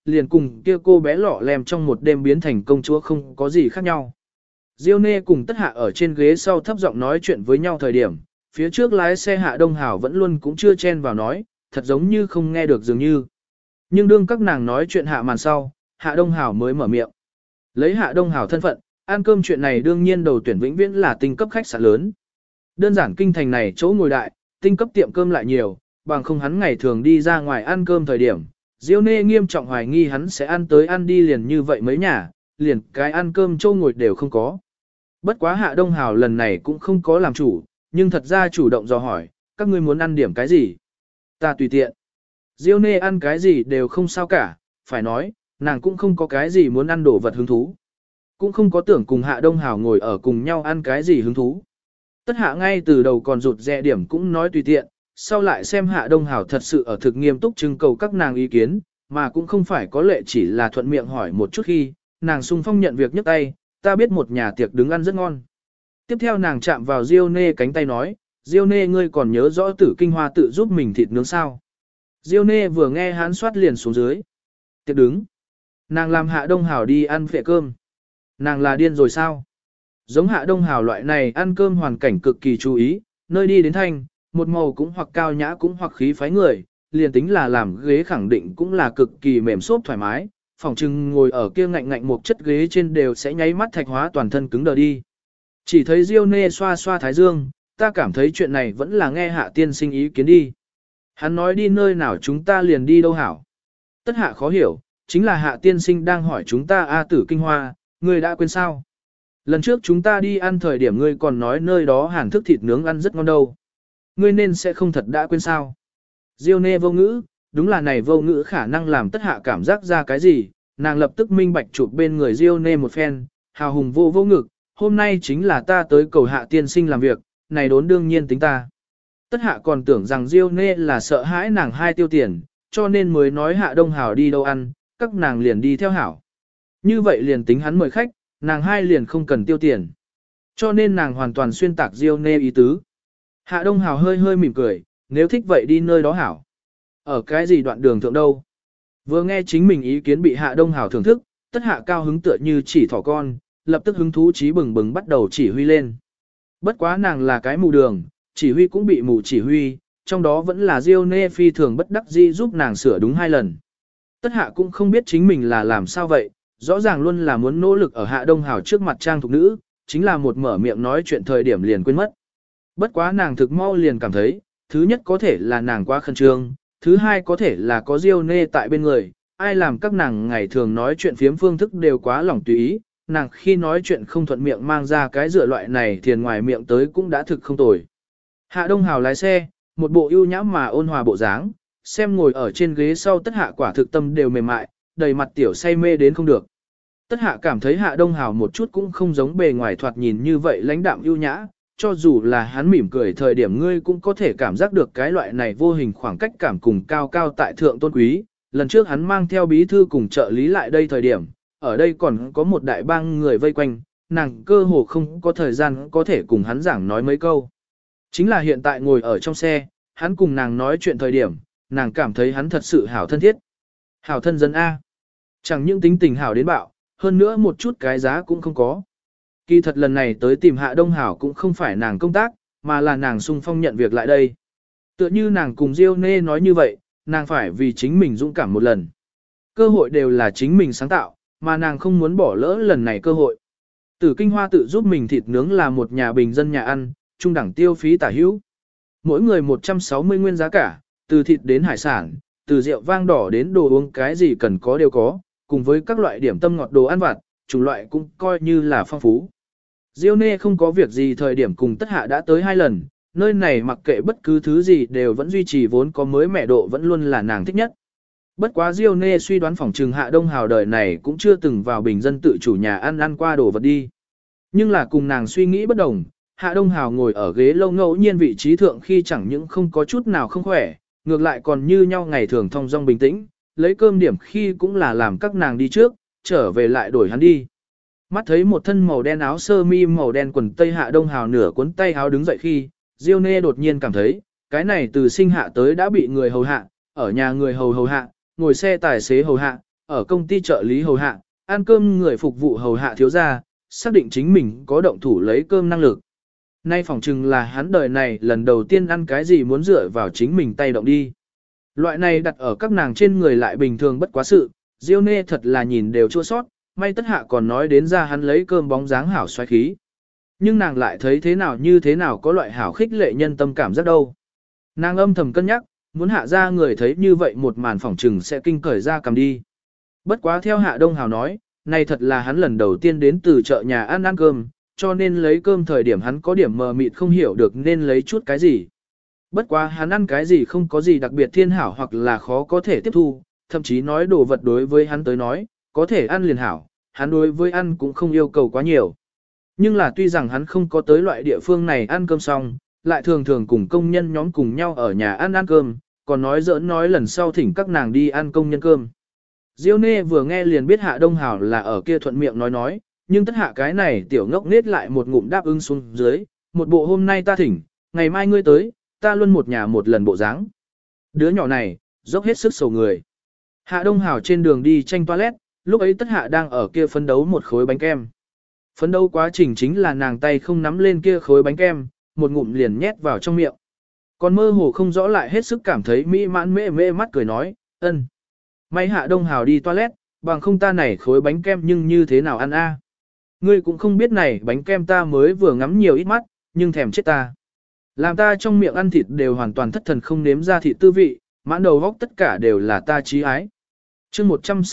liền cùng kia cô bé lọ lem trong một đêm biến thành công chúa không có gì khác nhau. Diêu Nê cùng Tất Hạ ở trên ghế sau thấp giọng nói chuyện với nhau thời điểm, phía trước lái xe Hạ Đông Hảo vẫn luôn cũng chưa chen vào nói, thật giống như không nghe được dường như. Nhưng đương các nàng nói chuyện hạ màn sau, Hạ Đông Hảo mới mở miệng. Lấy Hạ Đông Hảo thân phận, ăn cơm chuyện này đương nhiên đầu tuyển vĩnh viễn là tinh cấp khách sạn lớn. Đơn giản kinh thành này chỗ ngồi đại, tinh cấp tiệm cơm lại nhiều, bằng không hắn ngày thường đi ra ngoài ăn cơm thời điểm. Diêu Nê nghiêm trọng hoài nghi hắn sẽ ăn tới ăn đi liền như vậy mấy nhà, liền cái ăn cơm chỗ ngồi đều không có. Bất quá Hạ Đông Hảo lần này cũng không có làm chủ, nhưng thật ra chủ động dò hỏi, các ngươi muốn ăn điểm cái gì? Ta tùy tiện. Diêu Nê ăn cái gì đều không sao cả, phải nói, nàng cũng không có cái gì muốn ăn đồ vật hứng thú. Cũng không có tưởng cùng Hạ Đông Hảo ngồi ở cùng nhau ăn cái gì hứng thú. Tất Hạ ngay từ đầu còn rụt rè điểm cũng nói tùy tiện, sau lại xem Hạ Đông Hảo thật sự ở thực nghiêm túc trưng cầu các nàng ý kiến, mà cũng không phải có lệ chỉ là thuận miệng hỏi một chút khi, nàng sung phong nhận việc nhấc tay, ta biết một nhà tiệc đứng ăn rất ngon. Tiếp theo nàng chạm vào Diêu Nê cánh tay nói, Diêu Nê ngươi còn nhớ rõ Tử Kinh Hoa tự giúp mình thịt nướng sao? Diêu Nê vừa nghe hắn soát liền xuống dưới. Tiệc đứng. Nàng làm Hạ Đông Hảo đi ăn phệ cơm. Nàng là điên rồi sao? Giống Hạ Đông Hảo loại này ăn cơm hoàn cảnh cực kỳ chú ý, nơi đi đến thanh, một màu cũng hoặc cao nhã cũng hoặc khí phái người, liền tính là làm ghế khẳng định cũng là cực kỳ mềm xốp thoải mái, phòng trưng ngồi ở kia ngạnh ngạnh một chất ghế trên đều sẽ nháy mắt thạch hóa toàn thân cứng đờ đi. Chỉ thấy Diêu Nê xoa xoa thái dương, ta cảm thấy chuyện này vẫn là nghe Hạ tiên sinh ý kiến đi. Hắn nói đi nơi nào chúng ta liền đi đâu hảo. Tất Hạ khó hiểu, chính là Hạ tiên sinh đang hỏi chúng ta A Tử Kinh Hoa, ngươi đã quên sao? Lần trước chúng ta đi ăn thời điểm ngươi còn nói nơi đó hàn thức thịt nướng ăn rất ngon đâu. Ngươi nên sẽ không thật đã quên sao? Diêu Nê vô ngữ, đúng là này vô ngữ khả năng làm Tất Hạ cảm giác ra cái gì, nàng lập tức minh bạch chụp bên người Diêu Nê một phen, hào hùng vô ngực, hôm nay chính là ta tới cầu Hạ tiên sinh làm việc, này đốn đương nhiên tính ta. Tất Hạ còn tưởng rằng Diêu Nê là sợ hãi nàng hai tiêu tiền, cho nên mới nói Hạ Đông Hảo đi đâu ăn, các nàng liền đi theo hảo. Như vậy liền tính hắn mời khách, nàng hai liền không cần tiêu tiền. Cho nên nàng hoàn toàn xuyên tạc Diêu Nê ý tứ. Hạ Đông Hảo hơi hơi mỉm cười, nếu thích vậy đi nơi đó hảo. Ở cái gì đoạn đường thượng đâu? Vừa nghe chính mình ý kiến bị Hạ Đông Hảo thưởng thức, Tất Hạ cao hứng tựa như chỉ thỏ con, lập tức hứng thú trí bừng bừng bắt đầu chỉ huy lên. Bất quá nàng là cái mù đường, chỉ huy cũng bị mù chỉ huy, trong đó vẫn là Diêu Nê phi thường bất đắc dĩ giúp nàng sửa đúng 2 lần. Tất Hạ cũng không biết chính mình là làm sao vậy, rõ ràng luôn là muốn nỗ lực ở Hạ Đông Hảo trước mặt trang thục nữ, chính là một mở miệng nói chuyện thời điểm liền quên mất. Bất quá nàng thực mau liền cảm thấy, thứ nhất có thể là nàng quá khẩn trương, thứ hai có thể là có Diêu Nê tại bên người, ai làm các nàng ngày thường nói chuyện phiếm phương thức đều quá lỏng tùy ý, nàng khi nói chuyện không thuận miệng mang ra cái dựa loại này thiền ngoài miệng tới cũng đã thực không tồi. Hạ Đông Hảo lái xe, một bộ ưu nhã mà ôn hòa bộ dáng, xem ngồi ở trên ghế sau Tất Hạ quả thực tâm đều mềm mại, đầy mặt tiểu say mê đến không được. Tất Hạ cảm thấy Hạ Đông Hảo một chút cũng không giống bề ngoài thoạt nhìn như vậy lãnh đạm ưu nhã, cho dù là hắn mỉm cười thời điểm ngươi cũng có thể cảm giác được cái loại này vô hình khoảng cách cảm cùng cao cao tại thượng tôn quý. Lần trước hắn mang theo bí thư cùng trợ lý lại đây thời điểm, ở đây còn có một đại bang người vây quanh, nàng cơ hồ không có thời gian có thể cùng hắn giảng nói mấy câu. Chính là hiện tại ngồi ở trong xe, hắn cùng nàng nói chuyện thời điểm, nàng cảm thấy hắn thật sự hảo thân thiết. Hảo thân dân A. Chẳng những tính tình hảo đến bạo, hơn nữa một chút cái giá cũng không có. Kỳ thật lần này tới tìm Hạ Đông Hảo cũng không phải nàng công tác, mà là nàng sung phong nhận việc lại đây. Tựa như nàng cùng Diêu Nê nói như vậy, nàng phải vì chính mình dũng cảm một lần. Cơ hội đều là chính mình sáng tạo, mà nàng không muốn bỏ lỡ lần này cơ hội. Tử Kinh Hoa tự giúp mình thịt nướng là một nhà bình dân nhà ăn, trung đẳng tiêu phí tả hữu. Mỗi người 160 nguyên giá cả, từ thịt đến hải sản, từ rượu vang đỏ đến đồ uống cái gì cần có đều có, cùng với các loại điểm tâm ngọt đồ ăn vặt, chủng loại cũng coi như là phong phú. Diêu Nê không có việc gì thời điểm cùng Tất Hạ đã tới 2 lần, nơi này mặc kệ bất cứ thứ gì đều vẫn duy trì vốn có mới mẻ độ vẫn luôn là nàng thích nhất. Bất quá Diêu Nê suy đoán phỏng trừng Hạ Đông Hảo đời này cũng chưa từng vào bình dân tự chủ nhà ăn qua đồ vật đi. Nhưng là cùng nàng suy nghĩ bất đồng, Hạ Đông Hảo ngồi ở ghế lâu ngẫu nhiên vị trí thượng khi chẳng những không có chút nào không khỏe, ngược lại còn như nhau ngày thường thong dong bình tĩnh, lấy cơm điểm khi cũng là làm các nàng đi trước, trở về lại đổi hắn đi. Mắt thấy một thân màu đen áo sơ mi màu đen quần tây Hạ Đông Hảo nửa cuốn tay áo đứng dậy khi, Diêu Nê đột nhiên cảm thấy, cái này từ sinh hạ tới đã bị người hầu hạ, ở nhà người hầu hạ, ngồi xe tài xế hầu hạ, ở công ty trợ lý hầu hạ, ăn cơm người phục vụ hầu hạ thiếu gia, xác định chính mình có động thủ lấy cơm năng lực. Nay phỏng chừng là hắn đời này lần đầu tiên ăn cái gì muốn dựa vào chính mình tay động đi. Loại này đặt ở các nàng trên người lại bình thường bất quá sự, Diêu Nê thật là nhìn đều chua sót, may Tất Hạ còn nói đến ra hắn lấy cơm bóng dáng hảo xoáy khí. Nhưng nàng lại thấy thế nào như thế nào có loại hảo khích lệ nhân tâm cảm giác đâu. Nàng âm thầm cân nhắc, muốn hạ ra người thấy như vậy một màn phỏng trừng sẽ kinh cởi ra cầm đi. Bất quá theo Hạ Đông Hào nói, này thật là hắn lần đầu tiên đến từ chợ nhà ăn cơm, cho nên lấy cơm thời điểm hắn có điểm mờ mịt không hiểu được nên lấy chút cái gì. Bất quá hắn ăn cái gì không có gì đặc biệt thiên hảo hoặc là khó có thể tiếp thu, thậm chí nói đồ vật đối với hắn tới nói, có thể ăn liền hảo, hắn đối với ăn cũng không yêu cầu quá nhiều. Nhưng là tuy rằng hắn không có tới loại địa phương này ăn cơm xong, lại thường thường cùng công nhân nhóm cùng nhau ở nhà ăn cơm, còn nói giỡn nói lần sau thỉnh các nàng đi ăn công nhân cơm. Diêu Nê vừa nghe liền biết Hạ Đông Hảo là ở kia thuận miệng nói, nhưng Tất Hạ cái này tiểu ngốc nết lại một ngụm đáp ứng xuống dưới, một bộ hôm nay ta thỉnh, ngày mai ngươi tới, ta luôn một nhà một lần bộ dáng. Đứa nhỏ này, dốc hết sức sầu người. Hạ Đông Hảo trên đường đi tranh toilet, lúc ấy Tất Hạ đang ở kia phấn đấu một khối bánh kem. Phấn đấu quá trình chính là nàng tay không nắm lên kia khối bánh kem, một ngụm liền nhét vào trong miệng. Còn mơ hồ không rõ lại hết sức cảm thấy mỹ mãn mê mê mắt cười nói, ân. May Hạ Đông Hảo đi toilet, bằng không ta này khối bánh kem nhưng như thế nào ăn a? Ngươi cũng không biết này bánh kem ta mới vừa ngắm nhiều ít mắt, nhưng thèm chết ta. Làm ta trong miệng ăn thịt đều hoàn toàn thất thần không nếm ra thịt tư vị, mãn đầu góc tất cả đều là ta chí ái. chương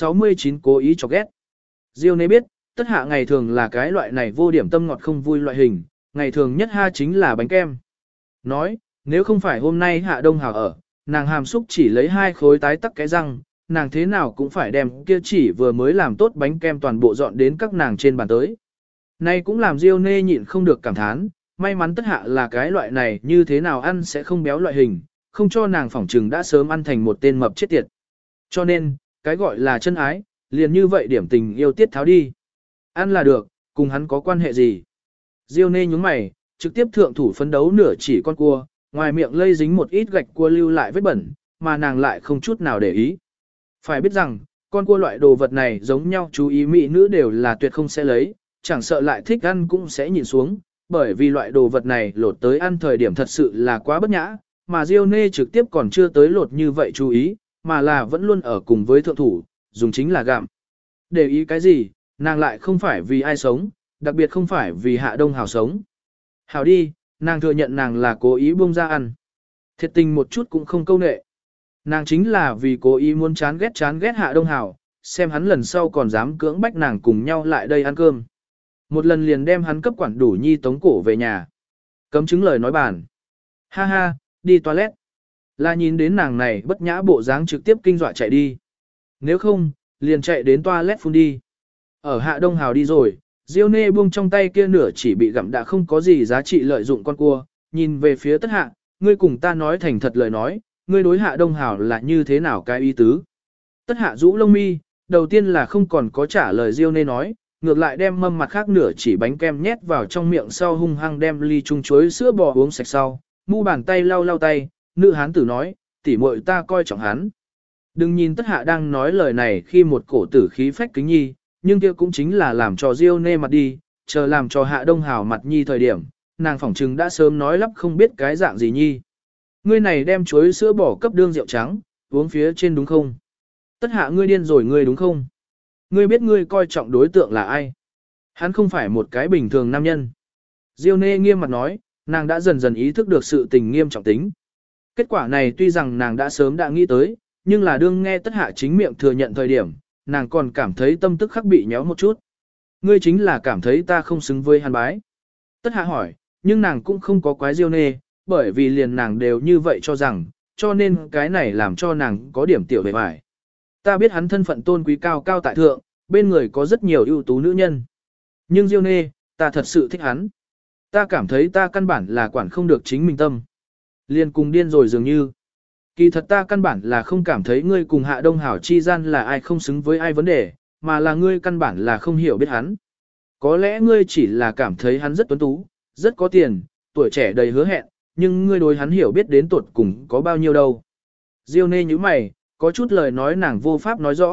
169 cố ý chọc ghét. Diêu Nê biết, Tất Hạ ngày thường là cái loại này vô điểm tâm ngọt không vui loại hình, ngày thường nhất ha chính là bánh kem. Nói, nếu không phải hôm nay Hạ Đông Hảo ở, nàng hàm xúc chỉ lấy 2 khối tái tắc cái răng, nàng thế nào cũng phải đem kia chỉ vừa mới làm tốt bánh kem toàn bộ dọn đến các nàng trên bàn tới. Này cũng làm Diêu Nê nhịn không được cảm thán, may mắn Tất Hạ là cái loại này như thế nào ăn sẽ không béo loại hình, không cho nàng phỏng trừng đã sớm ăn thành một tên mập chết tiệt. Cho nên, cái gọi là chân ái, liền như vậy điểm tình yêu tiết tháo đi. Ăn là được, cùng hắn có quan hệ gì? Diêu Nê nhúng mày, trực tiếp thượng thủ phấn đấu nửa chỉ con cua, ngoài miệng lây dính một ít gạch cua lưu lại vết bẩn, mà nàng lại không chút nào để ý. Phải biết rằng, con cua loại đồ vật này giống nhau chú ý mỹ nữ đều là tuyệt không sẽ lấy, chẳng sợ lại thích ăn cũng sẽ nhìn xuống, bởi vì loại đồ vật này lột tới ăn thời điểm thật sự là quá bất nhã, mà Diêu Nê trực tiếp còn chưa tới lột như vậy chú ý, mà là vẫn luôn ở cùng với thượng thủ, dùng chính là gặm. Để ý cái gì, nàng lại không phải vì ai sống, đặc biệt không phải vì Hạ Đông Hảo sống. Hảo đi, nàng thừa nhận nàng là cố ý buông ra ăn. Thiệt tình một chút cũng không câu nệ. Nàng chính là vì cố ý muốn chán ghét Hạ Đông Hảo, xem hắn lần sau còn dám cưỡng bách nàng cùng nhau lại đây ăn cơm. Một lần liền đem hắn cấp quản đủ nhi tống cổ về nhà. Cấm chứng lời nói bàn. Ha ha, đi toilet. Là nhìn đến nàng này bất nhã bộ dáng trực tiếp kinh dọa chạy đi. Nếu không, liền chạy đến toilet phun đi. Ở Hạ Đông Hào đi rồi, Diêu Nê buông trong tay kia nửa chỉ bị gặm đã không có gì giá trị lợi dụng con cua, nhìn về phía Tất Hạ, ngươi cùng ta nói thành thật lời nói, ngươi đối Hạ Đông Hào là như thế nào cái ý tứ. Tất Hạ rũ lông mi, đầu tiên là không còn có trả lời Diêu Nê nói, ngược lại đem mâm mặt khác nửa chỉ bánh kem nhét vào trong miệng sau hung hăng đem ly chung chuối sữa bò uống sạch sau, mu bàn tay lau lau tay, nữ hán tử nói, tỉ muội ta coi trọng hắn. Đừng nhìn Tất Hạ đang nói lời này khi một cổ tử khí phách kính nhi, nhưng kia cũng chính là làm cho Diêu Nê mặt đi, chờ làm cho Hạ Đông Hào mặt nhi thời điểm, nàng phỏng trừng đã sớm nói lắp không biết cái dạng gì nhi. Ngươi này đem chuối sữa bò cấp đương rượu trắng, uống phía trên đúng không? Tất Hạ ngươi điên rồi ngươi đúng không? Ngươi biết ngươi coi trọng đối tượng là ai? Hắn không phải một cái bình thường nam nhân. Diêu Nê nghiêm mặt nói, nàng đã dần dần ý thức được sự tình nghiêm trọng tính. Kết quả này tuy rằng nàng đã sớm đã nghĩ tới, nhưng là đương nghe Tất Hạ chính miệng thừa nhận thời điểm, nàng còn cảm thấy tâm tức khắc bị nhéo một chút. Ngươi chính là cảm thấy ta không xứng với hắn bái. Tất Hạ hỏi, nhưng nàng cũng không có quái Diêu Nê, bởi vì liền nàng đều như vậy cho rằng, cho nên cái này làm cho nàng có điểm tiểu về vải. Ta biết hắn thân phận tôn quý cao cao tại thượng, bên người có rất nhiều ưu tú nữ nhân. Nhưng Diêu Nê, ta thật sự thích hắn. Ta cảm thấy ta căn bản là quản không được chính mình tâm. Liền cùng điên rồi dường như. Kỳ thật ta căn bản là không cảm thấy ngươi cùng Hạ Đông Hảo chi gian là ai không xứng với ai vấn đề, mà là ngươi căn bản là không hiểu biết hắn. Có lẽ ngươi chỉ là cảm thấy hắn rất tuấn tú, rất có tiền, tuổi trẻ đầy hứa hẹn, nhưng ngươi đối hắn hiểu biết đến tuột cùng có bao nhiêu đâu. Diêu Nê như mày, có chút lời nói nàng vô pháp nói rõ,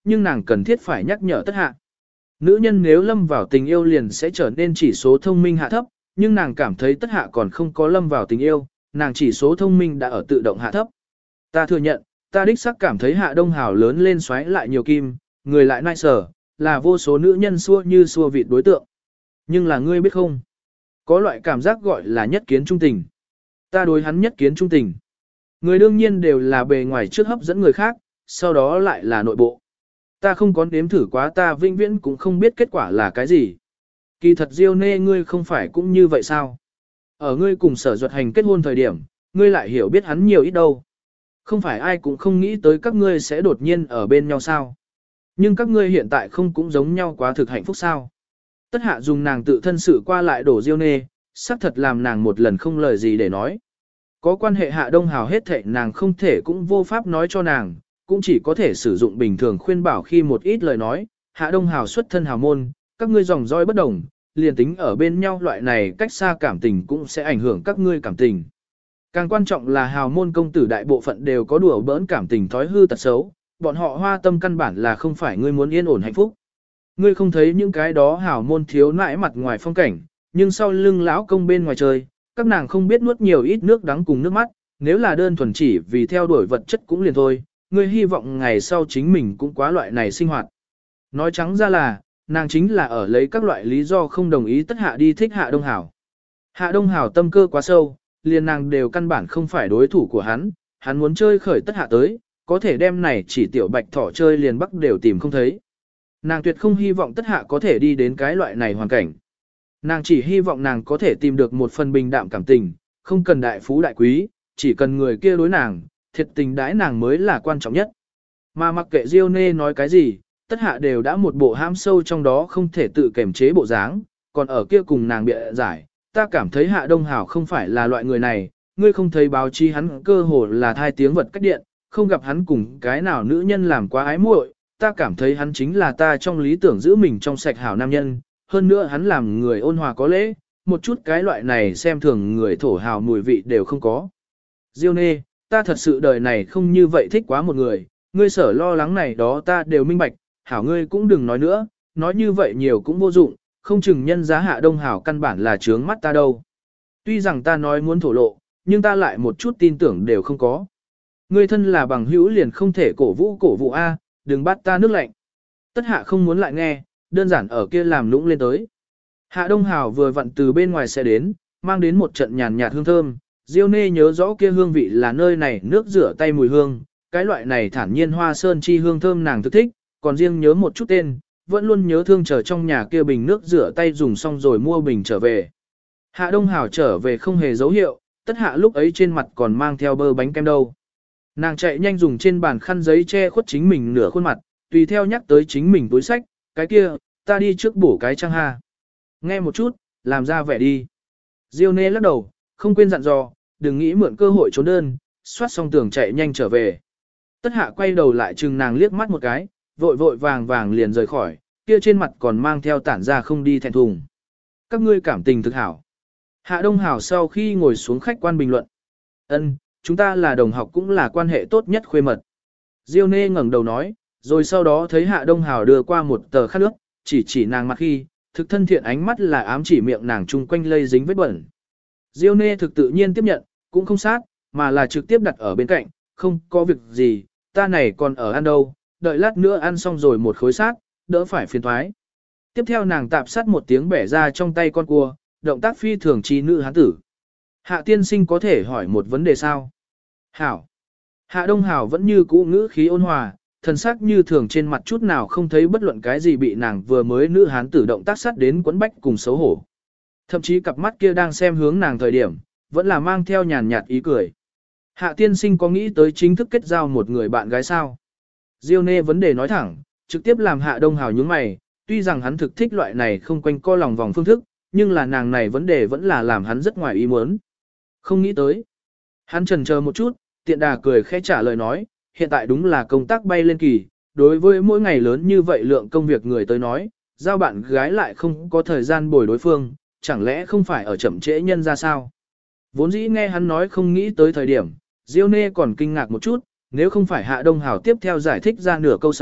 nhưng nàng cần thiết phải nhắc nhở tất hạ. Nữ nhân nếu lâm vào tình yêu liền sẽ trở nên chỉ số thông minh hạ thấp, nhưng nàng cảm thấy tất hạ còn không có lâm vào tình yêu, nàng chỉ số thông minh đã ở tự động hạ thấp. Ta thừa nhận, ta đích xác cảm thấy Hạ Đông Hào lớn lên xoáy lại nhiều kim, người lại nai sở, là vô số nữ nhân xua như xua vịt đối tượng. Nhưng là ngươi biết không? Có loại cảm giác gọi là nhất kiến trung tình. Ta đối hắn nhất kiến trung tình. Người đương nhiên đều là bề ngoài trước hấp dẫn người khác, sau đó lại là nội bộ. Ta không có nếm thử quá, ta vĩnh viễn cũng không biết kết quả là cái gì. Kỳ thật Diêu Nê ngươi không phải cũng như vậy sao? Ở ngươi cùng Sở Duật Hành kết hôn thời điểm, ngươi lại hiểu biết hắn nhiều ít đâu. Không phải ai cũng không nghĩ tới các ngươi sẽ đột nhiên ở bên nhau sao. Nhưng các ngươi hiện tại không cũng giống nhau quá thực hạnh phúc sao. Tất hạ dùng nàng tự thân sự qua lại đổ Diêu Nê, xác thật làm nàng một lần không lời gì để nói. Có quan hệ Hạ Đông Hào hết thệ nàng không thể cũng vô pháp nói cho nàng, cũng chỉ có thể sử dụng bình thường khuyên bảo khi một ít lời nói. Hạ Đông Hào xuất thân hào môn, các ngươi dòng dõi bất đồng, liền tính ở bên nhau loại này cách xa cảm tình cũng sẽ ảnh hưởng các ngươi cảm tình. Càng quan trọng là hào môn công tử đại bộ phận đều có đùa bỡn cảm tình thói hư tật xấu, bọn họ hoa tâm căn bản là không phải ngươi muốn yên ổn hạnh phúc. Ngươi không thấy những cái đó hào môn thiếu nãi mặt ngoài phong cảnh, nhưng sau lưng lão công bên ngoài trời, các nàng không biết nuốt nhiều ít nước đắng cùng nước mắt, nếu là đơn thuần chỉ vì theo đuổi vật chất cũng liền thôi, ngươi hy vọng ngày sau chính mình cũng quá loại này sinh hoạt. Nói trắng ra là, nàng chính là ở lấy các loại lý do không đồng ý tất hạ đi thích Hạ Đông Hảo. Hạ Đông Hảo tâm cơ quá sâu, liền nàng đều căn bản không phải đối thủ của hắn muốn chơi khởi tất hạ tới, có thể đem này chỉ tiểu bạch thỏ chơi liền bắc đều tìm không thấy. Nàng tuyệt không hy vọng tất hạ có thể đi đến cái loại này hoàn cảnh. Nàng chỉ hy vọng nàng có thể tìm được một phần bình đạm cảm tình, không cần đại phú đại quý, chỉ cần người kia đối nàng, thiệt tình đãi nàng mới là quan trọng nhất. Mà mặc kệ Diêu Nê nói cái gì, tất hạ đều đã một bộ ham sâu trong đó không thể tự kiềm chế bộ dáng, còn ở kia cùng nàng bịa giải, ta cảm thấy Hạ Đông Hảo không phải là loại người này, ngươi không thấy báo chí hắn cơ hồ là thai tiếng vật cách điện, không gặp hắn cùng cái nào nữ nhân làm quá ái muội, ta cảm thấy hắn chính là ta trong lý tưởng giữ mình trong sạch hảo nam nhân, hơn nữa hắn làm người ôn hòa có lễ, một chút cái loại này xem thường người thổ hào mùi vị đều không có. Diêu Nê, ta thật sự đời này không như vậy thích quá một người, ngươi sở lo lắng này đó ta đều minh bạch, hảo ngươi cũng đừng nói nữa, nói như vậy nhiều cũng vô dụng, không chừng nhân giá Hạ Đông Hảo căn bản là trướng mắt ta đâu. Tuy rằng ta nói muốn thổ lộ, nhưng ta lại một chút tin tưởng đều không có. Ngươi thân là bằng hữu liền không thể cổ vũ A, đừng bắt ta nước lạnh. Tất Hạ không muốn lại nghe, đơn giản ở kia làm lũng lên tới. Hạ Đông Hảo vừa vặn từ bên ngoài sẽ đến, mang đến một trận nhàn nhạt hương thơm, Diêu Nê nhớ rõ kia hương vị là nơi này nước rửa tay mùi hương, cái loại này thản nhiên hoa sơn chi hương thơm nàng thực thích, còn riêng nhớ một chút tên, vẫn luôn nhớ thương chờ trong nhà kia bình nước rửa tay dùng xong rồi mua bình trở về. Hạ Đông Hảo trở về không hề dấu hiệu, tất hạ lúc ấy trên mặt còn mang theo bơ bánh kem đâu. Nàng chạy nhanh dùng trên bàn khăn giấy che khuất chính mình nửa khuôn mặt, tùy theo nhắc tới chính mình túi sách, cái kia, ta đi trước bổ cái trang ha. Nghe một chút, làm ra vẻ đi. Diêu Nê lắc đầu, không quên dặn dò, đừng nghĩ mượn cơ hội trốn đơn, xoát xong tường chạy nhanh trở về. Tất hạ quay đầu lại chừng nàng liếc mắt một cái, vội vội vàng vàng liền rời khỏi, kia trên mặt còn mang theo tản ra không đi thẹn thùng. Các ngươi cảm tình thực hảo. Hạ Đông Hảo sau khi ngồi xuống khách quan bình luận. Ân, chúng ta là đồng học cũng là quan hệ tốt nhất khuê mật. Diêu Nê ngẩng đầu nói, rồi sau đó thấy Hạ Đông Hảo đưa qua một tờ khăn nước, chỉ nàng mặt khi, thực thân thiện ánh mắt là ám chỉ miệng nàng chung quanh lây dính vết bẩn. Diêu Nê thực tự nhiên tiếp nhận, cũng không sát, mà là trực tiếp đặt ở bên cạnh, không có việc gì, ta này còn ở ăn đâu, đợi lát nữa ăn xong rồi một khối sát, đỡ phải phiền thoái. Tiếp theo nàng tạp sát một tiếng bẻ ra trong tay con cua, động tác phi thường trí nữ hán tử. Hạ tiên sinh có thể hỏi một vấn đề sao? Hảo. Hạ Đông Hảo vẫn như cũ ngữ khí ôn hòa, thần sắc như thường trên mặt chút nào không thấy bất luận cái gì bị nàng vừa mới nữ hán tử động tác sát đến quấn bách cùng xấu hổ. Thậm chí cặp mắt kia đang xem hướng nàng thời điểm, vẫn là mang theo nhàn nhạt ý cười. Hạ tiên sinh có nghĩ tới chính thức kết giao một người bạn gái sao? Diêu Nê vấn đề nói thẳng, trực tiếp làm Hạ Đông Hảo nhướng mày, tuy rằng hắn thực thích loại này không quanh co lòng vòng phương thức, nhưng là nàng này vấn đề vẫn là làm hắn rất ngoài ý muốn. Không nghĩ tới. Hắn chần chờ một chút, tiện đà cười khẽ trả lời nói, hiện tại đúng là công tác bay lên kỳ, đối với mỗi ngày lớn như vậy lượng công việc người tới nói, giao bạn gái lại không có thời gian bồi đối phương, chẳng lẽ không phải ở chậm trễ nhân ra sao? Vốn dĩ nghe hắn nói không nghĩ tới thời điểm, Diêu Nê còn kinh ngạc một chút, nếu không phải Hạ Đông Hảo tiếp theo giải thích ra nửa câu sau,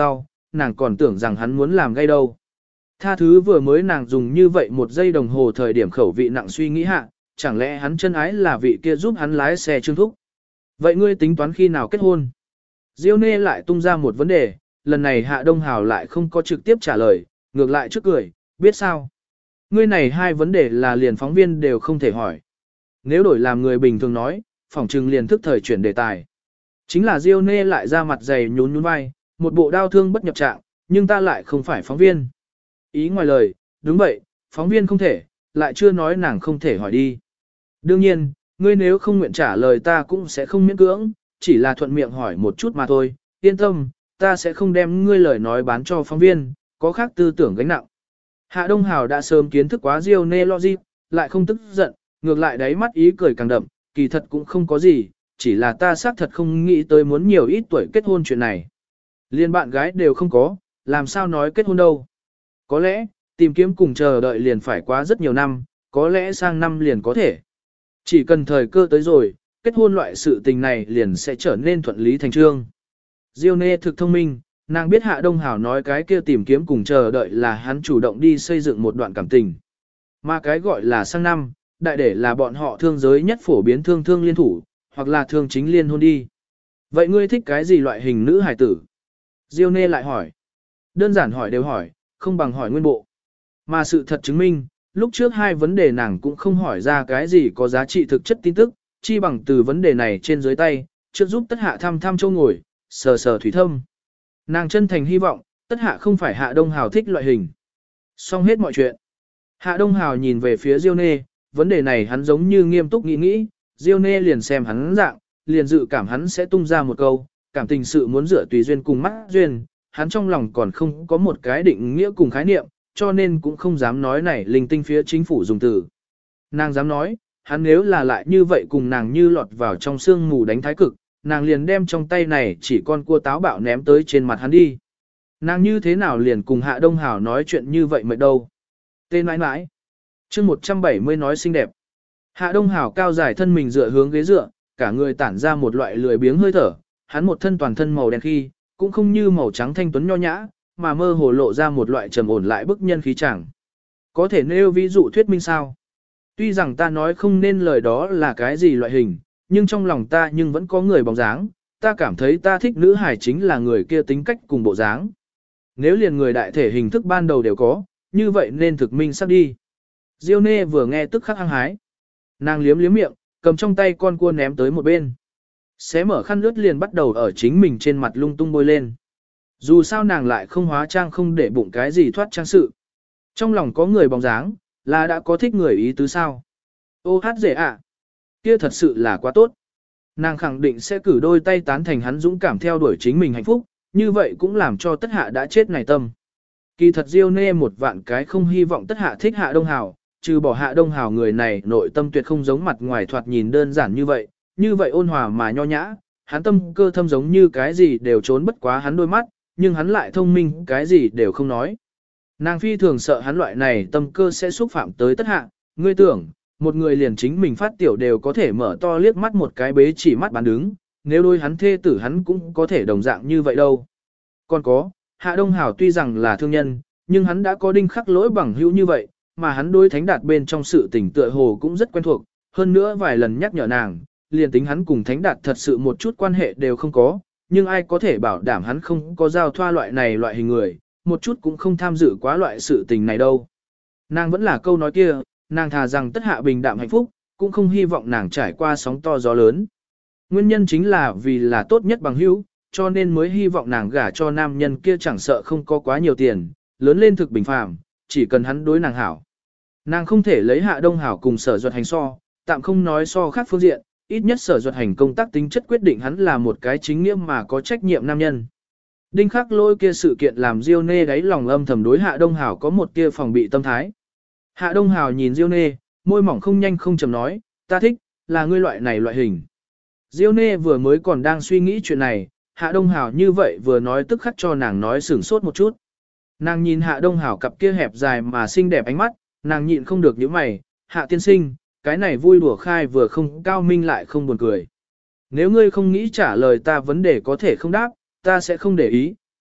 nàng còn tưởng rằng hắn muốn làm gây đâu. Tha thứ vừa mới nàng dùng như vậy một giây đồng hồ thời điểm khẩu vị nặng suy nghĩ hạ, chẳng lẽ hắn chân ái là vị kia giúp hắn lái xe Trương Thúc. Vậy ngươi tính toán khi nào kết hôn? Diêu Nê lại tung ra một vấn đề, lần này Hạ Đông Hào lại không có trực tiếp trả lời, ngược lại trước cười, biết sao? Ngươi này hai vấn đề là liền phóng viên đều không thể hỏi. Nếu đổi làm người bình thường nói, phỏng trừng liền thức thời chuyển đề tài. Chính là Diêu Nê lại ra mặt dày nhún nhún vai, một bộ đau thương bất nhập trạng, nhưng ta lại không phải phóng viên. Ý ngoài lời, đúng vậy, phóng viên không thể, lại chưa nói nàng không thể hỏi đi. Đương nhiên, ngươi nếu không nguyện trả lời ta cũng sẽ không miễn cưỡng, chỉ là thuận miệng hỏi một chút mà thôi, yên tâm, ta sẽ không đem ngươi lời nói bán cho phóng viên, có khác tư tưởng gánh nặng. Hạ Đông Hào đã sớm kiến thức quá Diêu Nê logic, lại không tức giận, ngược lại đáy mắt ý cười càng đậm, kỳ thật cũng không có gì, chỉ là ta xác thật không nghĩ tới muốn nhiều ít tuổi kết hôn chuyện này. Liên bạn gái đều không có, làm sao nói kết hôn đâu. Có lẽ, tìm kiếm cùng chờ đợi liền phải quá rất nhiều năm, có lẽ sang năm liền có thể. Chỉ cần thời cơ tới rồi, kết hôn loại sự tình này liền sẽ trở nên thuận lý thành trương. Diêu Nê thực thông minh, nàng biết Hạ Đông Hào nói cái kia tìm kiếm cùng chờ đợi là hắn chủ động đi xây dựng một đoạn cảm tình. Mà cái gọi là sang năm, đại để là bọn họ thương giới nhất phổ biến thương thương liên thủ, hoặc là thương chính liên hôn đi. Vậy ngươi thích cái gì loại hình nữ hài tử? Diêu Nê lại hỏi. Đơn giản hỏi đều hỏi, không bằng hỏi nguyên bộ. Mà sự thật chứng minh, lúc trước hai vấn đề nàng cũng không hỏi ra cái gì có giá trị thực chất tin tức, chi bằng từ vấn đề này trên dưới tay, trước giúp Tất Hạ thăm thăm châu ngồi, sờ sờ thủy thâm. Nàng chân thành hy vọng, Tất Hạ không phải Hạ Đông Hào thích loại hình. Xong hết mọi chuyện. Hạ Đông Hào nhìn về phía Diêu Nê, vấn đề này hắn giống như nghiêm túc nghĩ, Diêu Nê liền xem hắn dạng, liền dự cảm hắn sẽ tung ra một câu, cảm tình sự muốn rửa tùy duyên cùng mắt duyên, hắn trong lòng còn không có một cái định nghĩa cùng khái niệm, cho nên cũng không dám nói này linh tinh phía chính phủ dùng từ. Nàng dám nói, hắn nếu là lại như vậy cùng nàng như lọt vào trong sương mù đánh thái cực, nàng liền đem trong tay này chỉ con cua táo bạo ném tới trên mặt hắn đi. Nàng như thế nào liền cùng Hạ Đông Hào nói chuyện như vậy mệt đâu. Tên mãi mãi. chương 170 nói xinh đẹp. Hạ Đông Hào cao dài thân mình dựa hướng ghế dựa, cả người tản ra một loại lười biếng hơi thở, hắn một thân toàn thân màu đen khi, cũng không như màu trắng thanh tuấn nho nhã, mà mơ hồ lộ ra một loại trầm ổn lại bức nhân khí chẳng. Có thể nêu ví dụ thuyết minh sao? Tuy rằng ta nói không nên lời đó là cái gì loại hình, nhưng trong lòng ta nhưng vẫn có người bóng dáng, ta cảm thấy ta thích nữ hải chính là người kia tính cách cùng bộ dáng. Nếu liền người đại thể hình thức ban đầu đều có, như vậy nên thực minh sắp đi. Diêu Nê vừa nghe tức khắc hăng hái. Nàng liếm liếm miệng, cầm trong tay con cua ném tới một bên. Xé mở khăn ướt liền bắt đầu ở chính mình trên mặt lung tung bôi lên. Dù sao nàng lại không hóa trang không để bụng cái gì thoát trang sự. Trong lòng có người bóng dáng, là đã có thích người ý tứ sao. Ô hát dễ ạ. Kia thật sự là quá tốt. Nàng khẳng định sẽ cử đôi tay tán thành hắn dũng cảm theo đuổi chính mình hạnh phúc, như vậy cũng làm cho Tất Hạ đã chết này tâm. Kỳ thật Diêu Nê một vạn cái không hy vọng Tất Hạ thích Hạ Đông Hào, trừ bỏ Hạ Đông Hào người này nội tâm tuyệt không giống mặt ngoài thoạt nhìn đơn giản như vậy ôn hòa mà nho nhã, hắn tâm cơ thâm giống như cái gì đều trốn bất quá hắn đôi mắt, nhưng hắn lại thông minh cái gì đều không nói. Nàng phi thường sợ hắn loại này tâm cơ sẽ xúc phạm tới Tất Hạ, ngươi tưởng, một người liền chính mình phát tiểu đều có thể mở to liếc mắt một cái bế chỉ mắt bán đứng, nếu đôi hắn thê tử hắn cũng có thể đồng dạng như vậy đâu. Còn có, Hạ Đông Hào tuy rằng là thương nhân, nhưng hắn đã có đinh khắc lỗi bằng hữu như vậy, mà hắn đối Thánh Đạt bên trong sự tình tựa hồ cũng rất quen thuộc, hơn nữa vài lần nhắc nhở nàng, liền tính hắn cùng Thánh Đạt thật sự một chút quan hệ đều không có, nhưng ai có thể bảo đảm hắn không có giao thoa loại này loại hình người, một chút cũng không tham dự quá loại sự tình này đâu. Nàng vẫn là câu nói kia, nàng thà rằng Tất Hạ bình đạm hạnh phúc, cũng không hy vọng nàng trải qua sóng to gió lớn. Nguyên nhân chính là vì là tốt nhất bằng hữu, cho nên mới hy vọng nàng gả cho nam nhân kia chẳng sợ không có quá nhiều tiền, lớn lên thực bình phàm, chỉ cần hắn đối nàng hảo. Nàng không thể lấy Hạ Đông Hảo cùng Sở Duật Hành so, tạm không nói so khác phương diện, ít nhất Sở Duật Hành công tác tính chất quyết định hắn là một cái chính nghĩa mà có trách nhiệm nam nhân. Đinh khắc lôi kia sự kiện làm Diêu Nê đáy lòng âm thầm đối Hạ Đông Hảo có một tia phòng bị tâm thái. Hạ Đông Hảo nhìn Diêu Nê, môi mỏng không nhanh không chậm nói, ta thích, là ngươi loại này loại hình. Diêu Nê vừa mới còn đang suy nghĩ chuyện này, Hạ Đông Hảo như vậy vừa nói tức khắc cho nàng nói sửng sốt một chút. Nàng nhìn Hạ Đông Hảo cặp kia hẹp dài mà xinh đẹp ánh mắt, nàng nhịn không được những mày, Hạ tiên sinh, cái này vui đùa khai vừa không cao minh lại không buồn cười. Nếu ngươi không nghĩ trả lời ta vấn đề có thể không đáp, ta sẽ không để ý,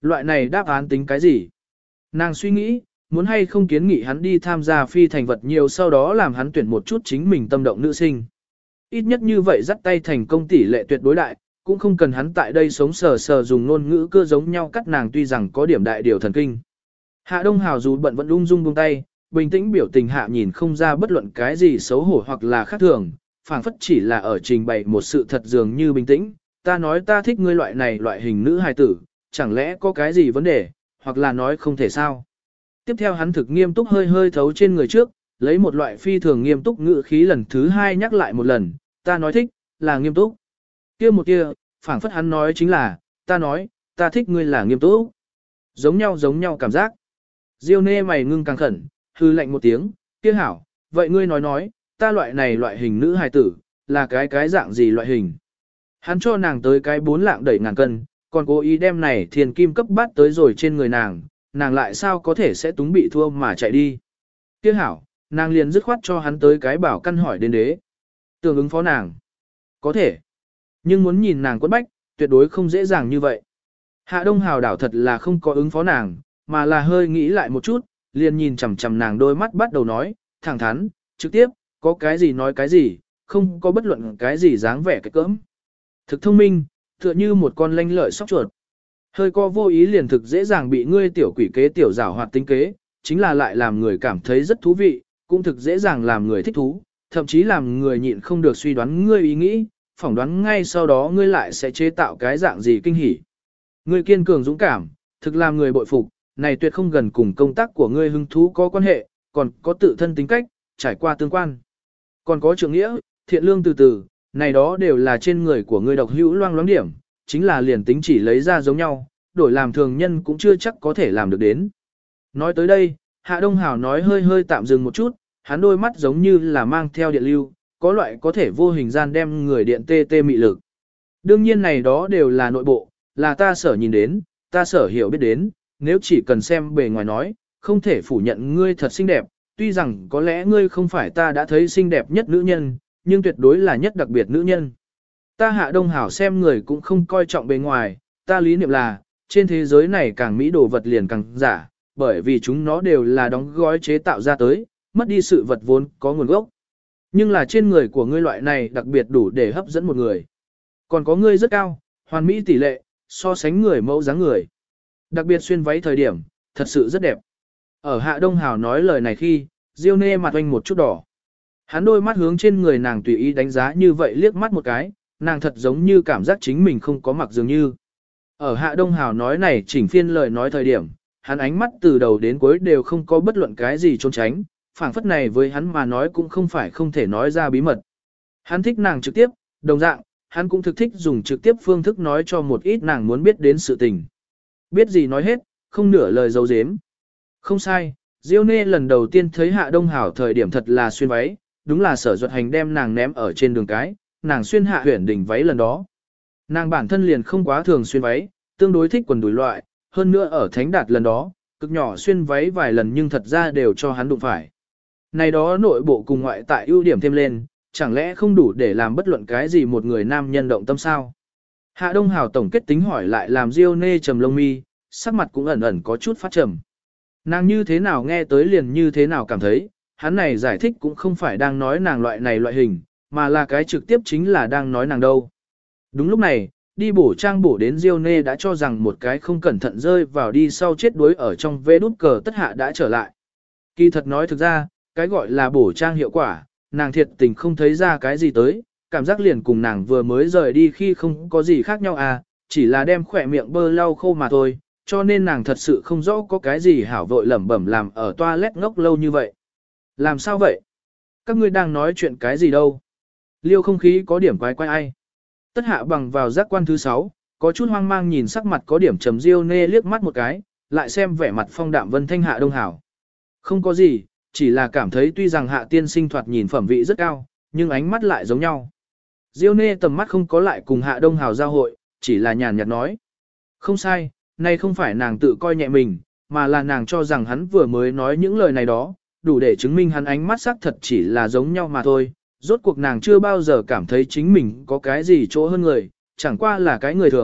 Loại này đáp án tính cái gì? Nàng suy nghĩ, muốn hay không kiến nghị hắn đi tham gia phi thành vật nhiều sau đó làm hắn tuyển một chút chính mình tâm động nữ sinh. Ít nhất như vậy dắt tay thành công tỷ lệ tuyệt đối đại, cũng không cần hắn tại đây sống sờ sờ dùng ngôn ngữ cơ giống nhau cắt nàng tuy rằng có điểm đại điều thần kinh. Hạ Đông Hào dù bận vẫn ung dung buông tay, bình tĩnh biểu tình hạ nhìn không ra bất luận cái gì xấu hổ hoặc là khác thường, phảng phất chỉ là ở trình bày một sự thật dường như bình tĩnh. Ta nói ta thích ngươi loại này loại hình nữ hài tử, chẳng lẽ có cái gì vấn đề, hoặc là nói không thể sao. Tiếp theo hắn thực nghiêm túc hơi hơi thấu trên người trước, lấy một loại phi thường nghiêm túc ngữ khí lần thứ hai nhắc lại một lần, ta nói thích, là nghiêm túc. Kia một kia, phảng phất hắn nói chính là, ta nói, ta thích ngươi là nghiêm túc. Giống nhau cảm giác. Diêu nê mày ngưng càng khẩn, hư lạnh một tiếng, kia hảo, vậy ngươi nói, ta loại này loại hình nữ hài tử, là cái dạng gì loại hình. Hắn cho nàng tới cái 4 lạng đẩy ngàn cân, còn cố ý đem này thiền kim cấp bát tới rồi trên người nàng lại sao có thể sẽ túng bị thua mà chạy đi. Kia hảo, nàng liền dứt khoát cho hắn tới cái bảo căn hỏi đến đế. Tưởng ứng phó nàng. Có thể. Nhưng muốn nhìn nàng quất bách, tuyệt đối không dễ dàng như vậy. Hạ Đông Hào đảo thật là không có ứng phó nàng, mà là hơi nghĩ lại một chút, liền nhìn chằm chằm nàng đôi mắt bắt đầu nói, thẳng thắn, trực tiếp, có cái gì nói cái gì, không có bất luận cái gì dáng vẻ cái cỡm. Thực thông minh, tựa như một con lanh lợi sóc chuột. Hơi co vô ý liền thực dễ dàng bị ngươi tiểu quỷ kế tiểu giảo hoạt tính kế, chính là lại làm người cảm thấy rất thú vị, cũng thực dễ dàng làm người thích thú, thậm chí làm người nhịn không được suy đoán ngươi ý nghĩ, phỏng đoán ngay sau đó ngươi lại sẽ chế tạo cái dạng gì kinh hỉ. Ngươi kiên cường dũng cảm, thực làm người bội phục, này tuyệt không gần cùng công tác của ngươi hứng thú có quan hệ, còn có tự thân tính cách, trải qua tương quan. Còn có trượng nghĩa, thiện lương từ từ, này đó đều là trên người của ngươi độc hữu loang loáng điểm, chính là liền tính chỉ lấy ra giống nhau, đổi làm thường nhân cũng chưa chắc có thể làm được đến. Nói tới đây, Hạ Đông Hào nói hơi tạm dừng một chút, hắn đôi mắt giống như là mang theo điện lưu, có loại có thể vô hình gian đem người điện tê tê mị lực. Đương nhiên này đó đều là nội bộ, là ta sở nhìn đến, ta sở hiểu biết đến, nếu chỉ cần xem bề ngoài nói, không thể phủ nhận ngươi thật xinh đẹp, tuy rằng có lẽ ngươi không phải ta đã thấy xinh đẹp nhất nữ nhân, nhưng tuyệt đối là nhất đặc biệt nữ nhân. Ta Hạ Đông Hảo xem người cũng không coi trọng bề ngoài, ta lý niệm là, trên thế giới này càng mỹ đồ vật liền càng giả, bởi vì chúng nó đều là đóng gói chế tạo ra tới, mất đi sự vật vốn có nguồn gốc. Nhưng là trên người của ngươi loại này đặc biệt đủ để hấp dẫn một người. Còn có ngươi rất cao, hoàn mỹ tỷ lệ, so sánh người mẫu dáng người. Đặc biệt xuyên váy thời điểm, thật sự rất đẹp. Ở Hạ Đông Hảo nói lời này khi, Diêu Nê mặt oanh một chút đỏ. Hắn đôi mắt hướng trên người nàng tùy ý đánh giá như vậy liếc mắt một cái, nàng thật giống như cảm giác chính mình không có mặc dường như. Ở Hạ Đông Hào nói này chỉnh phiên lời nói thời điểm, hắn ánh mắt từ đầu đến cuối đều không có bất luận cái gì trốn tránh, phảng phất này với hắn mà nói cũng không phải không thể nói ra bí mật. Hắn thích nàng trực tiếp, đồng dạng, hắn cũng thực thích dùng trực tiếp phương thức nói cho một ít nàng muốn biết đến sự tình. Biết gì nói hết, không nửa lời giấu giếm. Không sai, Diêu Nê lần đầu tiên thấy Hạ Đông Hảo thời điểm thật là xuyên váy, đúng là Sở Duật Hành đem nàng ném ở trên đường cái, nàng xuyên Hạ Huyền Đình váy lần đó. Nàng bản thân liền không quá thường xuyên váy, tương đối thích quần đùi loại, hơn nữa ở Thánh Đạt lần đó, cực nhỏ xuyên váy vài lần nhưng thật ra đều cho hắn đụng phải. Này đó nội bộ cùng ngoại tại ưu điểm thêm lên, chẳng lẽ không đủ để làm bất luận cái gì một người nam nhân động tâm sao? Hạ Đông Hảo tổng kết tính hỏi lại làm Diêu Nê trầm lông mi, sắc mặt cũng ẩn ẩn có chút phát trầm. Nàng như thế nào nghe tới liền như thế nào cảm thấy, hắn này giải thích cũng không phải đang nói nàng loại này loại hình, mà là cái trực tiếp chính là đang nói nàng đâu. Đúng lúc này, đi bổ trang bổ đến Diêu Nê đã cho rằng một cái không cẩn thận rơi vào đi sau chết đuối ở trong vê đút cờ tất hạ đã trở lại. Kỳ thật nói thực ra, cái gọi là bổ trang hiệu quả, nàng thiệt tình không thấy ra cái gì tới, cảm giác liền cùng nàng vừa mới rời đi khi không có gì khác nhau à, chỉ là đem khỏe miệng bơ lau khô mà thôi, cho nên nàng thật sự không rõ có cái gì hảo vội lẩm bẩm làm ở toilet ngốc lâu như vậy. Làm sao vậy? Các ngươi đang nói chuyện cái gì đâu? Liêu không khí có điểm quái quái ai? Tất hạ bằng vào giác quan thứ 6, có chút hoang mang nhìn sắc mặt có điểm trầm Diêu Nê liếc mắt một cái, lại xem vẻ mặt phong đạm Vân Thanh Hạ Đông Hảo. Không có gì, chỉ là cảm thấy tuy rằng Hạ tiên sinh thoạt nhìn phẩm vị rất cao, nhưng ánh mắt lại giống nhau. Diêu Nê tầm mắt không có lại cùng Hạ Đông Hảo giao hội, chỉ là nhàn nhạt nói. Không sai, này không phải nàng tự coi nhẹ mình, mà là nàng cho rằng hắn vừa mới nói những lời này đó, đủ để chứng minh hắn ánh mắt xác thật chỉ là giống nhau mà thôi. Rốt cuộc nàng chưa bao giờ cảm thấy chính mình có cái gì chỗ hơn người, chẳng qua là cái người thường,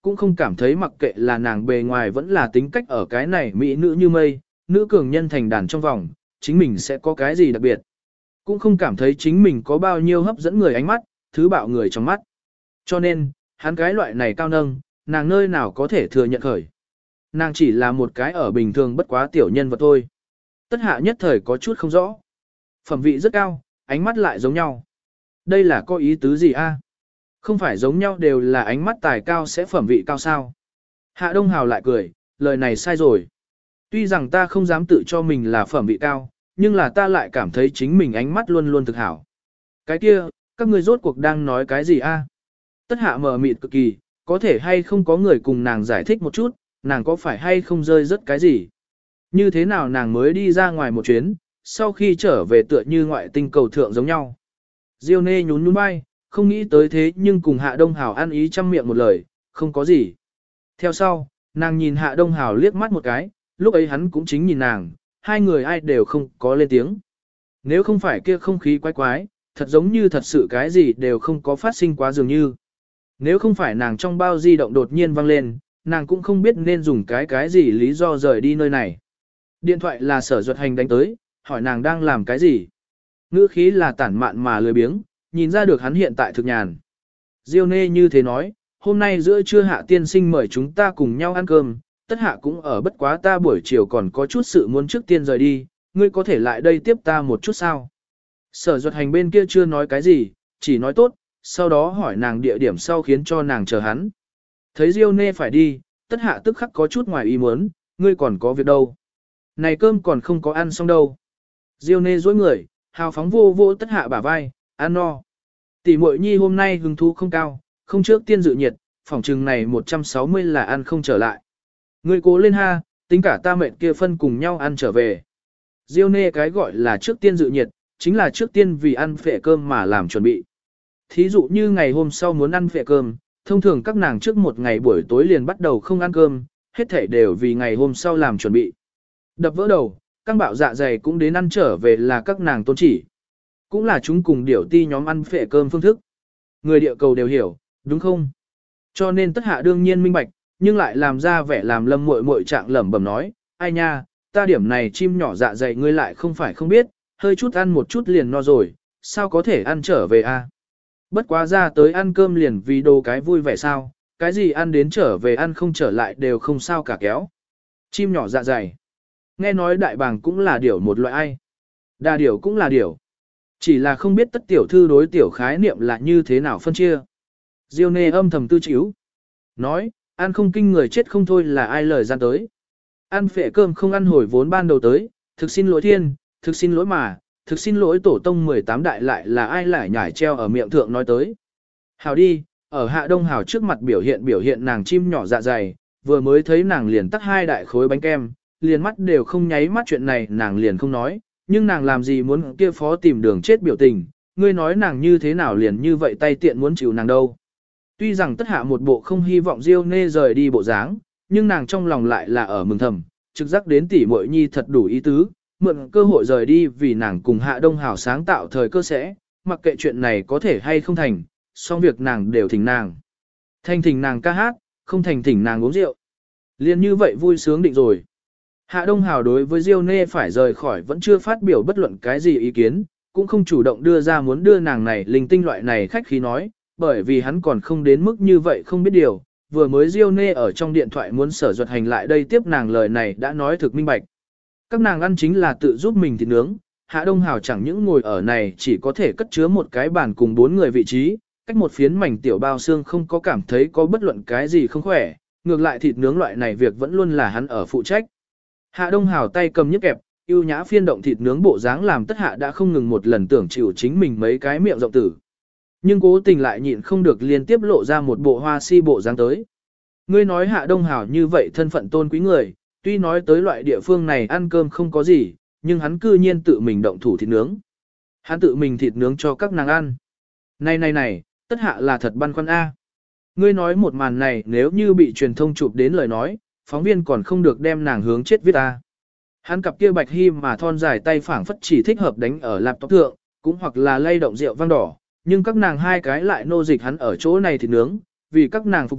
cũng không cảm thấy mặc kệ là nàng bề ngoài vẫn là tính cách ở cái này mỹ nữ như mây, nữ cường nhân thành đàn trong vòng, chính mình sẽ có cái gì đặc biệt. Cũng không cảm thấy chính mình có bao nhiêu hấp dẫn người ánh mắt, thứ bạo người trong mắt. Cho nên, hắn cái loại này cao nâng, nàng nơi nào có thể thừa nhận khởi. Nàng chỉ là một cái ở bình thường bất quá tiểu nhân vật thôi. Tất hạ nhất thời có chút không rõ. Phẩm vị rất cao, ánh mắt lại giống nhau. Đây là có ý tứ gì a? Không phải giống nhau đều là ánh mắt tài cao sẽ phẩm vị cao sao? Hạ Đông Hào lại cười, lời này sai rồi. Tuy rằng ta không dám tự cho mình là phẩm vị cao, nhưng là ta lại cảm thấy chính mình ánh mắt luôn luôn thực hảo. Cái kia, các ngươi rốt cuộc đang nói cái gì a? Tất hạ mờ mịt cực kỳ, có thể hay không có người cùng nàng giải thích một chút, nàng có phải hay không rơi rất cái gì? Như thế nào nàng mới đi ra ngoài một chuyến, sau khi trở về tựa như ngoại tinh cầu thượng giống nhau. Diêu nê nhún nhún vai, không nghĩ tới thế nhưng cùng Hạ Đông Hào ăn ý trăm miệng một lời, không có gì. Theo sau, nàng nhìn Hạ Đông Hào liếc mắt một cái, lúc ấy hắn cũng chính nhìn nàng, hai người ai đều không có lên tiếng. Nếu không phải kia không khí quái quái, thật giống như thật sự cái gì đều không có phát sinh quá dường như. Nếu không phải nàng trong bao di động đột nhiên vang lên, nàng cũng không biết nên dùng cái gì lý do rời đi nơi này. Điện thoại là Sở Duật Hành đánh tới, hỏi nàng đang làm cái gì. Ngữ khí là tản mạn mà lười biếng, nhìn ra được hắn hiện tại thực nhàn. Diêu nê như thế nói, hôm nay giữa trưa Hạ tiên sinh mời chúng ta cùng nhau ăn cơm, tất hạ cũng ở bất quá ta buổi chiều còn có chút sự muốn trước tiên rời đi, ngươi có thể lại đây tiếp ta một chút sao. Sở Duật Hành bên kia chưa nói cái gì, chỉ nói tốt, sau đó hỏi nàng địa điểm sau khiến cho nàng chờ hắn. Thấy Diêu nê phải đi, tất hạ tức khắc có chút ngoài ý muốn, ngươi còn có việc đâu. Này cơm còn không có ăn xong đâu. Diêu nê dối người, hào phóng vô vô tất hạ bả vai, ăn no. Tỷ muội nhi hôm nay hứng thú không cao, không trước tiên dự nhiệt, phòng trừng này 160 là ăn không trở lại. Ngươi cố lên ha, tính cả ta mệnh kia phân cùng nhau ăn trở về. Diêu nê cái gọi là trước tiên dự nhiệt, chính là trước tiên vì ăn phệ cơm mà làm chuẩn bị. Thí dụ như ngày hôm sau muốn ăn phệ cơm, thông thường các nàng trước một ngày buổi tối liền bắt đầu không ăn cơm, hết thảy đều vì ngày hôm sau làm chuẩn bị. Đập vỡ đầu, căng bạo dạ dày cũng đến ăn trở về là các nàng tôn chỉ. Cũng là chúng cùng điểu ti nhóm ăn phệ cơm phương thức. Người địa cầu đều hiểu, đúng không? Cho nên tất hạ đương nhiên minh bạch, nhưng lại làm ra vẻ làm lâm muội muội trạng lẩm bẩm nói, ai nha, ta điểm này chim nhỏ dạ dày ngươi lại không phải không biết, hơi chút ăn một chút liền no rồi, sao có thể ăn trở về a? Bất quá ra tới ăn cơm liền vì đồ cái vui vẻ sao, cái gì ăn đến trở về ăn không trở lại đều không sao cả kéo. Chim nhỏ dạ dày. Nghe nói đại bàng cũng là điểu một loại ai. Đà điểu cũng là điểu. Chỉ là không biết tất tiểu thư đối tiểu khái niệm là như thế nào phân chia. Diêu nê âm thầm tư chíu. Nói, ăn không kinh người chết không thôi là ai lời gian tới. Ăn phệ cơm không ăn hồi vốn ban đầu tới, thực xin lỗi thiên, thực xin lỗi mà, thực xin lỗi tổ tông 18 đại lại là ai lại nhảy treo ở miệng thượng nói tới. Hào đi, ở Hạ Đông Hào trước mặt biểu hiện nàng chim nhỏ dạ dày, vừa mới thấy nàng liền tắt hai đại khối bánh kem, liền mắt đều không nháy mắt chuyện này nàng liền không nói, nhưng nàng làm gì muốn kia phó tìm đường chết biểu tình, ngươi nói nàng như thế nào liền như vậy tay tiện muốn chịu nàng đâu. Tuy rằng tất hạ một bộ không hy vọng Diêu nê rời đi bộ dáng, nhưng nàng trong lòng lại là ở mừng thầm, trực giác đến tỷ muội nhi thật đủ ý tứ, mượn cơ hội rời đi vì nàng cùng Hạ Đông Hào sáng tạo thời cơ sẽ, mặc kệ chuyện này có thể hay không thành, xong việc nàng đều thỉnh nàng. Thành thỉnh nàng ca hát, không thành thỉnh nàng uống rượu. Liên như vậy vui sướng định rồi. Hạ Đông Hào đối với Diêu nê phải rời khỏi vẫn chưa phát biểu bất luận cái gì ý kiến, cũng không chủ động đưa ra muốn đưa nàng này linh tinh loại này khách khí nói, bởi vì hắn còn không đến mức như vậy không biết điều, vừa mới Diêu nê ở trong điện thoại muốn Sở Duật Hành lại đây tiếp nàng lời này đã nói thực minh bạch. Các nàng ăn chính là tự giúp mình thịt nướng, Hạ Đông Hào chẳng những ngồi ở này chỉ có thể cất chứa một cái bàn cùng 4 người vị trí, cách một phiến mảnh tiểu bao xương không có cảm thấy có bất luận cái gì không khỏe, ngược lại thịt nướng loại này việc vẫn luôn là hắn ở phụ trách. Hạ Đông Hào tay cầm nhức kẹp, yêu nhã phiên động thịt nướng bộ dáng làm tất hạ đã không ngừng một lần tưởng chịu chính mình mấy cái miệng rộng tử. Nhưng cố tình lại nhịn không được liên tiếp lộ ra một bộ hoa si bộ dáng tới. Ngươi nói Hạ Đông Hào như vậy thân phận tôn quý người, tuy nói tới loại địa phương này ăn cơm không có gì, nhưng hắn cư nhiên tự mình động thủ thịt nướng. Hắn tự mình thịt nướng cho các nàng ăn. Này, tất hạ là thật băn khoăn A. Ngươi nói một màn này nếu như bị truyền thông chụp đến lời nói, phóng viên còn không được đem nàng hướng chết viết A. Hắn cặp kia bạch hi mà thon dài tay phảng phất chỉ thích hợp đánh ở laptop thượng, cũng hoặc là lay động rượu vang đỏ, nhưng các nàng hai cái lại nô dịch hắn ở chỗ này thịt nướng, vì các nàng phục vụ,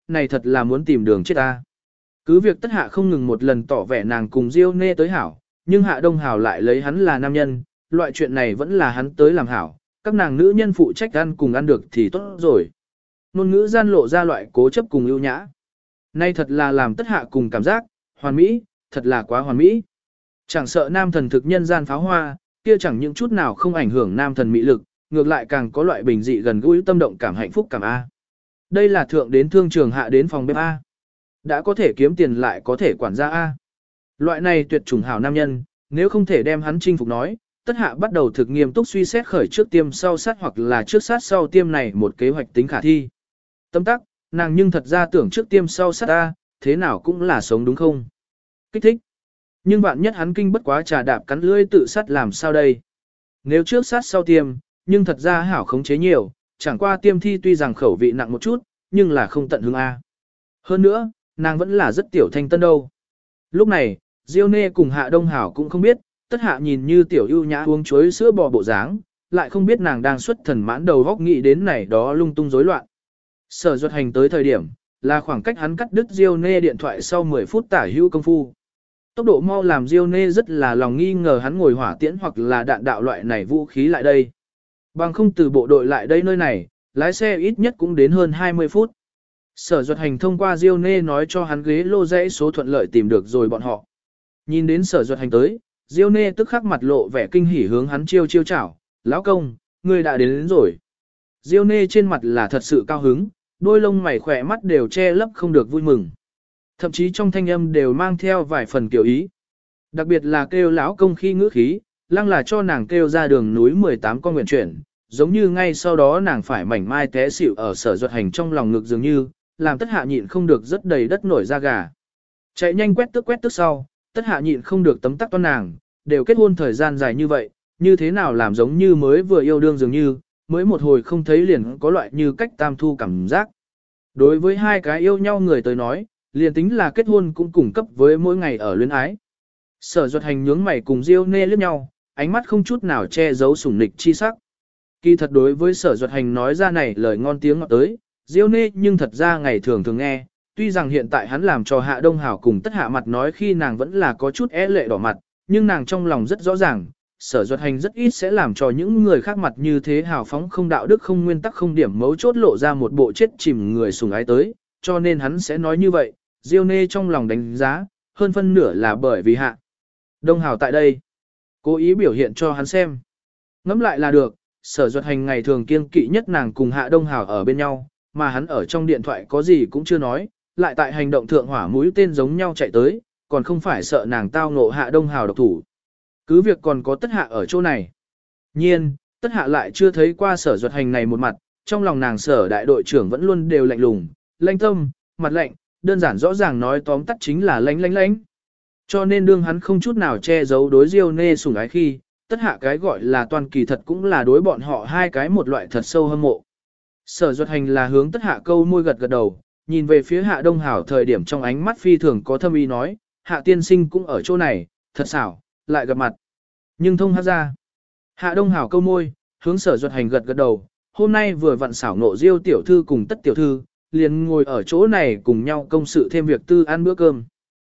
này thật là muốn tìm đường chết ta. Cứ việc tất hạ không ngừng một lần tỏ vẻ nàng cùng Diêu Nê tới hảo, nhưng Hạ Đông Hào lại lấy hắn là nam nhân, loại chuyện này vẫn là hắn tới làm hảo, các nàng nữ nhân phụ trách ăn cùng ăn được thì tốt rồi. Ngôn ngữ gian lộ ra loại cố chấp cùng ưu nhã. Nay thật là làm tất hạ cùng cảm giác, hoàn mỹ, thật là quá hoàn mỹ. Chẳng sợ nam thần thực nhân gian pháo hoa, kia chẳng những chút nào không ảnh hưởng nam thần mỹ lực, ngược lại càng có loại bình dị gần gũi tâm động cảm hạnh phúc cảm A. Đây là thượng đến thương trường hạ đến phòng bếp A. Đã có thể kiếm tiền lại có thể quản gia A. Loại này tuyệt chủng hảo nam nhân, nếu không thể đem hắn chinh phục nói, tất hạ bắt đầu thực nghiêm túc suy xét khởi trước tiêm sau sát hoặc là trước sát sau tiêm này một kế hoạch tính khả thi. Tâm tắc, nàng nhưng thật ra tưởng trước tiêm sau sát A, thế nào cũng là sống đúng không? Kích thích. Nhưng bạn nhất hắn kinh bất quá trà đạp cắn lưỡi tự sát làm sao đây? Nếu trước sát sau tiêm, nhưng thật ra hảo khống chế nhiều, chẳng qua tiêm thi tuy rằng khẩu vị nặng một chút, nhưng là không tận hứng A. Hơn nữa, nàng vẫn là rất tiểu thanh tân đâu. Lúc này, Diêu Nê cùng Hạ Đông Hảo cũng không biết, tất hạ nhìn như tiểu ưu nhã uống chuối sữa bò bộ dáng, lại không biết nàng đang xuất thần mãn đầu góc nghĩ đến này đó lung tung rối loạn. Sở Duật Hành tới thời điểm, là khoảng cách hắn cắt đứt Diêu Nê điện thoại sau 10 phút tả hữu công phu. Tốc độ mau làm Diêu Nê rất là lòng nghi ngờ hắn ngồi hỏa tiễn hoặc là đạn đạo loại này vũ khí lại đây. Bằng không từ bộ đội lại đây nơi này, lái xe ít nhất cũng đến hơn 20 phút. Sở Duật Hành thông qua Diêu Nê nói cho hắn ghế lô dãy số thuận lợi tìm được rồi bọn họ. Nhìn đến Sở Duật Hành tới, Diêu Nê tức khắc mặt lộ vẻ kinh hỉ hướng hắn chiêu chào, lão công, ngươi đã đến rồi. Diêu Nê trên mặt là thật sự cao hứng, đôi lông mày khỏe mắt đều che lấp không được vui mừng. Thậm chí trong thanh âm đều mang theo vài phần kiểu ý. Đặc biệt là kêu lão công khi ngữ khí, lăng là cho nàng kêu ra đường núi 18 con nguyện chuyển, giống như ngay sau đó nàng phải mảnh mai té xỉu ở Sở Duật Hành trong lòng ngực dường như, làm tất hạ nhịn không được rất đầy đất nổi da gà. Chạy nhanh quét tức sau, tất hạ nhịn không được tấm tắc toan nàng, đều kết hôn thời gian dài như vậy, như thế nào làm giống như mới vừa yêu đương dường như, mới một hồi không thấy liền có loại như cách tam thu cảm giác. Đối với hai cái yêu nhau người tới nói, liền tính là kết hôn cũng cùng cấp với mỗi ngày ở luyến ái. Sở Duật Hành nhướng mày cùng Diêu Nê liếc nhau, ánh mắt không chút nào che giấu sủng nịch chi sắc. Kỳ thật đối với Sở Duật Hành nói ra này lời ngon tiếng ngọt tới, Diêu Nê nhưng thật ra ngày thường thường nghe, tuy rằng hiện tại hắn làm cho Hạ Đông Hảo cùng tất hạ mặt nói khi nàng vẫn là có chút é lệ đỏ mặt, nhưng nàng trong lòng rất rõ ràng, Sở Duật Hành rất ít sẽ làm cho những người khác mặt như thế hào phóng không đạo đức không nguyên tắc không điểm mấu chốt lộ ra một bộ chết chìm người sùng ái tới, cho nên hắn sẽ nói như vậy, Diêu Nê trong lòng đánh giá, hơn phân nửa là bởi vì Hạ Đông Hảo tại đây, cố ý biểu hiện cho hắn xem. Ngẫm lại là được, Sở Duật Hành ngày thường kiêng kỵ nhất nàng cùng Hạ Đông Hảo ở bên nhau, mà hắn ở trong điện thoại có gì cũng chưa nói, lại tại hành động thượng hỏa mũi tên giống nhau chạy tới, còn không phải sợ nàng tao ngộ Hạ Đông Hảo độc thủ. Cứ việc còn có tất hạ ở chỗ này. Nhiên, tất hạ lại chưa thấy qua Sở Duật Hành này một mặt, trong lòng nàng Sở đại đội trưởng vẫn luôn đều lạnh lùng, lanh tâm, mặt lạnh, đơn giản rõ ràng nói tóm tắt chính là lánh. Cho nên đương hắn không chút nào che giấu đối Diêu Nê sủng ái khi, tất hạ cái gọi là toàn kỳ thật cũng là đối bọn họ hai cái một loại thật sâu hâm mộ. Sở Duật Hành là hướng tất hạ câu môi gật đầu, nhìn về phía Hạ Đông Hảo thời điểm trong ánh mắt phi thường có thâm ý nói, Hạ tiên sinh cũng ở chỗ này, thật xảo, lại gặp mặt. Nhưng thông hát ra. Hạ Đông Hảo câu môi, hướng Sở Duật Hành gật đầu, hôm nay vừa vặn xảo nộ Diêu tiểu thư cùng tất tiểu thư, liền ngồi ở chỗ này cùng nhau công sự thêm việc tư ăn bữa cơm.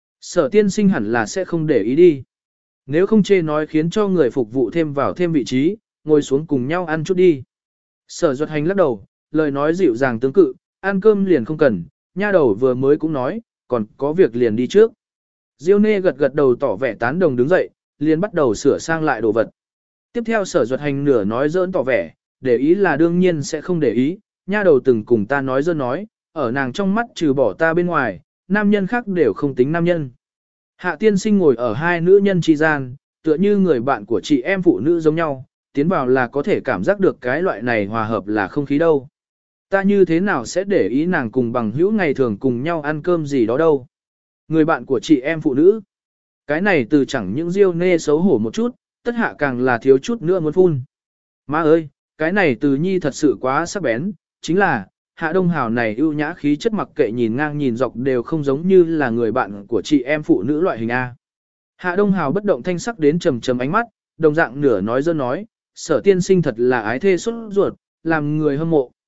Sở tiên sinh hẳn là sẽ không để ý đi. Nếu không chê nói khiến cho người phục vụ thêm vào thêm vị trí, ngồi xuống cùng nhau ăn chút đi. Sở Duật Hành lắc đầu, lời nói dịu dàng tương cự, ăn cơm liền không cần, nha đầu vừa mới cũng nói, còn có việc liền đi trước. Diêu Nê gật đầu tỏ vẻ tán đồng đứng dậy, liền bắt đầu sửa sang lại đồ vật. Tiếp theo Sở Duật Hành nửa nói giỡn tỏ vẻ, để ý là đương nhiên sẽ không để ý, nha đầu từng cùng ta nói giỡn nói, ở nàng trong mắt trừ bỏ ta bên ngoài, nam nhân khác đều không tính nam nhân. Hạ tiên sinh ngồi ở hai nữ nhân chi gian, tựa như người bạn của chị em phụ nữ giống nhau, tiến vào là có thể cảm giác được cái loại này hòa hợp là không khí đâu. Ta như thế nào sẽ để ý nàng cùng bằng hữu ngày thường cùng nhau ăn cơm gì đó đâu. Người bạn của chị em phụ nữ. Cái này từ chẳng những Diêu Nê xấu hổ một chút, tất hạ càng là thiếu chút nữa muốn phun. Má ơi, cái này từ nhi thật sự quá sắc bén, chính là, Hạ Đông Hảo này ưu nhã khí chất mặc kệ nhìn ngang nhìn dọc đều không giống như là người bạn của chị em phụ nữ loại hình A. Hạ Đông Hảo bất động thanh sắc đến trầm ánh mắt, đồng dạng nửa nói dơ nói, Sở tiên sinh thật là ái thê xuất ruột, làm người hâm mộ.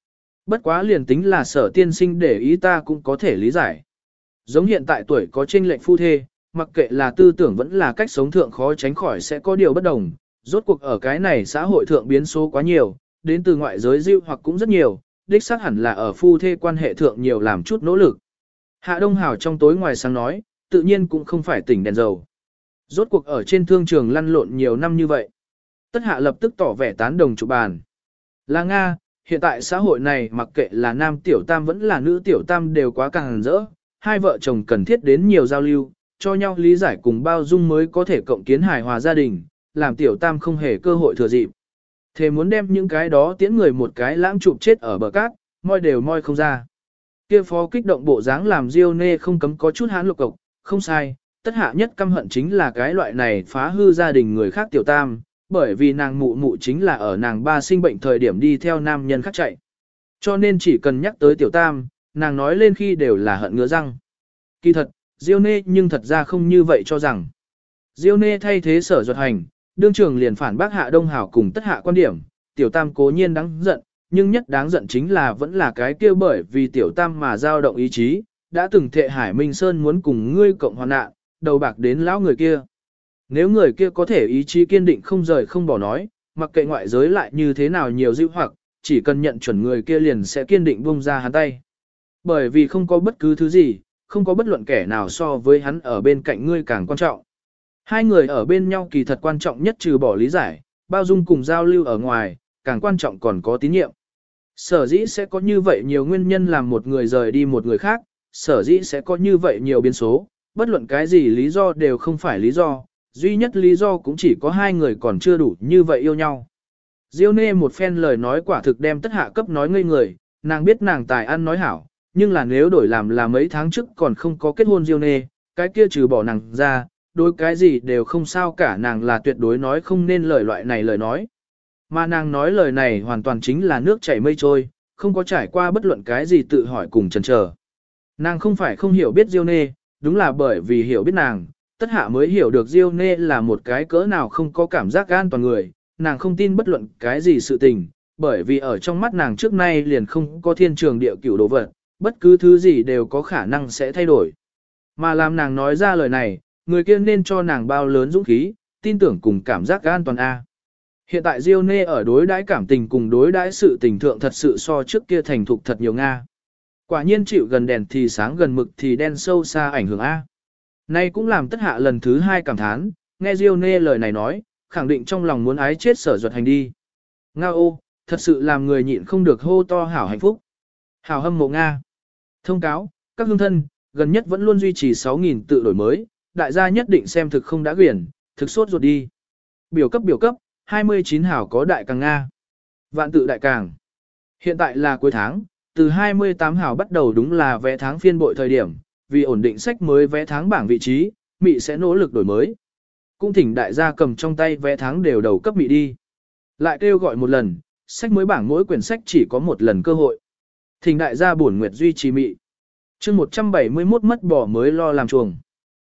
Bất quá liền tính là Sở tiên sinh để ý ta cũng có thể lý giải. Giống hiện tại tuổi có chênh lệch phu thê, mặc kệ là tư tưởng vẫn là cách sống thượng khó tránh khỏi sẽ có điều bất đồng. Rốt cuộc ở cái này xã hội thượng biến số quá nhiều, đến từ ngoại giới dịu hoặc cũng rất nhiều, đích xác hẳn là ở phu thê quan hệ thượng nhiều làm chút nỗ lực. Hạ Đông Hảo trong tối ngoài sáng nói, tự nhiên cũng không phải tỉnh đèn dầu. Rốt cuộc ở trên thương trường lăn lộn nhiều năm như vậy. Tất Hạ lập tức tỏ vẻ tán đồng chủ bàn. Là Nga, hiện tại xã hội này mặc kệ là nam tiểu tam vẫn là nữ tiểu tam đều quá càng rỡ, hai vợ chồng cần thiết đến nhiều giao lưu, cho nhau lý giải cùng bao dung mới có thể cộng kiến hài hòa gia đình, làm tiểu tam không hề cơ hội thừa dịp. Thế muốn đem những cái đó tiễn người một cái lãng chụp chết ở bờ cát, moi đều moi không ra. Kia phó kích động bộ dáng làm Diêu Nê không cấm có chút hán lục cộc, không sai, Tất Hạ nhất căm hận chính là cái loại này phá hư gia đình người khác tiểu tam, bởi vì nàng mụ mụ chính là ở nàng ba sinh bệnh thời điểm đi theo nam nhân khác chạy. Cho nên chỉ cần nhắc tới tiểu tam, nàng nói lên khi đều là hận ngứa răng. Kỳ thật, Diêu Nê nhưng thật ra không như vậy cho rằng. Diêu Nê thay thế Sở Duật Hành, đương trường liền phản bác Hạ Đông Hảo cùng Tất Hạ quan điểm, tiểu tam cố nhiên đáng giận, nhưng nhất đáng giận chính là vẫn là cái kia bởi vì tiểu tam mà dao động ý chí, đã từng thệ Hải Minh Sơn muốn cùng ngươi cộng hoàn nạn, đầu bạc đến lão người kia. Nếu người kia có thể ý chí kiên định không rời không bỏ nói, mặc kệ ngoại giới lại như thế nào nhiều dữ hoặc, chỉ cần nhận chuẩn người kia liền sẽ kiên định buông ra hắn tay. Bởi vì không có bất cứ thứ gì, không có bất luận kẻ nào so với hắn ở bên cạnh ngươi càng quan trọng. Hai người ở bên nhau kỳ thật quan trọng nhất trừ bỏ lý giải, bao dung cùng giao lưu ở ngoài, càng quan trọng còn có tín nhiệm. Sở dĩ sẽ có như vậy nhiều nguyên nhân làm một người rời đi một người khác, sở dĩ sẽ có như vậy nhiều biến số, bất luận cái gì lý do đều không phải lý do, duy nhất lý do cũng chỉ có hai người còn chưa đủ như vậy yêu nhau. Diêu Nê một phen lời nói quả thực đem Tất Hạ cấp nói ngây người, nàng biết nàng tài ăn nói hảo, nhưng là nếu đổi làm là mấy tháng trước còn không có kết hôn Diêu Nê, cái kia trừ bỏ nàng ra, đối cái gì đều không sao cả, nàng là tuyệt đối nói không nên lời loại này lời nói. Mà nàng nói lời này hoàn toàn chính là nước chảy mây trôi, không có trải qua bất luận cái gì tự hỏi cùng chần chờ. Nàng không phải không hiểu biết Diêu Nê, đúng là bởi vì hiểu biết nàng, Tất Hạ mới hiểu được Diêu Nê là một cái cỡ nào không có cảm giác an toàn người, nàng không tin bất luận cái gì sự tình, bởi vì ở trong mắt nàng trước nay liền không có thiên trường địa cửu đồ vật, bất cứ thứ gì đều có khả năng sẽ thay đổi. Mà làm nàng nói ra lời này, người kia nên cho nàng bao lớn dũng khí, tin tưởng cùng cảm giác an toàn a. Hiện tại Diêu Nê ở đối đãi cảm tình cùng đối đãi sự tình thượng thật sự so trước kia thành thục thật nhiều Nga. Quả nhiên chịu gần đèn thì sáng gần mực thì đen sâu xa ảnh hưởng A. Nay cũng làm Tất Hạ lần thứ hai cảm thán, nghe Diêu Nê lời này nói, khẳng định trong lòng muốn ái chết Sở Duật Hành đi. Nga ô, thật sự làm người nhịn không được hô to hảo hạnh phúc. Hảo hâm mộ Nga. Thông cáo, các hương thân, gần nhất vẫn luôn duy trì 6.000 tự đổi mới, đại gia nhất định xem thực không đã quyển, thực sốt ruột đi. Biểu cấp, 29 hảo có đại càng Nga. Vạn tự đại càng. Hiện tại là cuối tháng, từ 28 hảo bắt đầu đúng là vé tháng phiên bội thời điểm, vì ổn định sách mới vé tháng bảng vị trí, Mị sẽ nỗ lực đổi mới. Cũng thỉnh đại gia cầm trong tay vé tháng đều đầu cấp Mị đi. Lại kêu gọi một lần, sách mới bảng mỗi quyển sách chỉ có một lần cơ hội. Thỉnh đại gia bổn nguyệt duy trì Mị. Chương 171 mất bỏ mới lo làm chuồng.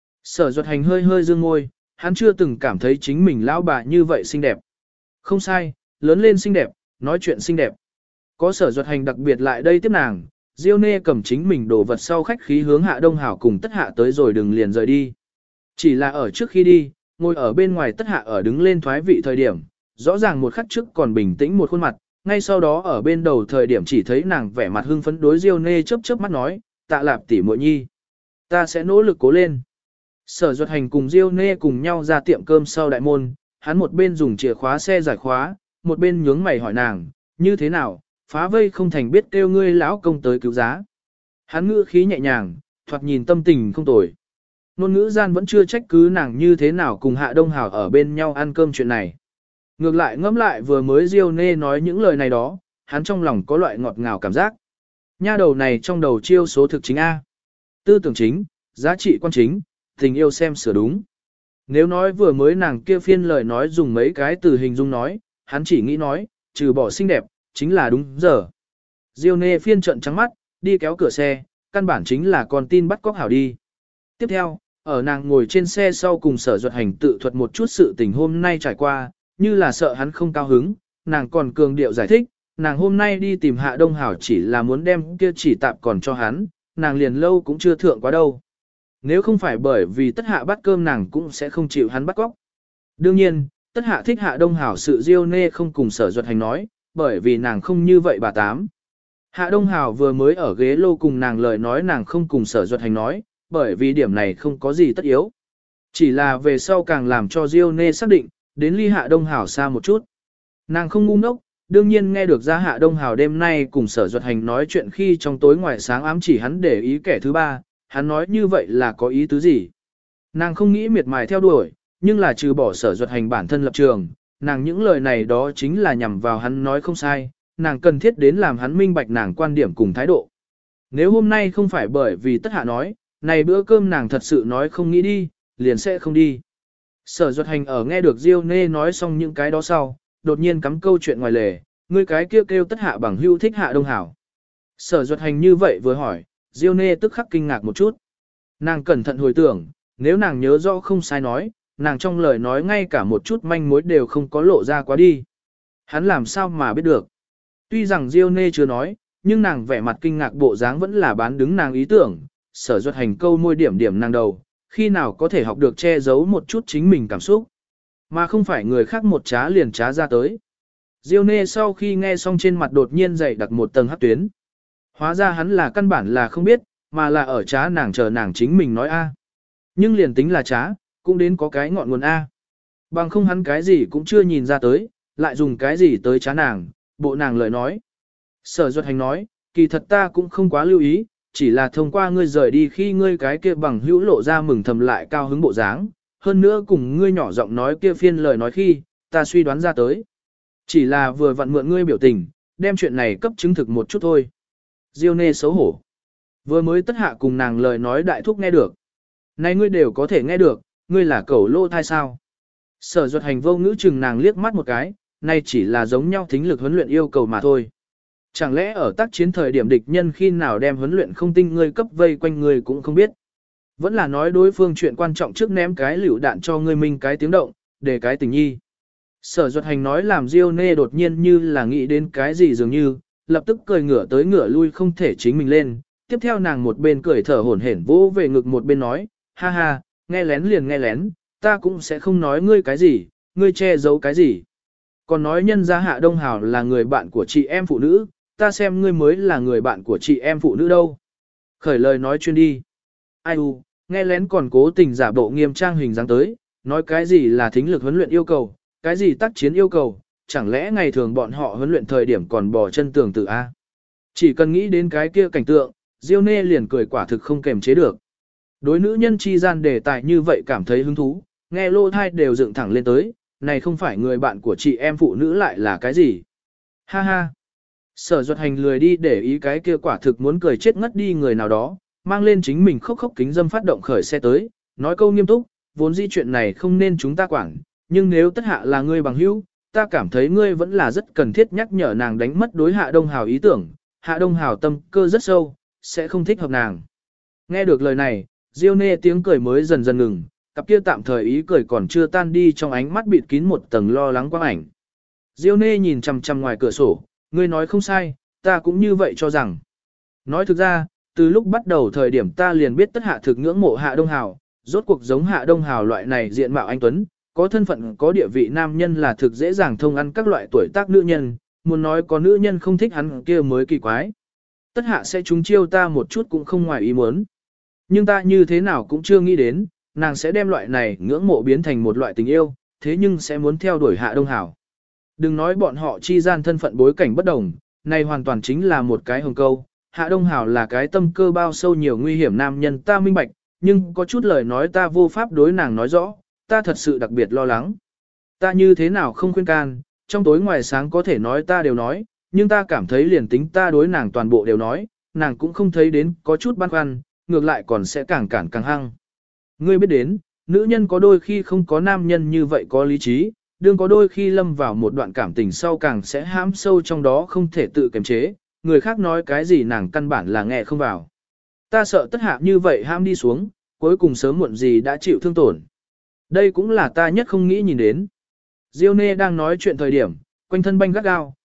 Sở Duật Hành hơi hơi dương môi, hắn chưa từng cảm thấy chính mình lão bà như vậy xinh đẹp. Không sai, lớn lên xinh đẹp, nói chuyện xinh đẹp. Có Sở Duật Hành đặc biệt lại đây tiếp nàng, Diêu Nê cầm chính mình đồ vật sau khách khí hướng Hạ Đông Hảo cùng Tất Hạ tới rồi đừng liền rời đi. Chỉ là ở trước khi đi, ngồi ở bên ngoài Tất Hạ ở đứng lên thoái vị thời điểm, rõ ràng một khắc trước còn bình tĩnh một khuôn mặt, ngay sau đó ở bên đầu thời điểm chỉ thấy nàng vẻ mặt hưng phấn đối Diêu Nê chớp chớp mắt nói, Tạ Lạp tỷ muội nhi, ta sẽ nỗ lực cố lên. Sở Duật Hành cùng Diêu Nê cùng nhau ra tiệm cơm sau đại môn, hắn một bên dùng chìa khóa xe giải khóa, một bên nhướng mày hỏi nàng, như thế nào, phá vây không thành biết kêu ngươi lão công tới cứu giá. Hắn ngữ khí nhẹ nhàng, thoạt nhìn tâm tình không tồi. Nôn ngữ gian vẫn chưa trách cứ nàng như thế nào cùng Hạ Đông Hảo ở bên nhau ăn cơm chuyện này. Ngược lại ngẫm lại vừa mới Diêu Nê nói những lời này đó, hắn trong lòng có loại ngọt ngào cảm giác. Nha đầu này trong đầu chiêu số thực chính A. Tư tưởng chính, giá trị quan chính, tình yêu xem sửa đúng. Nếu nói vừa mới nàng kia phiên lời nói dùng mấy cái từ hình dung nói, hắn chỉ nghĩ nói, trừ bỏ xinh đẹp, chính là đúng giờ. Diêu Nê phiên trận trắng mắt, đi kéo cửa xe, căn bản chính là con tin bắt cóc hảo đi. Tiếp theo, ở nàng ngồi trên xe sau cùng Sở Duật Hành tự thuật một chút sự tình hôm nay trải qua, như là sợ hắn không cao hứng, nàng còn cường điệu giải thích, nàng hôm nay đi tìm Hạ Đông Hảo chỉ là muốn đem kia chỉ tạp còn cho hắn, nàng liền lâu cũng chưa thượng quá đâu. Nếu không phải bởi vì Tất Hạ bắt cơm nàng cũng sẽ không chịu hắn bắt cóc. Đương nhiên, Tất Hạ thích Hạ Đông Hảo sự Diêu Nê không cùng Sở Duật Hành nói, bởi vì nàng không như vậy bà tám. Hạ Đông Hảo vừa mới ở ghế lô cùng nàng lời nói nàng không cùng Sở Duật Hành nói, bởi vì điểm này không có gì tất yếu. Chỉ là về sau càng làm cho Diêu Nê xác định, đến ly Hạ Đông Hảo xa một chút. Nàng không ngu ngốc, đương nhiên nghe được ra Hạ Đông Hảo đêm nay cùng Sở Duật Hành nói chuyện khi trong tối ngoài sáng ám chỉ hắn để ý kẻ thứ ba, hắn nói như vậy là có ý tứ gì. Nàng không nghĩ miệt mài theo đuổi, nhưng là trừ bỏ Sở Duật Hành bản thân lập trường, nàng những lời này đó chính là nhằm vào hắn nói không sai, nàng cần thiết đến làm hắn minh bạch nàng quan điểm cùng thái độ. Nếu hôm nay không phải bởi vì Tất Hạ nói, này bữa cơm nàng thật sự nói không nghĩ đi, liền sẽ không đi. Sở Duật Hành ở nghe được Diêu Nê nói xong những cái đó sau, đột nhiên cắm câu chuyện ngoài lề, ngươi cái kêu Tất Hạ bằng hữu thích Hạ Đông Hảo. Sở Duật Hành như vậy vừa hỏi, Diêu Nê tức khắc kinh ngạc một chút. Nàng cẩn thận hồi tưởng, nếu nàng nhớ rõ không sai nói, nàng trong lời nói ngay cả một chút manh mối đều không có lộ ra quá đi. Hắn làm sao mà biết được. Tuy rằng Diêu Nê chưa nói, nhưng nàng vẻ mặt kinh ngạc bộ dáng vẫn là bán đứng nàng ý tưởng, Sở Duật Hành câu môi điểm điểm nàng đầu, khi nào có thể học được che giấu một chút chính mình cảm xúc, mà không phải người khác một trá liền trá ra tới. Diêu Nê sau khi nghe xong trên mặt đột nhiên dày đặc một tầng hắc tuyến. Hóa ra hắn là căn bản là không biết, mà là ở trá nàng chờ nàng chính mình nói a. Nhưng liền tính là trá, cũng đến có cái ngọn nguồn a. Bằng không hắn cái gì cũng chưa nhìn ra tới, lại dùng cái gì tới trá nàng, bộ nàng lời nói. Sở Duật Hành nói, kỳ thật ta cũng không quá lưu ý, chỉ là thông qua ngươi rời đi khi ngươi cái kia bằng hữu lộ ra mừng thầm lại cao hứng bộ dáng, hơn nữa cùng ngươi nhỏ giọng nói kia phiên lời nói khi, ta suy đoán ra tới. Chỉ là vừa vặn mượn ngươi biểu tình, đem chuyện này cấp chứng thực một chút thôi. Diêu Nê xấu hổ. Vừa mới Tất Hạ cùng nàng lời nói đại thúc nghe được. Này ngươi đều có thể nghe được, ngươi là cẩu lô thai sao. Sở Duật Hành vô ngữ chừng nàng liếc mắt một cái, này chỉ là giống nhau thính lực huấn luyện yêu cầu mà thôi. Chẳng lẽ ở tác chiến thời điểm địch nhân khi nào đem huấn luyện không tinh ngươi cấp vây quanh ngươi cũng không biết. Vẫn là nói đối phương chuyện quan trọng trước ném cái liều đạn cho ngươi minh cái tiếng động, để cái tình nhi. Sở Duật Hành nói làm Diêu Nê đột nhiên như là nghĩ đến cái gì dường như, lập tức cười ngửa tới ngửa lui không thể chính mình lên. Tiếp theo nàng một bên cười thở hổn hển vỗ về ngực một bên nói, ha ha, nghe lén liền nghe lén, ta cũng sẽ không nói ngươi cái gì, ngươi che giấu cái gì. Còn nói nhân gia Hạ Đông Hảo là người bạn của chị em phụ nữ, ta xem ngươi mới là người bạn của chị em phụ nữ đâu. Khởi lời nói chuyên đi. Ai u, nghe lén còn cố tình giả bộ nghiêm trang hình dáng tới, nói cái gì là thính lực huấn luyện yêu cầu, cái gì tác chiến yêu cầu, chẳng lẽ ngày thường bọn họ huấn luyện thời điểm còn bỏ chân tường tự A. Chỉ cần nghĩ đến cái kia cảnh tượng, Diêu Nê liền cười quả thực không kềm chế được. Đối nữ nhân chi gian đề tài như vậy cảm thấy hứng thú, nghe lô thai đều dựng thẳng lên tới, này không phải người bạn của chị em phụ nữ lại là cái gì. Ha ha. Sở Duật Hành lười đi để ý cái kia quả thực muốn cười chết ngất đi người nào đó, mang lên chính mình khóc khóc kính dâm phát động khởi xe tới, nói câu nghiêm túc, vốn dĩ chuyện này không nên chúng ta quản, nhưng nếu Tất Hạ là ngươi bằng hữu, ta cảm thấy ngươi vẫn là rất cần thiết nhắc nhở nàng đánh mất đối Hạ Đông Hảo ý tưởng, Hạ Đông Hảo tâm cơ rất sâu, sẽ không thích hợp nàng. Nghe được lời này, Diêu Nê tiếng cười mới dần dần ngừng, cặp kia tạm thời ý cười còn chưa tan đi trong ánh mắt bịt kín một tầng lo lắng quang ảnh. Diêu Nê nhìn chằm chằm ngoài cửa sổ, ngươi nói không sai, ta cũng như vậy cho rằng. Nói thực ra, từ lúc bắt đầu thời điểm ta liền biết Tất Hạ thực ngưỡng mộ Hạ Đông Hảo, rốt cuộc giống Hạ Đông Hảo loại này diện mạo anh tuấn, có thân phận có địa vị nam nhân là thực dễ dàng thông ăn các loại tuổi tác nữ nhân, muốn nói có nữ nhân không thích hắn kia mới kỳ quái. Tất Hạ sẽ trúng chiêu ta một chút cũng không ngoài ý muốn. Nhưng ta như thế nào cũng chưa nghĩ đến, nàng sẽ đem loại này ngưỡng mộ biến thành một loại tình yêu, thế nhưng sẽ muốn theo đuổi Hạ Đông Hảo. Đừng nói bọn họ chi gian thân phận bối cảnh bất đồng, này hoàn toàn chính là một cái hồng câu. Hạ Đông Hảo là cái tâm cơ bao sâu nhiều nguy hiểm nam nhân ta minh bạch, nhưng có chút lời nói ta vô pháp đối nàng nói rõ, ta thật sự đặc biệt lo lắng. Ta như thế nào không khuyên can, trong tối ngoài sáng có thể nói ta đều nói, nhưng ta cảm thấy liền tính ta đối nàng toàn bộ đều nói, nàng cũng không thấy đến có chút băn khoăn, ngược lại còn sẽ càng cản càng hăng. Ngươi biết đến, nữ nhân có đôi khi không có nam nhân như vậy có lý trí, đương có đôi khi lâm vào một đoạn cảm tình sau càng sẽ hãm sâu trong đó không thể tự kiềm chế, người khác nói cái gì nàng căn bản là nghe không vào. Ta sợ Tất Hạ như vậy ham đi xuống, cuối cùng sớm muộn gì đã chịu thương tổn. Đây cũng là ta nhất không nghĩ nhìn đến. Diêu Nê đang nói chuyện thời điểm, quanh thân banh gắt gao,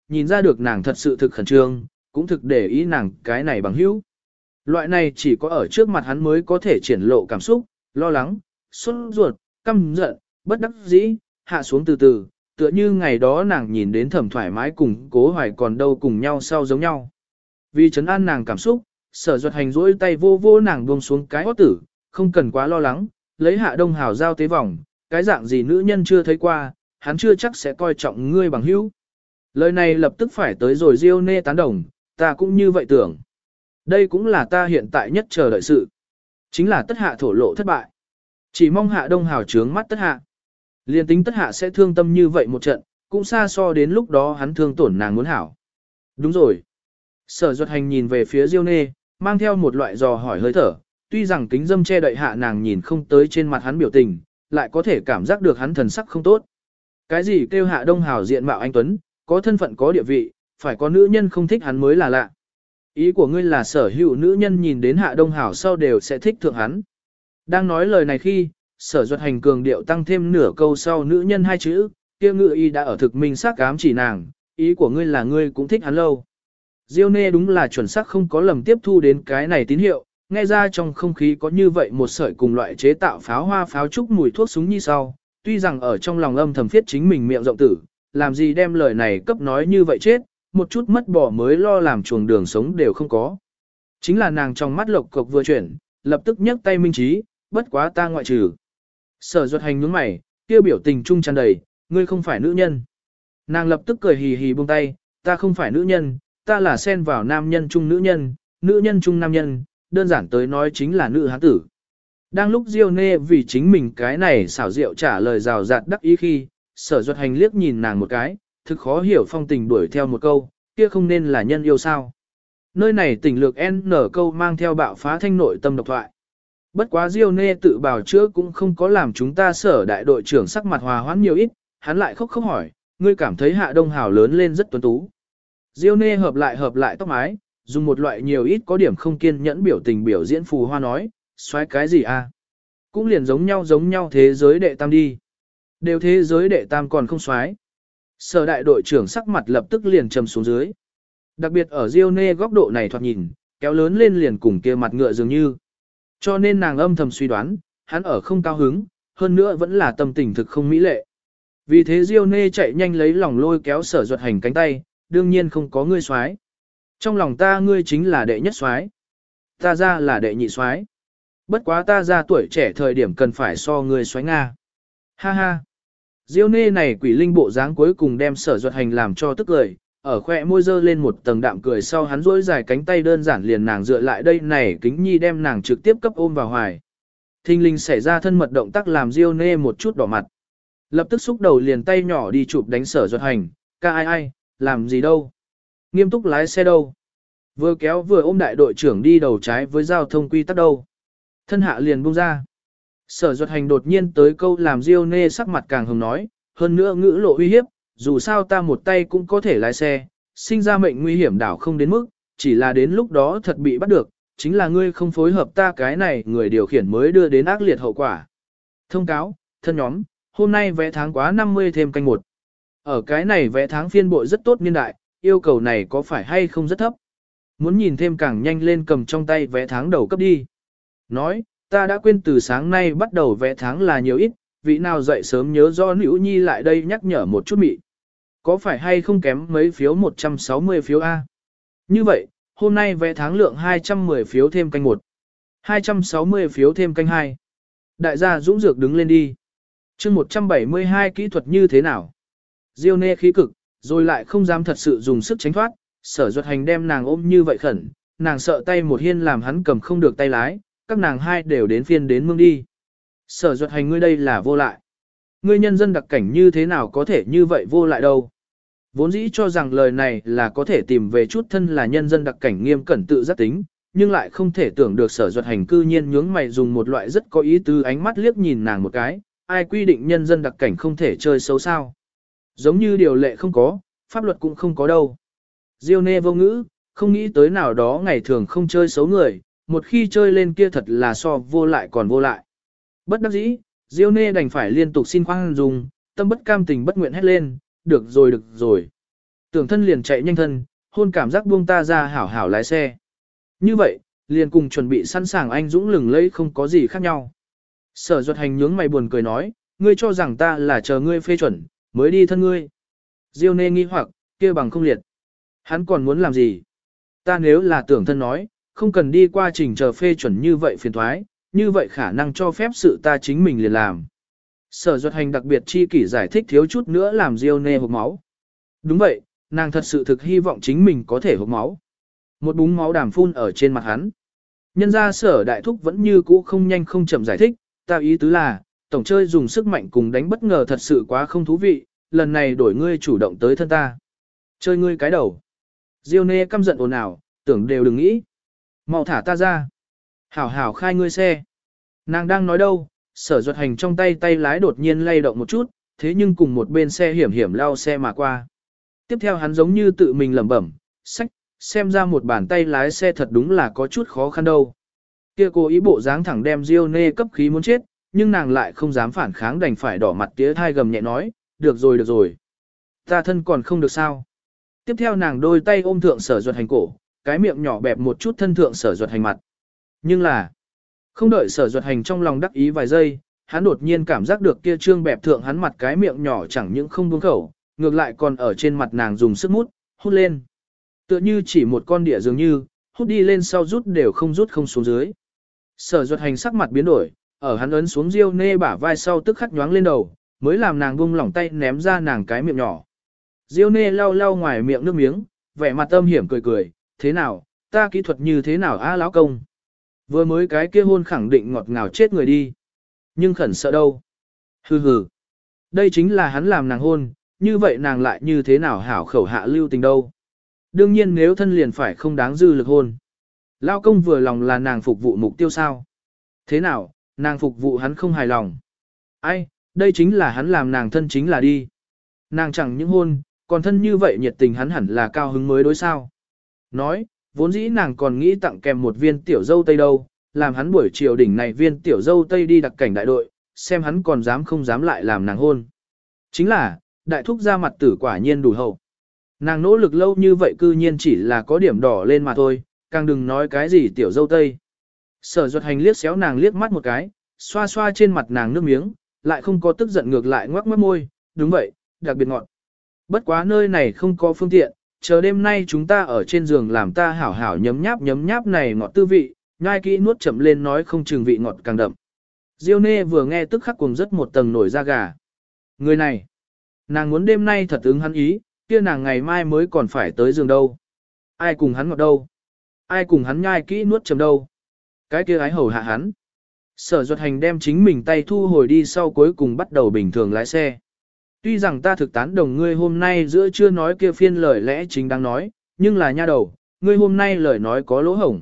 nhìn ra được nàng thật sự thực khẩn trương, cũng thực để ý nàng cái này bằng hữu. Loại này chỉ có ở trước mặt hắn mới có thể triển lộ cảm xúc, lo lắng, sốt ruột, căm giận, bất đắc dĩ, hạ xuống từ từ, tựa như ngày đó nàng nhìn đến Thẩm thoải mái cùng Cố Hoài còn đâu cùng nhau sau giống nhau. Vì trấn an nàng cảm xúc, Sở Duật Hành duỗi tay vô vô nàng buông xuống cái hót tử, không cần quá lo lắng, lấy Hạ Đông Hào giao tế vòng, cái dạng gì nữ nhân chưa thấy qua, hắn chưa chắc sẽ coi trọng ngươi bằng hữu. Lời này lập tức phải tới rồi Diêu Nê tán đồng, ta cũng như vậy tưởng. Đây cũng là ta hiện tại nhất chờ đợi sự. Chính là Tất Hạ thổ lộ thất bại. Chỉ mong Hạ Đông Hào trướng mắt Tất Hạ. Liên tính Tất Hạ sẽ thương tâm như vậy một trận, cũng xa so đến lúc đó hắn thương tổn nàng muốn hảo. Đúng rồi. Sở Duật Hành nhìn về phía Diêu Nê, mang theo một loại dò hỏi hơi thở, tuy rằng kính dâm che đậy hạ nàng nhìn không tới trên mặt hắn biểu tình, lại có thể cảm giác được hắn thần sắc không tốt. Cái gì kêu Hạ Đông Hào diện mạo anh tuấn, có thân phận có địa vị, phải có nữ nhân không thích hắn mới là lạ. Ý của ngươi là sở hữu nữ nhân nhìn đến Hạ Đông Hào sau đều sẽ thích thượng hắn. Đang nói lời này khi, Sở Duật Hành cường điệu tăng thêm nửa câu sau nữ nhân hai chữ, kia ngự y đã ở thực minh xác ám chỉ nàng, ý của ngươi là ngươi cũng thích hắn lâu. Diêu Nê đúng là chuẩn xác không có lầm tiếp thu đến cái này tín hiệu, nghe ra trong không khí có như vậy một sợi cùng loại chế tạo pháo hoa pháo trúc mùi thuốc súng như sau, tuy rằng ở trong lòng âm thầm phiết chính mình miệng rộng tử, làm gì đem lời này cấp nói như vậy chết, một chút mất bỏ mới lo làm chuồng đường sống đều không có. Chính là nàng trong mắt lộc cộc vừa chuyển, lập tức nhấc tay minh trí, bất quá ta ngoại trừ. Sở Duật Hành nhướng mày, kia biểu tình trung tràn đầy, ngươi không phải nữ nhân. Nàng lập tức cười hì hì buông tay, ta không phải nữ nhân, ta là xen vào nam nhân trung nữ nhân trung nam nhân, đơn giản tới nói chính là nữ hán tử. Đang lúc Diêu Nê vì chính mình cái này xảo diệu trả lời rào rạt đắc ý khi, Sở Duật Hành liếc nhìn nàng một cái, thực khó hiểu phong tình đuổi theo một câu, kia không nên là nhân yêu sao. Nơi này tình lược N câu mang theo bạo phá thanh nội tâm độc thoại. Bất quá Diêu Nê tự bào chữa cũng không có làm chúng ta Sở đại đội trưởng sắc mặt hòa hoãn nhiều ít, hắn lại khóc hỏi, ngươi cảm thấy Hạ Đông Hào lớn lên rất tuấn tú. Diêu Nê hợp lại tóc mái, dùng một loại nhiều ít có điểm không kiên nhẫn biểu tình biểu diễn phù hoa nói, xoái cái gì à? Cũng liền giống nhau thế giới đệ tam đi. Đều thế giới đệ tam còn không xoái. Sở đại đội trưởng sắc mặt lập tức liền trầm xuống dưới. Đặc biệt ở Diêu Nê góc độ này thoạt nhìn, kéo lớn lên liền cùng kia mặt ngựa dường như. Cho nên nàng âm thầm suy đoán, hắn ở không cao hứng, hơn nữa vẫn là tâm tình thực không mỹ lệ. Vì thế Diêu Nê chạy nhanh lấy lòng lôi kéo Sở Duật Hành cánh tay, đương nhiên không có ngươi soái. Trong lòng ta ngươi chính là đệ nhất soái, ta ra là đệ nhị soái. Bất quá ta ra tuổi trẻ thời điểm cần phải so ngươi soái Nga. Ha ha. Diêu Nê này quỷ linh bộ dáng cuối cùng đem Sở Duật Hành làm cho tức cười, ở khóe môi dơ lên một tầng đạm cười sau hắn duỗi dài cánh tay đơn giản liền nàng dựa lại đây này kính nhi đem nàng trực tiếp cấp ôm vào hoài. Thình lình xảy ra thân mật động tác làm Diêu Nê một chút đỏ mặt. Lập tức xúc đầu liền tay nhỏ đi chụp đánh Sở Duật Hành, ca ai, làm gì đâu. Nghiêm túc lái xe đâu. Vừa kéo vừa ôm đại đội trưởng đi đầu trái với giao thông quy tắc đâu. Thân hạ liền buông ra. Sở Duật Hành đột nhiên tới câu làm Diêu Nê sắc mặt càng hồng nói, hơn nữa ngữ lộ uy hiếp, dù sao ta một tay cũng có thể lái xe, sinh ra mệnh nguy hiểm đảo không đến mức, chỉ là đến lúc đó thật bị bắt được, chính là ngươi không phối hợp ta cái này người điều khiển mới đưa đến ác liệt hậu quả. Thông cáo, thân nhóm, hôm nay vé tháng quá 50 thêm canh 1. Ở cái này vé tháng phiên bội rất tốt niên đại, yêu cầu này có phải hay không rất thấp. Muốn nhìn thêm càng nhanh lên cầm trong tay vé tháng đầu cấp đi. Nói, ta đã quên từ sáng nay bắt đầu vé tháng là nhiều ít, vị nào dậy sớm nhớ do Nữ Nhi lại đây nhắc nhở một chút mị. Có phải hay không kém mấy phiếu 160 phiếu A? Như vậy, hôm nay vé tháng lượng 210 phiếu thêm canh 1. 260 phiếu thêm canh 2. Đại gia Dũng Dược đứng lên đi. chương 172 kỹ thuật như thế nào? Diêu Nê khí cực, rồi lại không dám thật sự dùng sức tránh thoát, Sở Duật Hành đem nàng ôm như vậy khẩn, nàng sợ tay một hiên làm hắn cầm không được tay lái, các nàng hai đều đến phiên đến mương đi. Sở Duật Hành ngươi đây là vô lại. Ngươi nhân dân đặc cảnh như thế nào có thể như vậy vô lại đâu. Vốn dĩ cho rằng lời này là có thể tìm về chút thân là nhân dân đặc cảnh nghiêm cẩn tự giác tính, nhưng lại không thể tưởng được Sở Duật Hành cư nhiên nhướng mày dùng một loại rất có ý tứ ánh mắt liếc nhìn nàng một cái, ai quy định nhân dân đặc cảnh không thể chơi xấu sao. Giống như điều lệ không có, pháp luật cũng không có đâu. Diêu Nê vô ngữ, không nghĩ tới nào đó ngày thường không chơi xấu người, một khi chơi lên kia thật là so vô lại còn vô lại. Bất đắc dĩ, Diêu Nê đành phải liên tục xin khoan dung, tâm bất cam tình bất nguyện hét lên, được rồi được rồi. Tưởng thân liền chạy nhanh thân, hôn cảm giác buông ta ra hảo hảo lái xe. Như vậy, liền cùng chuẩn bị sẵn sàng anh dũng lừng lẫy không có gì khác nhau. Sở Duật Hành nhướng mày buồn cười nói, ngươi cho rằng ta là chờ ngươi phê chuẩn, mới đi thân ngươi. Diêu Nê nghi hoặc, kia bằng không liệt. Hắn còn muốn làm gì? Ta nếu là tưởng thân nói, không cần đi qua trình chờ phê chuẩn như vậy phiền thoái, như vậy khả năng cho phép sự ta chính mình liền làm. Sở Duật Hành đặc biệt chi kỷ giải thích thiếu chút nữa làm Diêu Nê hộc máu. Đúng vậy, nàng thật sự thực hy vọng chính mình có thể hộc máu. Một búng máu đàm phun ở trên mặt hắn. Nhân ra Sở Đại Thúc vẫn như cũ không nhanh không chậm giải thích, ta ý tứ là, tổng chơi dùng sức mạnh cùng đánh bất ngờ thật sự quá không thú vị, lần này đổi ngươi chủ động tới thân ta. Chơi ngươi cái đầu. Diêu Nê căm giận ồn ào, tưởng đều đừng nghĩ. Mau thả ta ra. Hảo hảo khai ngươi xe. Nàng đang nói đâu, Sở Duật Hành trong tay lái đột nhiên lay động một chút, thế nhưng cùng một bên xe hiểm hiểm lao xe mà qua. Tiếp theo hắn giống như tự mình lẩm bẩm, sách, xem ra một bàn tay lái xe thật đúng là có chút khó khăn đâu. Kia cố ý bộ dáng thẳng đem Diêu Nê cấp khí muốn chết, nhưng nàng lại không dám phản kháng đành phải đỏ mặt tía thai gầm nhẹ nói, được rồi được rồi. Ta thân còn không được sao. Tiếp theo nàng đôi tay ôm thượng Sở Duật Hành cổ, cái miệng nhỏ bẹp một chút thân thượng Sở Duật Hành mặt. Nhưng là, không đợi Sở Duật Hành trong lòng đắc ý vài giây, hắn đột nhiên cảm giác được kia trương bẹp thượng hắn mặt cái miệng nhỏ chẳng những không buông khẩu, ngược lại còn ở trên mặt nàng dùng sức mút, hút lên. Tựa như chỉ một con đĩa dường như, hút đi lên sau rút đều không rút không xuống dưới. Sở Duật Hành sắc mặt biến đổi, ở hắn ấn xuống Diêu Nê bả vai sau tức khắc nhoáng lên đầu, mới làm nàng buông lỏng tay ném ra nàng cái miệng nhỏ. Diêu Nê lau lau ngoài miệng nước miếng, vẻ mặt âm hiểm cười cười, thế nào, ta kỹ thuật như thế nào á lão công? Vừa mới cái kia hôn khẳng định ngọt ngào chết người đi. Nhưng khẩn sợ đâu? Hừ hừ. Đây chính là hắn làm nàng hôn, như vậy nàng lại như thế nào hảo khẩu hạ lưu tình đâu? Đương nhiên nếu thân liền phải không đáng dư lực hôn. Lão công vừa lòng là nàng phục vụ mục tiêu sao? Thế nào, nàng phục vụ hắn không hài lòng? Ai, đây chính là hắn làm nàng thân chính là đi. Nàng chẳng những hôn, còn thân như vậy nhiệt tình hắn hẳn là cao hứng mới đối sao. Nói, vốn dĩ nàng còn nghĩ tặng kèm một viên tiểu dâu tây đâu, làm hắn buổi chiều đỉnh này viên tiểu dâu tây đi đặc cảnh đại đội, xem hắn còn dám không dám lại làm nàng hôn. Chính là, đại thúc ra mặt tử quả nhiên đủ hậu. Nàng nỗ lực lâu như vậy cư nhiên chỉ là có điểm đỏ lên mà thôi, càng đừng nói cái gì tiểu dâu tây. Sở Duật Hành liếc xéo nàng liếc mắt một cái, xoa xoa trên mặt nàng nước miếng, lại không có tức giận ngược lại ngoắc mất môi, đúng vậy, đặc biệt ngọt. Bất quá nơi này không có phương tiện, chờ đêm nay chúng ta ở trên giường làm ta hảo hảo nhấm nháp này ngọt tư vị, nhai kỹ nuốt chậm lên nói không chừng vị ngọt càng đậm. Diêu Nê vừa nghe tức khắc cuồng rất một tầng nổi da gà. Người này, nàng muốn đêm nay thật ứng hắn ý, kia nàng ngày mai mới còn phải tới giường đâu. Ai cùng hắn ngọt đâu? Ai cùng hắn nhai kỹ nuốt chậm đâu? Cái kia ái hầu hạ hắn. Sở Duật Hành đem chính mình tay thu hồi đi sau cuối cùng bắt đầu bình thường lái xe. Tuy rằng ta thực tán đồng ngươi hôm nay giữa chưa nói kia phiên lời lẽ chính đang nói, nhưng là nha đầu, ngươi hôm nay lời nói có lỗ hổng.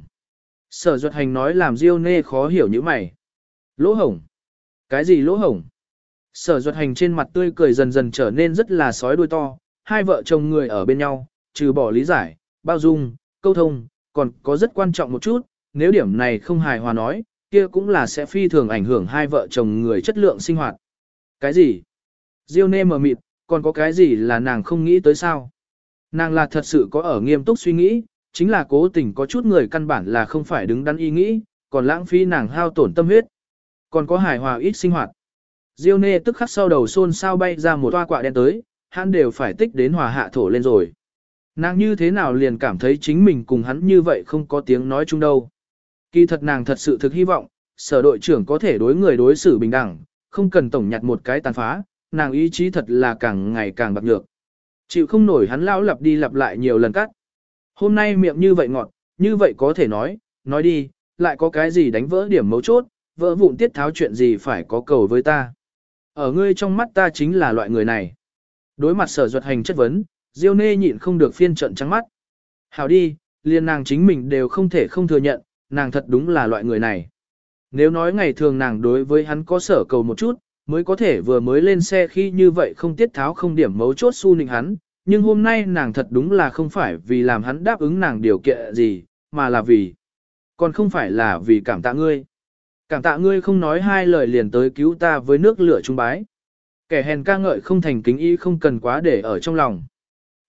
Sở Duật Hành nói làm Diêu Nê khó hiểu như mày. Lỗ hổng? Cái gì lỗ hổng? Sở Duật Hành trên mặt tươi cười dần dần trở nên rất là sói đuôi to, hai vợ chồng người ở bên nhau, trừ bỏ lý giải, bao dung, câu thông, còn có rất quan trọng một chút, nếu điểm này không hài hòa nói, kia cũng là sẽ phi thường ảnh hưởng hai vợ chồng người chất lượng sinh hoạt. Cái gì? Diêu Nê mờ mịt, còn có cái gì là nàng không nghĩ tới sao? Nàng là thật sự có ở nghiêm túc suy nghĩ, chính là cố tình có chút người căn bản là không phải đứng đắn ý nghĩ, còn lãng phí nàng hao tổn tâm huyết. Còn có hài hòa ít sinh hoạt. Diêu Nê tức khắc sau đầu xôn xao bay ra một toa quạ đen tới, hắn đều phải tích đến hòa hạ thổ lên rồi. Nàng như thế nào liền cảm thấy chính mình cùng hắn như vậy không có tiếng nói chung đâu. Kỳ thật nàng thật sự thực hy vọng, sở đội trưởng có thể đối người đối xử bình đẳng, không cần tổng nhặt một cái tàn phá, nàng ý chí thật là càng ngày càng bạc nhược. Chịu không nổi hắn lão lặp đi lặp lại nhiều lần cắt. Hôm nay miệng như vậy ngọt, như vậy có thể nói đi, lại có cái gì đánh vỡ điểm mấu chốt, vỡ vụn tiết tháo chuyện gì phải có cầu với ta. Ở ngươi trong mắt ta chính là loại người này. Đối mặt Sở Duật Hành chất vấn, Diêu Nê nhịn không được phiên trận trắng mắt. Hảo đi, liền nàng chính mình đều không thể không thừa nhận, nàng thật đúng là loại người này. Nếu nói ngày thường nàng đối với hắn có sở cầu một chút, mới có thể vừa mới lên xe khi như vậy không tiết tháo không điểm mấu chốt su nịnh hắn, nhưng hôm nay nàng thật đúng là không phải vì làm hắn đáp ứng nàng điều kiện gì, mà là vì, còn không phải là vì cảm tạ ngươi. Cảm tạ ngươi không nói hai lời liền tới cứu ta với nước lửa trung bái. Kẻ hèn ca ngợi không thành kính ý không cần quá để ở trong lòng.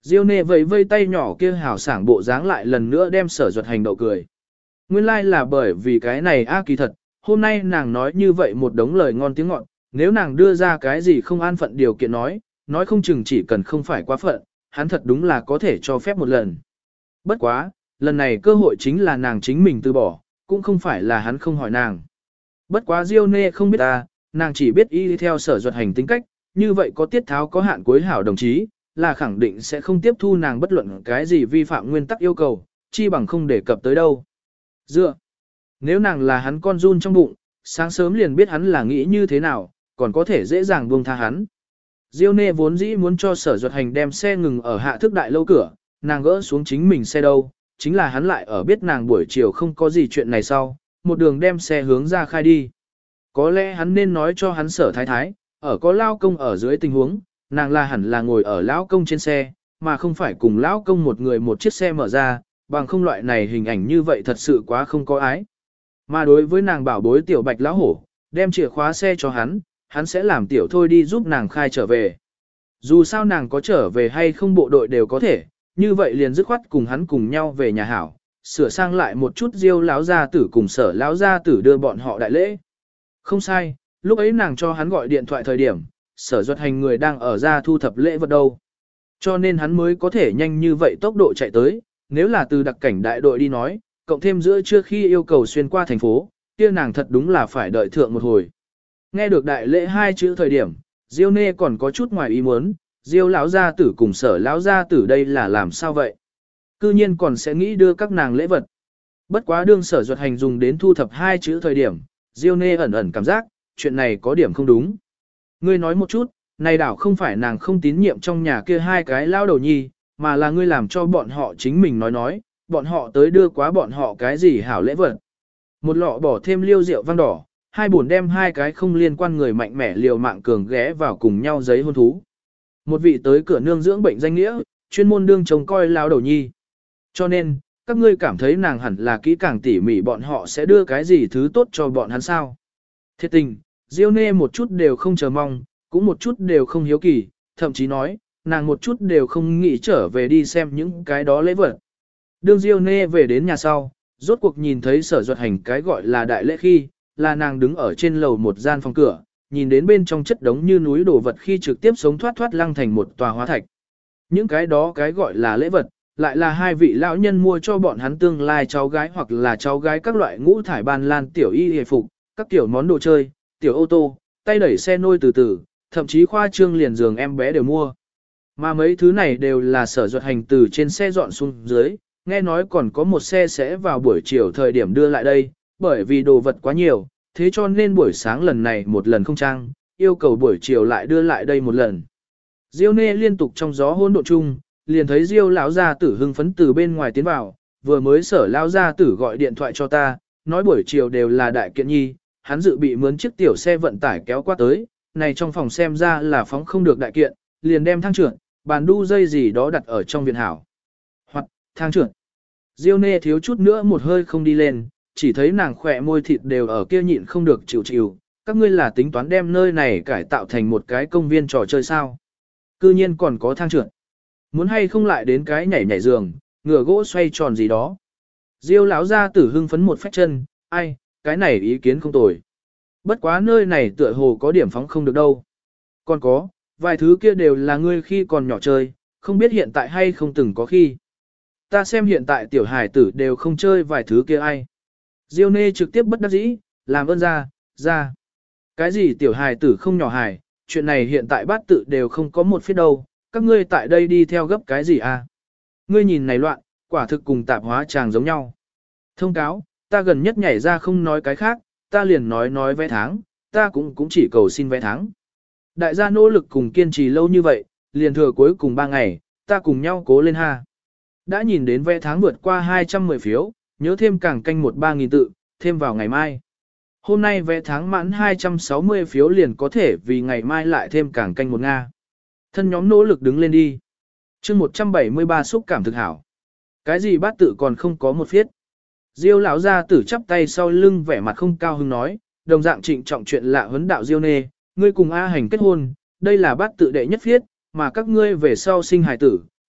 Diêu nê vẫy vây tay nhỏ kia hảo sảng bộ dáng lại lần nữa đem Sở Duật Hành đậu cười. Nguyên lai like là bởi vì cái này kỳ thật, hôm nay nàng nói như vậy một đống lời ngon tiếng ngọt, nếu nàng đưa ra cái gì không an phận điều kiện nói không chừng chỉ cần không phải quá phận, hắn thật đúng là có thể cho phép một lần. Bất quá, lần này cơ hội chính là nàng chính mình từ bỏ, cũng không phải là hắn không hỏi nàng. Bất quá Diêu nê không biết nàng chỉ biết y theo Sở Duật Hành tính cách, như vậy có tiết tháo có hạn cuối hảo đồng chí, là khẳng định sẽ không tiếp thu nàng bất luận cái gì vi phạm nguyên tắc yêu cầu, chi bằng không đề cập tới đâu. Nếu nàng là hắn con run trong bụng, sáng sớm liền biết hắn là nghĩ như thế nào, còn có thể dễ dàng buông tha hắn. Diêu nê vốn dĩ muốn cho Sở Duật Hành đem xe ngừng ở hạ thức đại lâu cửa, nàng gỡ xuống chính mình xe đâu, chính là hắn lại ở biết nàng buổi chiều không có gì chuyện này sau, một đường đem xe hướng ra khai đi. Có lẽ hắn nên nói cho hắn Sở thái thái, ở có lao công ở dưới tình huống, nàng là hẳn là ngồi ở lão công trên xe, mà không phải cùng lão công một người một chiếc xe mở ra, bằng không loại này hình ảnh như vậy thật sự quá không có ái. Mà đối với nàng bảo bối tiểu bạch lão hổ, đem chìa khóa xe cho hắn sẽ làm tiểu thôi đi giúp nàng khai trở về. Dù sao nàng có trở về hay không bộ đội đều có thể, như vậy liền dứt khoát cùng hắn cùng nhau về nhà hảo, sửa sang lại một chút Diêu lão gia tử cùng Sở lão gia tử đưa bọn họ đại lễ. Không sai, lúc ấy nàng cho hắn gọi điện thoại thời điểm, Sở Duật Hành người đang ở ra thu thập lễ vật đâu. Cho nên hắn mới có thể nhanh như vậy tốc độ chạy tới, nếu là từ đặc cảnh đại đội đi nói, cộng thêm giữa trưa khi yêu cầu xuyên qua thành phố, kia nàng thật đúng là phải đợi thượng một hồi. Nghe được đại lễ hai chữ thời điểm, Diêu nê còn có chút ngoài ý muốn, Diêu lão gia tử cùng Sở lão gia tử đây là làm sao vậy? Cư nhiên còn sẽ nghĩ đưa các nàng lễ vật. Bất quá đương Sở Duật Hành dùng đến thu thập hai chữ thời điểm, Diêu nê ẩn ẩn cảm giác, chuyện này có điểm không đúng. Ngươi nói một chút, này đảo không phải nàng không tín nhiệm trong nhà kia hai cái lao đầu nhi, mà là ngươi làm cho bọn họ chính mình nói, bọn họ tới đưa quá bọn họ cái gì hảo lễ vật. Một lọ bỏ thêm liêu rượu vang đỏ, hai buồn đem hai cái không liên quan người mạnh mẽ liều mạng cường ghé vào cùng nhau giấy hôn thú. Một vị tới cửa nương dưỡng bệnh danh nghĩa, chuyên môn đương trông coi lao đầu nhi. Cho nên, các ngươi cảm thấy nàng hẳn là kỹ càng tỉ mỉ bọn họ sẽ đưa cái gì thứ tốt cho bọn hắn sao. Thiệt tình, Diêu nê một chút đều không chờ mong, cũng một chút đều không hiếu kỳ, thậm chí nói, nàng một chút đều không nghĩ trở về đi xem những cái đó lễ vật. Đương Diêu nê về đến nhà sau, rốt cuộc nhìn thấy Sở Duật Hành cái gọi là đại lễ khi, là nàng đứng ở trên lầu một gian phòng cửa, nhìn đến bên trong chất đống như núi đồ vật khi trực tiếp sống thoát lăng thành một tòa hóa thạch. Những cái đó cái gọi là lễ vật, lại là hai vị lão nhân mua cho bọn hắn tương lai cháu gái hoặc là cháu gái các loại ngũ thải ban lan tiểu y hề phục, các tiểu món đồ chơi, tiểu ô tô, tay đẩy xe nôi từ từ, thậm chí khoa trương liền giường em bé đều mua. Mà mấy thứ này đều là Sở Duật Hành từ trên xe dọn xuống dưới, nghe nói còn có một xe sẽ vào buổi chiều thời điểm đưa lại đây, bởi vì đồ vật quá nhiều, thế cho nên buổi sáng lần này một lần không trang, yêu cầu buổi chiều lại đưa lại đây một lần. Diêu nê liên tục trong gió hỗn độn chung, liền thấy Diêu lão gia tử hưng phấn từ bên ngoài tiến vào, vừa mới Sở lão gia tử gọi điện thoại cho ta, nói buổi chiều đều là đại kiện nhi, hắn dự bị mướn chiếc tiểu xe vận tải kéo qua tới, này trong phòng xem ra là phóng không được đại kiện, liền đem thang trượt, bàn đu dây gì đó đặt ở trong viện hảo. Hoặc, thang trượt. Diêu nê thiếu chút nữa một hơi không đi lên, chỉ thấy nàng khỏe môi thịt đều ở kia nhịn không được chịu, các ngươi là tính toán đem nơi này cải tạo thành một cái công viên trò chơi sao. Cư nhiên còn có thang trượt. Muốn hay không lại đến cái nhảy giường, ngựa gỗ xoay tròn gì đó. Diêu lão gia tử hưng phấn một phách chân, ai, cái này ý kiến không tồi. Bất quá nơi này tựa hồ có điểm phóng không được đâu. Còn có, vài thứ kia đều là ngươi khi còn nhỏ chơi, không biết hiện tại hay không từng có khi. Ta xem hiện tại tiểu hải tử đều không chơi vài thứ kia ai. Diêu nê trực tiếp bất đắc dĩ, làm ơn ra. Cái gì tiểu hải tử không nhỏ hải, chuyện này hiện tại bát tự đều không có một phía đâu, các ngươi tại đây đi theo gấp cái gì à? Ngươi nhìn này loạn, quả thực cùng tạp hóa tràng giống nhau. Thông cáo, ta gần nhất nhảy ra không nói cái khác, ta liền nói vé tháng, ta cũng chỉ cầu xin vé tháng. Đại gia nỗ lực cùng kiên trì lâu như vậy, liền thừa cuối cùng 3 ngày, ta cùng nhau cố lên ha. Đã nhìn đến vé tháng vượt qua 210 phiếu, nhớ thêm càng canh 3.000 tự, thêm vào ngày mai. Hôm nay vé tháng mãn 260 phiếu liền có thể vì ngày mai lại thêm càng canh 1 Nga. Thân nhóm nỗ lực đứng lên đi. chương 173 xúc cảm thực hảo. Cái gì bát tự còn không có một phiết. Diêu lão gia tử chắp tay sau lưng vẻ mặt không cao hứng nói, đồng dạng trịnh trọng chuyện lạ huấn đạo Diêu nê, ngươi cùng A Hành kết hôn, đây là bát tự đệ nhất phiết, mà các ngươi về sau sinh hài tử,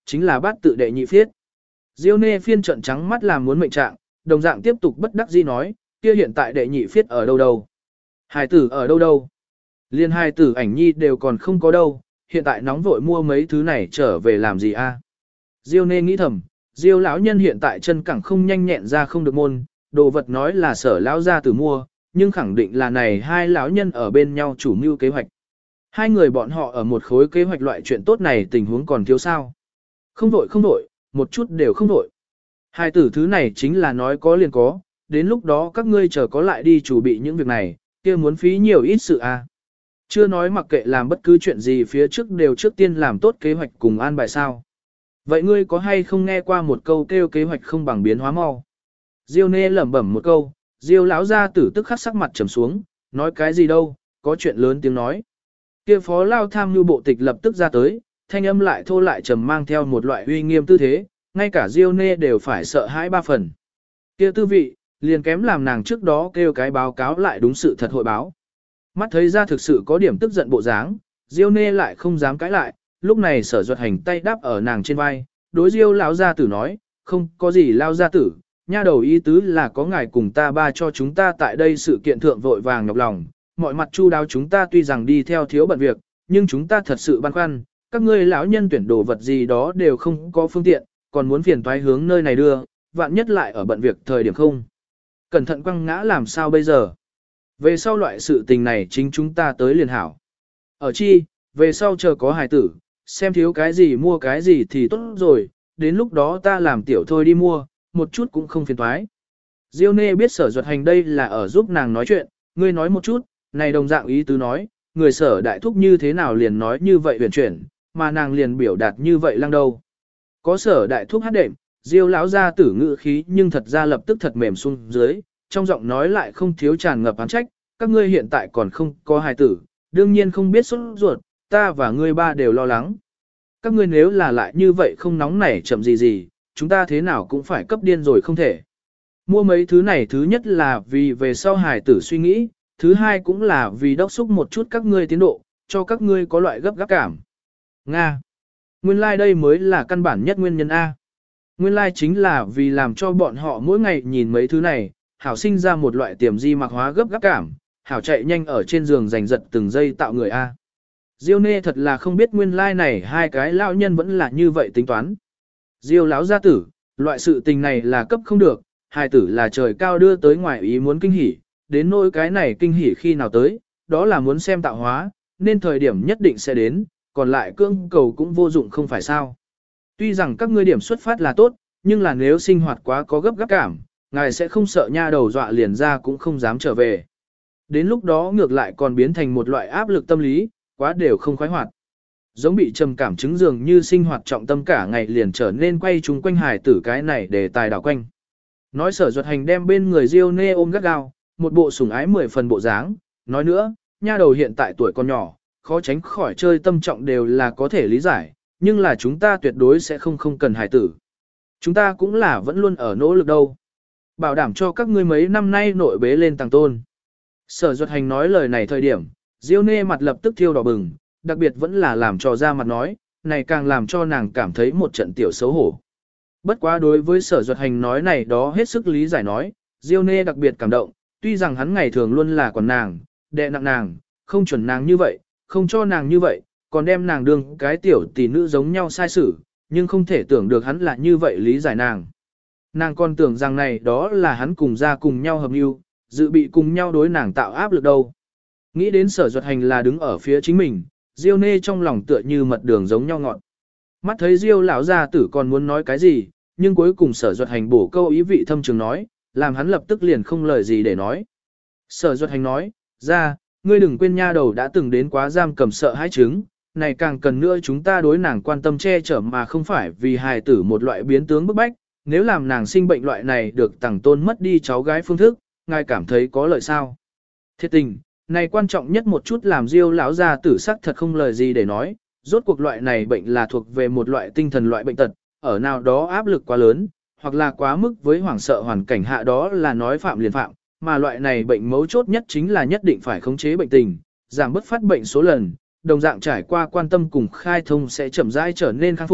chính là bát tự đệ nhị phiết. Diêu Nê phiên trận trắng mắt làm muốn mệnh trạng, đồng dạng tiếp tục bất đắc dĩ nói, kia hiện tại đệ nhị phiết ở đâu đâu? Hài tử ở đâu đâu? Liên hài tử ảnh nhi đều còn không có đâu, hiện tại nóng vội mua mấy thứ này trở về làm gì a? Diêu Nê nghĩ thầm, Diêu lão nhân hiện tại chân cẳng không nhanh nhẹn ra không được môn, đồ vật nói là Sở lão gia tử mua, nhưng khẳng định là này hai lão nhân ở bên nhau chủ mưu kế hoạch. Hai người bọn họ ở một khối kế hoạch loại chuyện tốt này tình huống còn thiếu sao? Không vội, một chút đều không vội. Hai tử thứ này chính là nói có liền có, đến lúc đó các ngươi chờ có lại đi chuẩn bị những việc này, kia muốn phí nhiều ít sự a. Chưa nói mặc kệ làm bất cứ chuyện gì phía trước đều trước tiên làm tốt kế hoạch cùng an bài sao. Vậy ngươi có hay không nghe qua một câu kêu kế hoạch không bằng biến hóa mau? Diêu Nê lẩm bẩm một câu, Diêu lão gia tử tức khắc sắc mặt trầm xuống, nói cái gì đâu, có chuyện lớn tiếng nói. Kia phó lao tham nhu bộ tịch lập tức ra tới, thanh âm lại thô lại trầm mang theo một loại uy nghiêm tư thế, ngay cả Diêu Nê đều phải sợ hãi ba phần. Kia tư vị, liền kém làm nàng trước đó kêu cái báo cáo lại đúng sự thật hội báo. Mắt thấy ra thực sự có điểm tức giận bộ dáng, Diêu Nê lại không dám cãi lại, lúc này Sở Duật Hành tay đáp ở nàng trên vai, đối Diêu lão gia tử nói, không có gì lao gia tử, nha đầu ý tứ là có ngài cùng ta ba cho chúng ta tại đây sự kiện thượng vội vàng nhọc lòng, mọi mặt chu đáo chúng ta tuy rằng đi theo thiếu bận việc, nhưng chúng ta thật sự băn khoăn, các ngươi lão nhân tuyển đồ vật gì đó đều không có phương tiện, còn muốn phiền toái hướng nơi này đưa, vạn nhất lại ở bận việc thời điểm không. Cẩn thận quăng ngã làm sao bây giờ? Về sau loại sự tình này chính chúng ta tới liền hảo. Ở chi, về sau chờ có hài tử, xem thiếu cái gì mua cái gì thì tốt rồi, đến lúc đó ta làm tiểu thôi đi mua, một chút cũng không phiền toái. Diêu Nê biết Sở Duật Hành đây là ở giúp nàng nói chuyện, ngươi nói một chút, này đồng dạng ý tứ nói, người Sở đại thúc như thế nào liền nói như vậy huyền chuyển, mà nàng liền biểu đạt như vậy lăng đâu. Có Sở đại thúc hát đệm, Diêu lão gia tử ngữ khí nhưng thật ra lập tức thật mềm xuống dưới, trong giọng nói lại không thiếu tràn ngập oán trách, các ngươi hiện tại còn không có hài tử, đương nhiên không biết sốt ruột, ta và ngươi ba đều lo lắng. Các ngươi nếu là lại như vậy không nóng nảy chậm gì, chúng ta thế nào cũng phải cấp điên rồi không thể. Mua mấy thứ này thứ nhất là vì về sau hài tử suy nghĩ, thứ hai cũng là vì đốc xúc một chút các ngươi tiến độ, cho các ngươi có loại gấp gáp cảm. Nga. Nguyên lai đây mới là căn bản nhất nguyên nhân A. Nguyên lai chính là vì làm cho bọn họ mỗi ngày nhìn mấy thứ này, hảo sinh ra một loại tiềm di mạc hóa gấp gáp cảm, hảo chạy nhanh ở trên giường giành giật từng giây tạo người A. Diêu Nê thật là không biết nguyên lai này hai cái lão nhân vẫn là như vậy tính toán. Diêu lão gia tử, loại sự tình này là cấp không được, hài tử là trời cao đưa tới ngoài ý muốn kinh hỉ, đến nỗi cái này kinh hỉ khi nào tới, đó là muốn xem tạo hóa, nên thời điểm nhất định sẽ đến, còn lại cưỡng cầu cũng vô dụng không phải sao. Tuy rằng các ngươi điểm xuất phát là tốt, nhưng là nếu sinh hoạt quá có gấp gáp cảm, ngài sẽ không sợ nha đầu dọa liền ra cũng không dám trở về. Đến lúc đó ngược lại còn biến thành một loại áp lực tâm lý, quá đều không khoái hoạt. Giống bị trầm cảm chứng dường như sinh hoạt trọng tâm cả ngày liền trở nên quay chung quanh hài tử cái này để tài đảo quanh. Nói Sở Duật Hành đem bên người Diêu Nê ôm gắt gao, một bộ sủng ái 10 phần bộ dáng, nói nữa, nha đầu hiện tại tuổi còn nhỏ, khó tránh khỏi chơi tâm trọng đều là có thể lý giải, nhưng là chúng ta tuyệt đối sẽ không cần hài tử. Chúng ta cũng là vẫn luôn ở nỗ lực đâu. Bảo đảm cho các ngươi mấy năm nay nội bế lên tàng tôn. Sở Duật Hành nói lời này thời điểm, Diêu Nê mặt lập tức thiêu đỏ bừng, đặc biệt vẫn là làm cho ra mặt nói, này càng làm cho nàng cảm thấy một trận tiểu xấu hổ. Bất quá đối với Sở Duật Hành nói này đó hết sức lý giải nói, Diêu Nê đặc biệt cảm động, tuy rằng hắn ngày thường luôn là quản nàng, đè nặng nàng, không chuẩn nàng như vậy, không cho nàng như vậy, còn đem nàng đương cái tiểu tỷ nữ giống nhau sai xử, nhưng không thể tưởng được hắn là như vậy lý giải nàng. Nàng còn tưởng rằng này đó là hắn cùng ra cùng nhau hợp mưu, dự bị cùng nhau đối nàng tạo áp lực đâu. Nghĩ đến Sở Duật Hành là đứng ở phía chính mình, Diêu Nê trong lòng tựa như mật đường giống nhau ngọt. Mắt thấy Diêu lão gia tử còn muốn nói cái gì, nhưng cuối cùng Sở Duật Hành bổ câu ý vị thâm trường nói, làm hắn lập tức liền không lời gì để nói. Sở Duật Hành nói, ra, ngươi đừng quên nha đầu đã từng đến quá giam cầm sợ hãi chứng, này càng cần nữa chúng ta đối nàng quan tâm che chở mà không phải vì hài tử một loại biến tướng bức bách, nếu làm nàng sinh bệnh loại này được tặng tôn mất đi cháu gái phương thức, ngài cảm thấy có lợi sao? Thiệt tình, này quan trọng nhất một chút làm Diêu lão gia tử sắc thật không lời gì để nói, rốt cuộc loại này bệnh là thuộc về một loại tinh thần loại bệnh tật, ở nào đó áp lực quá lớn, hoặc là quá mức với hoảng sợ hoàn cảnh hạ đó là nói phạm liền phạm, mà loại này bệnh mấu chốt nhất chính là nhất định phải khống chế bệnh tình, giảm bớt phát bệnh số lần, đồng dạng trải qua quan tâm cùng khai thông sẽ chậm rãi trở nên khắc phục,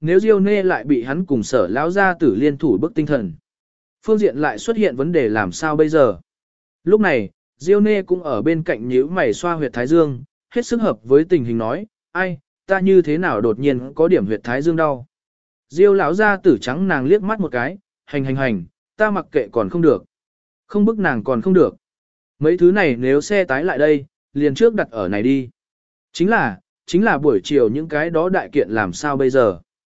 nếu Diêu Nê lại bị hắn cùng Sở lão gia tử liên thủ bức tinh thần. Phương diện lại xuất hiện vấn đề làm sao bây giờ. Lúc này, Diêu Nê cũng ở bên cạnh nhíu mày xoa huyệt thái dương, hết sức hợp với tình hình nói, ai, ta như thế nào đột nhiên có điểm huyệt thái dương đau. Diêu lão gia tử trắng nàng liếc mắt một cái, hành, ta mặc kệ còn không được. Không bức nàng còn không được. Mấy thứ này nếu xe tái lại đây, liền trước đặt ở này đi. Chính là buổi chiều những cái đó đại kiện làm sao bây giờ.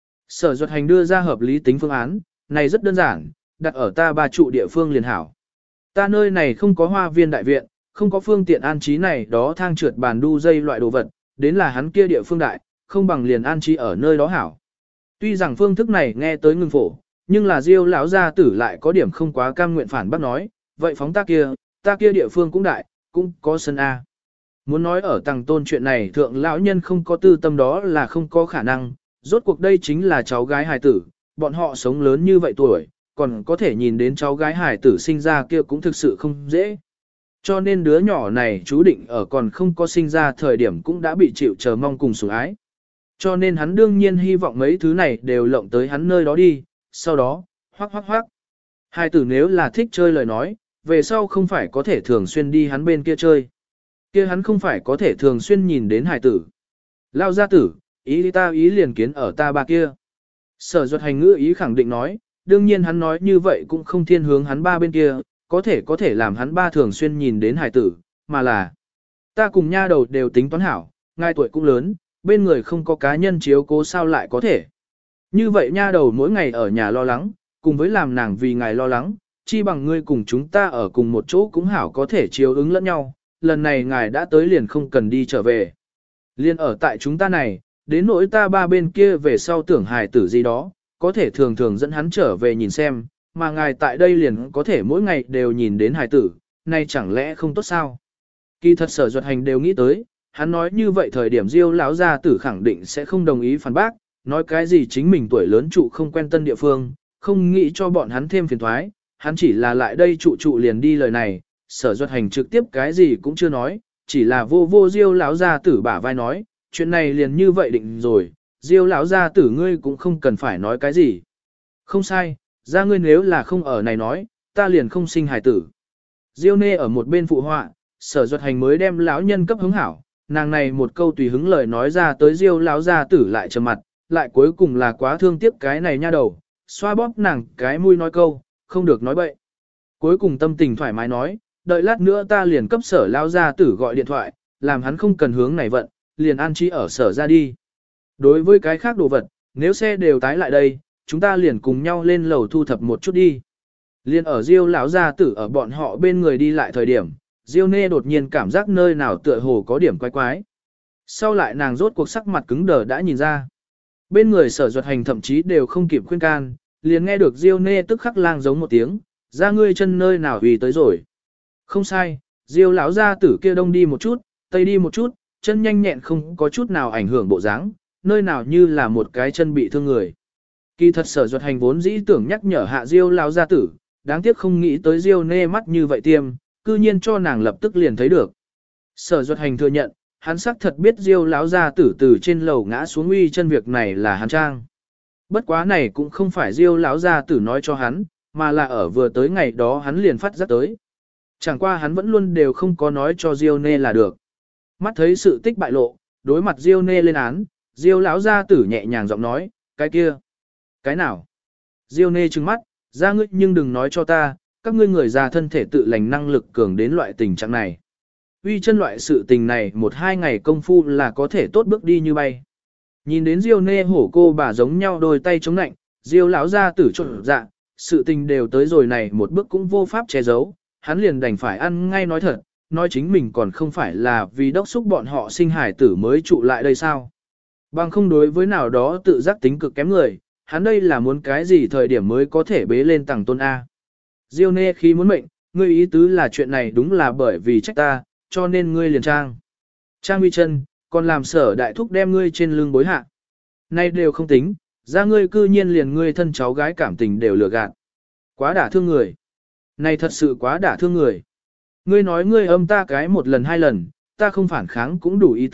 Sở Duật Hành đưa ra hợp lý tính phương án, này rất đơn giản, đặt ở ta 3 trụ địa phương liền hảo. Ta nơi này không có hoa viên đại viện, không có phương tiện an trí này đó thang trượt bàn đu dây loại đồ vật, đến là hắn kia địa phương đại, không bằng liền an trí ở nơi đó hảo. Tuy rằng phương thức này nghe tới ngưng phổ, nhưng là Diêu lão gia tử lại có điểm không quá cam nguyện phản bác nói, vậy phóng ta kia địa phương cũng đại, cũng có sân A. Muốn nói ở Tằng Tôn chuyện này thượng lão nhân không có tư tâm đó là không có khả năng, rốt cuộc đây chính là cháu gái hài tử, bọn họ sống lớn như vậy tuổi, còn có thể nhìn đến cháu gái hài tử sinh ra kia cũng thực sự không dễ. Cho nên đứa nhỏ này chú định ở còn không có sinh ra thời điểm cũng đã bị chịu chờ mong cùng sủng ái. Cho nên hắn đương nhiên hy vọng mấy thứ này đều lộng tới hắn nơi đó đi, sau đó, hoác. Hài tử nếu là thích chơi lời nói, về sau không phải có thể thường xuyên đi hắn bên kia chơi. Kia hắn không phải có thể thường xuyên nhìn đến hài tử. Lao gia tử, ý ta ý liền kiến ở ta ba kia. Sở Duật Hành ngữ ý khẳng định nói, đương nhiên hắn nói như vậy cũng không thiên hướng hắn ba bên kia, có thể làm hắn ba thường xuyên nhìn đến hài tử, mà là ta cùng nha đầu đều tính toán hảo, ngài tuổi cũng lớn, bên người không có cá nhân chiếu cố sao lại có thể. Như vậy nha đầu mỗi ngày ở nhà lo lắng, cùng với làm nàng vì ngài lo lắng, chi bằng ngươi cùng chúng ta ở cùng một chỗ cũng hảo có thể chiếu ứng lẫn nhau, lần này ngài đã tới liền không cần đi trở về. Liên ở tại chúng ta này, đến nỗi ta ba bên kia về sau tưởng hài tử gì đó, có thể thường thường dẫn hắn trở về nhìn xem, mà ngài tại đây liền có thể mỗi ngày đều nhìn đến hài tử, này chẳng lẽ không tốt sao? Kỳ thật Sở Duật Hành đều nghĩ tới, hắn nói như vậy thời điểm Diêu lão gia tử khẳng định sẽ không đồng ý phản bác, nói cái gì chính mình tuổi lớn trụ không quen tân địa phương, không nghĩ cho bọn hắn thêm phiền toái, hắn chỉ là lại đây trụ liền đi lời này, Sở Duật Hành trực tiếp cái gì cũng chưa nói, chỉ là vô Diêu lão gia tử bả vai nói, chuyện này liền như vậy định rồi, Diêu lão gia tử ngươi cũng không cần phải nói cái gì. Không sai, ra ngươi nếu là không ở này nói, ta liền không sinh hài tử. Diêu Nê ở một bên phụ họa, Sở Duật Hành mới đem lão nhân cấp hứng hảo, nàng này một câu tùy hứng lời nói ra tới Diêu lão gia tử lại trầm mặt, lại cuối cùng là quá thương tiếc cái này nha đầu, xoa bóp nàng cái mũi nói câu, không được nói bậy. Cuối cùng tâm tình thoải mái nói, đợi lát nữa ta liền cấp Sở lão gia tử gọi điện thoại, làm hắn không cần hướng này vận, liền an trí ở Sở ra đi. Đối với cái khác đồ vật, nếu xe đều tái lại đây, chúng ta liền cùng nhau lên lầu thu thập một chút đi. Liên ở Diêu lão gia tử ở bọn họ bên người đi lại thời điểm, Diêu Nê đột nhiên cảm giác nơi nào tựa hồ có điểm quái quái. Sau lại nàng rốt cuộc sắc mặt cứng đờ đã nhìn ra. Bên người Sở Duật Hành thậm chí đều không kịp khuyên can, liền nghe được Diêu Nê tức khắc lang giống một tiếng, ra ngươi chân nơi nào vì tới rồi. Không sai, Diêu lão gia tử kia đông đi một chút, tây đi một chút, chân nhanh nhẹn không có chút nào ảnh hưởng bộ dáng, nơi nào như là một cái chân bị thương người. Kỳ thật Sở Duật Hành vốn dĩ tưởng nhắc nhở hạ Diêu lão gia tử, đáng tiếc không nghĩ tới Diêu Nê mắt như vậy tiêm, cư nhiên cho nàng lập tức liền thấy được. Sở Duật Hành thừa nhận, hắn xác thật biết Diêu lão gia tử từ trên lầu ngã xuống uy chân việc này là hắn trang. Bất quá này cũng không phải Diêu lão gia tử nói cho hắn, mà là ở vừa tới ngày đó hắn liền phát giác tới. Chẳng qua hắn vẫn luôn đều không có nói cho Diêu Nê là được. Mắt thấy sự tích bại lộ, đối mặt Diêu Nê lên án, Diêu lão gia tử nhẹ nhàng giọng nói, cái kia, cái nào? Diêu Nê trừng mắt, ra ngươi nhưng đừng nói cho ta, các ngươi người già thân thể tự lành năng lực cường đến loại tình trạng này. Uy chân loại sự tình này 1-2 ngày công phu là có thể tốt bước đi như bay. Nhìn đến Diêu Nê hổ cô bà giống nhau đôi tay chống nạnh, Diêu lão gia tử trộn dạ, sự tình đều tới rồi này một bước cũng vô pháp che giấu, hắn liền đành phải ăn ngay nói thật, nói chính mình còn không phải là vì đốc xúc bọn họ sinh hải tử mới trụ lại đây sao. Bằng không đối với nào đó tự giác tính cực kém người, hắn đây là muốn cái gì thời điểm mới có thể bế lên Tằng Tôn A. Diêu Nê khi muốn mệnh, ngươi ý tứ là chuyện này đúng là bởi vì trách ta, cho nên ngươi liền trang. Trang uy chân, còn làm Sở đại thúc đem ngươi trên lưng bối hạ. Nay đều không tính, ra ngươi cư nhiên liền ngươi thân cháu gái cảm tình đều lừa gạt. Quá đả thương người. Này thật sự quá đả thương người. Ngươi nói ngươi âm ta cái 1 lần 2 lần, ta không phản kháng cũng đủ ý tứ,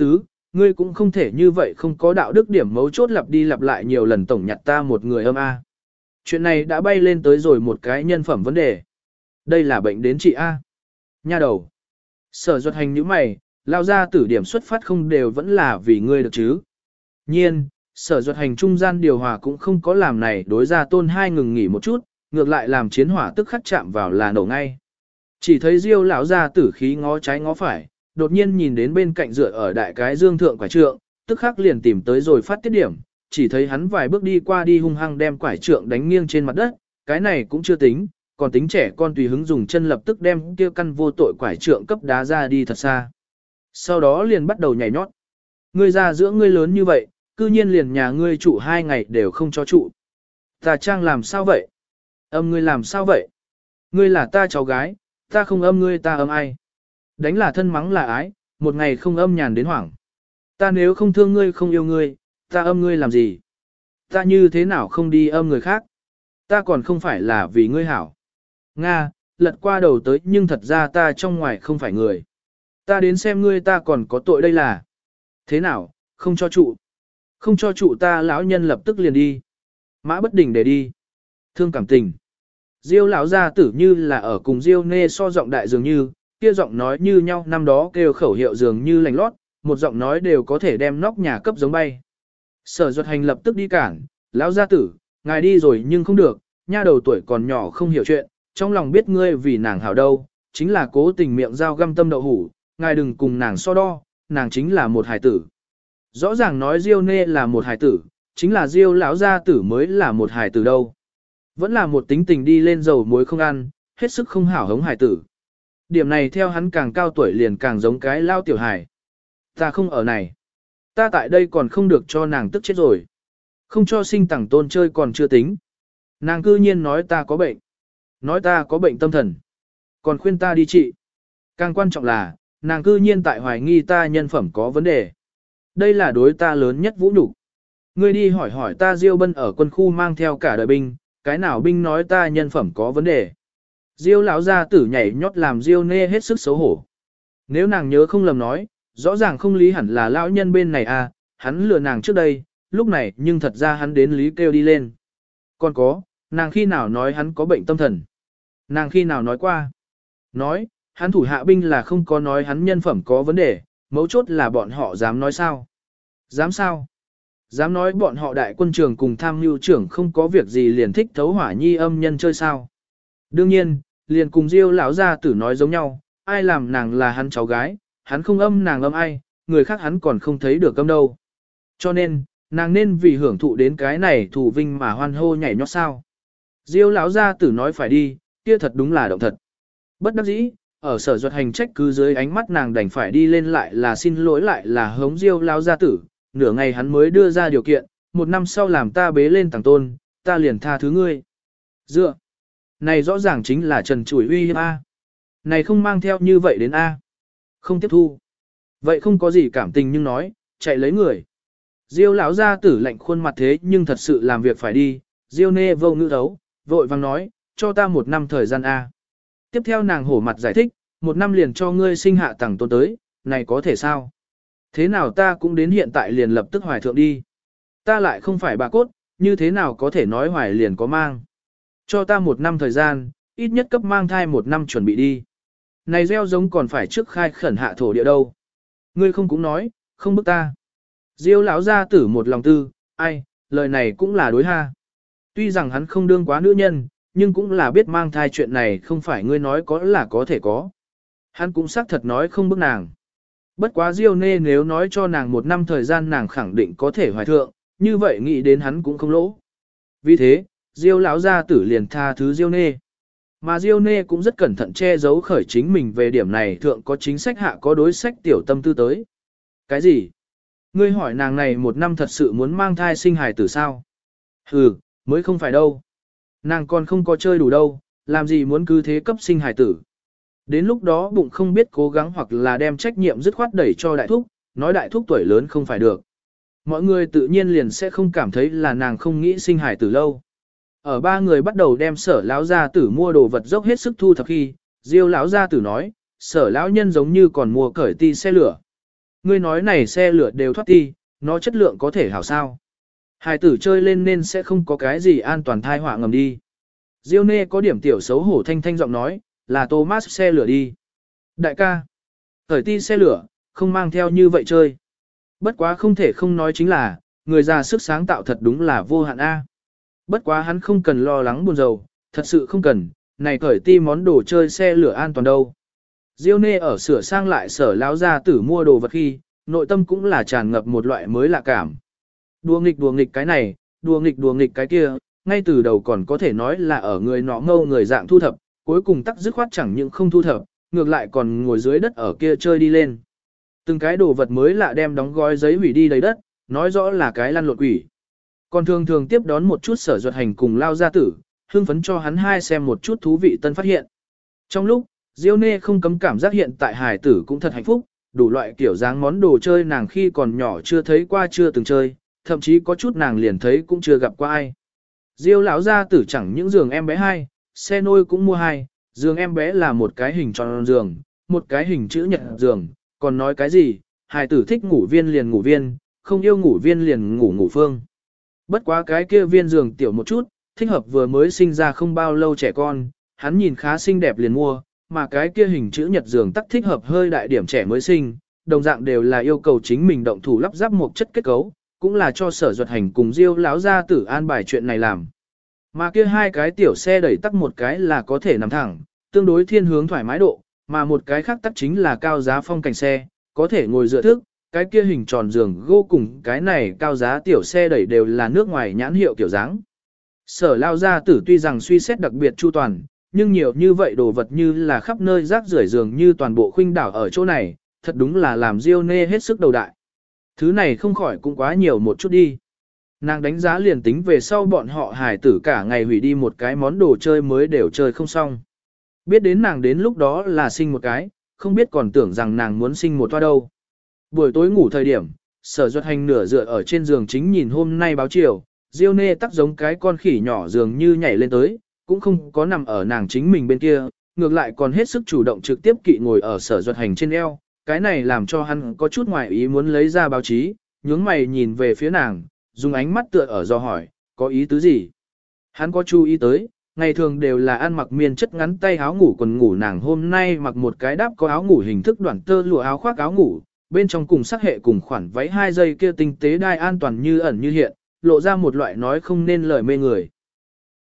ngươi cũng không thể như vậy không có đạo đức điểm mấu chốt lặp đi lặp lại nhiều lần tổng nhặt ta một người A. Chuyện này đã bay lên tới rồi một cái nhân phẩm vấn đề. Đây là bệnh đến chị A. Nha đầu. Sở Duật Hành như mày, lao ra tử điểm xuất phát không đều vẫn là vì ngươi được chứ. Nhiên, Sở Duật Hành trung gian điều hòa cũng không có làm này đối ra Tôn hai ngừng nghỉ một chút, ngược lại làm chiến hỏa tức khắc chạm vào là nổ ngay. Chỉ thấy Diêu lão ra tử khí ngó trái ngó phải, đột nhiên nhìn đến bên cạnh dựa ở đại cái dương thượng quải trượng, tức khắc liền tìm tới rồi phát tiết điểm, chỉ thấy hắn vài bước đi qua đi hung hăng đem quải trượng đánh nghiêng trên mặt đất, cái này cũng chưa tính, còn tính trẻ con tùy hứng dùng chân lập tức đem kia căn vô tội quải trượng cấp đá ra đi thật xa. Sau đó liền bắt đầu nhảy nhót. Ngươi già giữa ngươi lớn như vậy, cư nhiên liền nhà ngươi trụ 2 ngày đều không cho trụ. Ta Trang làm sao vậy? Âm ngươi làm sao vậy? Ngươi là ta cháu gái, ta không âm ngươi ta âm ai? Đánh là thân mắng là ái, một ngày không âm nhàn đến hoảng. Ta nếu không thương ngươi không yêu ngươi, ta âm ngươi làm gì? Ta như thế nào không đi âm người khác? Ta còn không phải là vì ngươi hảo. Nga, lật qua đầu tới nhưng thật ra ta trong ngoài không phải người. Ta đến xem ngươi ta còn có tội đây là. Thế nào, không cho trụ. Không cho trụ ta lão nhân lập tức liền đi. Mã bất đình để đi. Thương cảm tình. Diêu lão gia tử như là ở cùng Diêu nê so giọng đại dường như, kia giọng nói như nhau năm đó kêu khẩu hiệu dường như lành lót, một giọng nói đều có thể đem nóc nhà cấp giống bay. Sở Duật Hành lập tức đi cản, lão gia tử, ngài đi rồi nhưng không được, nha đầu tuổi còn nhỏ không hiểu chuyện, trong lòng biết ngươi vì nàng hảo đâu, chính là cố tình miệng dao găm tâm đậu hủ, ngài đừng cùng nàng so đo, nàng chính là một hài tử. Rõ ràng nói Diêu nê là một hài tử, chính là Diêu lão gia tử mới là một hài tử đâu. Vẫn là một tính tình đi lên dầu muối không ăn, hết sức không hảo hống hài tử. Điểm này theo hắn càng cao tuổi liền càng giống cái lao tiểu hài. Ta không ở này. Ta tại đây còn không được cho nàng tức chết rồi. Không cho sinh tẳng tôn chơi còn chưa tính. Nàng cư nhiên nói ta có bệnh. Nói ta có bệnh tâm thần. Còn khuyên ta đi trị. Càng quan trọng là, nàng cư nhiên tại hoài nghi ta nhân phẩm có vấn đề. Đây là đối ta lớn nhất vũ nhục. Ngươi đi hỏi hỏi ta Diêu Bân ở quân khu mang theo cả đời binh, cái nào binh nói ta nhân phẩm có vấn đề. Diêu lão gia tử nhảy nhót làm Diêu nê hết sức xấu hổ. Nếu nàng nhớ không lầm nói, rõ ràng không lý hẳn là lão nhân bên này à, hắn lừa nàng trước đây, lúc này nhưng thật ra hắn đến lý kêu đi lên. Còn có, nàng khi nào nói hắn có bệnh tâm thần? Nàng khi nào nói qua? Nói, hắn thủ hạ binh là không có nói hắn nhân phẩm có vấn đề, mấu chốt là bọn họ dám nói sao? Dám sao? Dám nói bọn họ đại quân trường cùng tham mưu trưởng không có việc gì liền thích thấu hỏa nhi âm nhân chơi sao? Đương nhiên, liền cùng Diêu lão gia tử nói giống nhau, ai làm nàng là hắn cháu gái, hắn không âm nàng âm ai, người khác hắn còn không thấy được âm đâu. Cho nên, nàng nên vì hưởng thụ đến cái này thủ vinh mà hoan hô nhảy nhót sao. Diêu lão gia tử nói phải đi, kia thật đúng là động thật. Bất đắc dĩ, ở Sở Duật Hành trách cứ dưới ánh mắt nàng đành phải đi lên lại là xin lỗi lại là hống Diêu lão gia tử, nửa ngày hắn mới đưa ra điều kiện, 1 năm sau làm ta bế lên tàng tôn, ta liền tha thứ ngươi. Dựa, này rõ ràng chính là trần chủi uy hiếp A. Này không mang theo như vậy đến A. Không tiếp thu. Vậy không có gì cảm tình nhưng nói, chạy lấy người. Diêu lão gia tử lạnh khuôn mặt thế nhưng thật sự làm việc phải đi, Diêu nê vô ngữ thấu, vội vang nói, cho ta 1 năm thời gian A. Tiếp theo nàng hổ mặt giải thích, 1 năm liền cho ngươi sinh hạ tàng tôn tới, này có thể sao? Thế nào ta cũng đến hiện tại liền lập tức hoài thượng đi. Ta lại không phải bà cốt, như thế nào có thể nói hoài liền có mang. Cho ta 1 năm thời gian, ít nhất cấp mang thai 1 năm chuẩn bị đi. Này gieo giống còn phải trước khai khẩn hạ thổ địa đâu. Ngươi không cũng nói, không bức ta. Diêu lão gia tử một lòng tư, ai, lời này cũng là đối ha. Tuy rằng hắn không đương quá nữ nhân, nhưng cũng là biết mang thai chuyện này không phải ngươi nói có là có thể có. Hắn cũng xác thật nói không bức nàng. Bất quá Diêu nê nếu nói cho nàng 1 năm thời gian nàng khẳng định có thể hoài thượng, như vậy nghĩ đến hắn cũng không lỗ. Vì thế, Diêu lão gia tử liền tha thứ Diêu nê. Mà Diêu nê cũng rất cẩn thận che giấu khởi chính mình về điểm này thượng có chính sách hạ có đối sách tiểu tâm tư tới. Cái gì? Ngươi hỏi nàng này 1 năm thật sự muốn mang thai sinh hài tử sao? Ừ, mới không phải đâu. Nàng còn không có chơi đủ đâu, làm gì muốn cứ thế cấp sinh hài tử. Đến lúc đó bụng không biết cố gắng hoặc là đem trách nhiệm dứt khoát đẩy cho đại thúc, nói đại thúc tuổi lớn không phải được. Mọi người tự nhiên liền sẽ không cảm thấy là nàng không nghĩ sinh hài tử lâu. Ở 3 người bắt đầu đem Sở lão gia tử mua đồ vật dốc hết sức thu thập khi, Diêu lão gia tử nói, Sở lão nhân giống như còn mua cởi ti xe lửa. Ngươi nói này xe lửa đều thoát ti, nó chất lượng có thể hảo sao. Hài tử chơi lên nên sẽ không có cái gì an toàn thai họa ngầm đi. Diêu Nê có điểm tiểu xấu hổ thanh thanh giọng nói, là Thomas xe lửa đi. Đại ca, khởi ti xe lửa, không mang theo như vậy chơi. Bất quá không thể không nói chính là, người già sức sáng tạo thật đúng là vô hạn A. Bất quá hắn không cần lo lắng buồn rầu, thật sự không cần, này khởi ti món đồ chơi xe lửa an toàn đâu. Diêu Nê ở sửa sang lại sở lão gia tử mua đồ vật khi, nội tâm cũng là tràn ngập một loại mới lạ cảm. Đùa nghịch cái này, đùa nghịch cái kia, ngay từ đầu còn có thể nói là ở người nọ ngâu người dạng thu thập, cuối cùng tắc dứt khoát chẳng những không thu thập, ngược lại còn ngồi dưới đất ở kia chơi đi lên. Từng cái đồ vật mới lạ đem đóng gói giấy hủy đi đầy đất, nói rõ là cái lăn lộn quỷ. Còn thường tiếp đón một chút sở duật hành cùng lao gia tử, hưng phấn cho hắn hai xem một chút thú vị tân phát hiện. Trong lúc, Diêu Nê không cấm cảm giác hiện tại hài tử cũng thật hạnh phúc, đủ loại kiểu dáng món đồ chơi nàng khi còn nhỏ chưa thấy qua chưa từng chơi, thậm chí có chút nàng liền thấy cũng chưa gặp qua ai. Diêu lão gia tử chẳng những giường em bé hai, xe nôi cũng mua hai, giường em bé là một cái hình tròn giường, một cái hình chữ nhật giường, còn nói cái gì, hài tử thích ngủ viên liền ngủ viên, không yêu ngủ viên liền ngủ phương. Bất quá cái kia viên giường tiểu một chút, thích hợp vừa mới sinh ra không bao lâu trẻ con, hắn nhìn khá xinh đẹp liền mua, mà cái kia hình chữ nhật giường tắc thích hợp hơi đại điểm trẻ mới sinh, đồng dạng đều là yêu cầu chính mình động thủ lắp ráp một chất kết cấu, cũng là cho sở duật hành cùng Diêu lão gia tử an bài chuyện này làm. Mà kia hai cái tiểu xe đẩy tắc một cái là có thể nằm thẳng, tương đối thiên hướng thoải mái độ, mà một cái khác tắc chính là cao giá phong cảnh xe, có thể ngồi dựa thức, cái kia hình tròn giường gỗ cùng cái này cao giá tiểu xe đẩy đều là nước ngoài nhãn hiệu kiểu dáng. Sở lao gia tử tuy rằng suy xét đặc biệt chu toàn, nhưng nhiều như vậy đồ vật như là khắp nơi rác rưởi dường như toàn bộ khuynh đảo ở chỗ này, thật đúng là làm Diêu Nê hết sức đầu đại. Thứ này không khỏi cũng quá nhiều một chút đi. Nàng đánh giá liền tính về sau bọn họ hài tử cả ngày hủy đi một cái món đồ chơi mới đều chơi không xong. Biết đến nàng đến lúc đó là sinh một cái, không biết còn tưởng rằng nàng muốn sinh một toa đâu. Buổi tối ngủ thời điểm, sở duật hành nửa dựa ở trên giường chính nhìn hôm nay báo chiều, Diêu Nê tắc giống cái con khỉ nhỏ dường như nhảy lên tới, cũng không có nằm ở nàng chính mình bên kia, ngược lại còn hết sức chủ động trực tiếp kỵ ngồi ở sở duật hành trên eo, cái này làm cho hắn có chút ngoài ý muốn lấy ra báo chí, nhướng mày nhìn về phía nàng, dùng ánh mắt tựa ở do hỏi, có ý tứ gì? Hắn có chú ý tới, ngày thường đều là ăn mặc miên chất ngắn tay áo ngủ quần ngủ, nàng hôm nay mặc một cái đáp có áo ngủ hình thức đoạn tơ lụa áo khoác áo ngủ, bên trong cùng sắc hệ cùng khoản váy 2 giây kia tinh tế đai an toàn như ẩn như hiện, lộ ra một loại nói không nên lời mê người.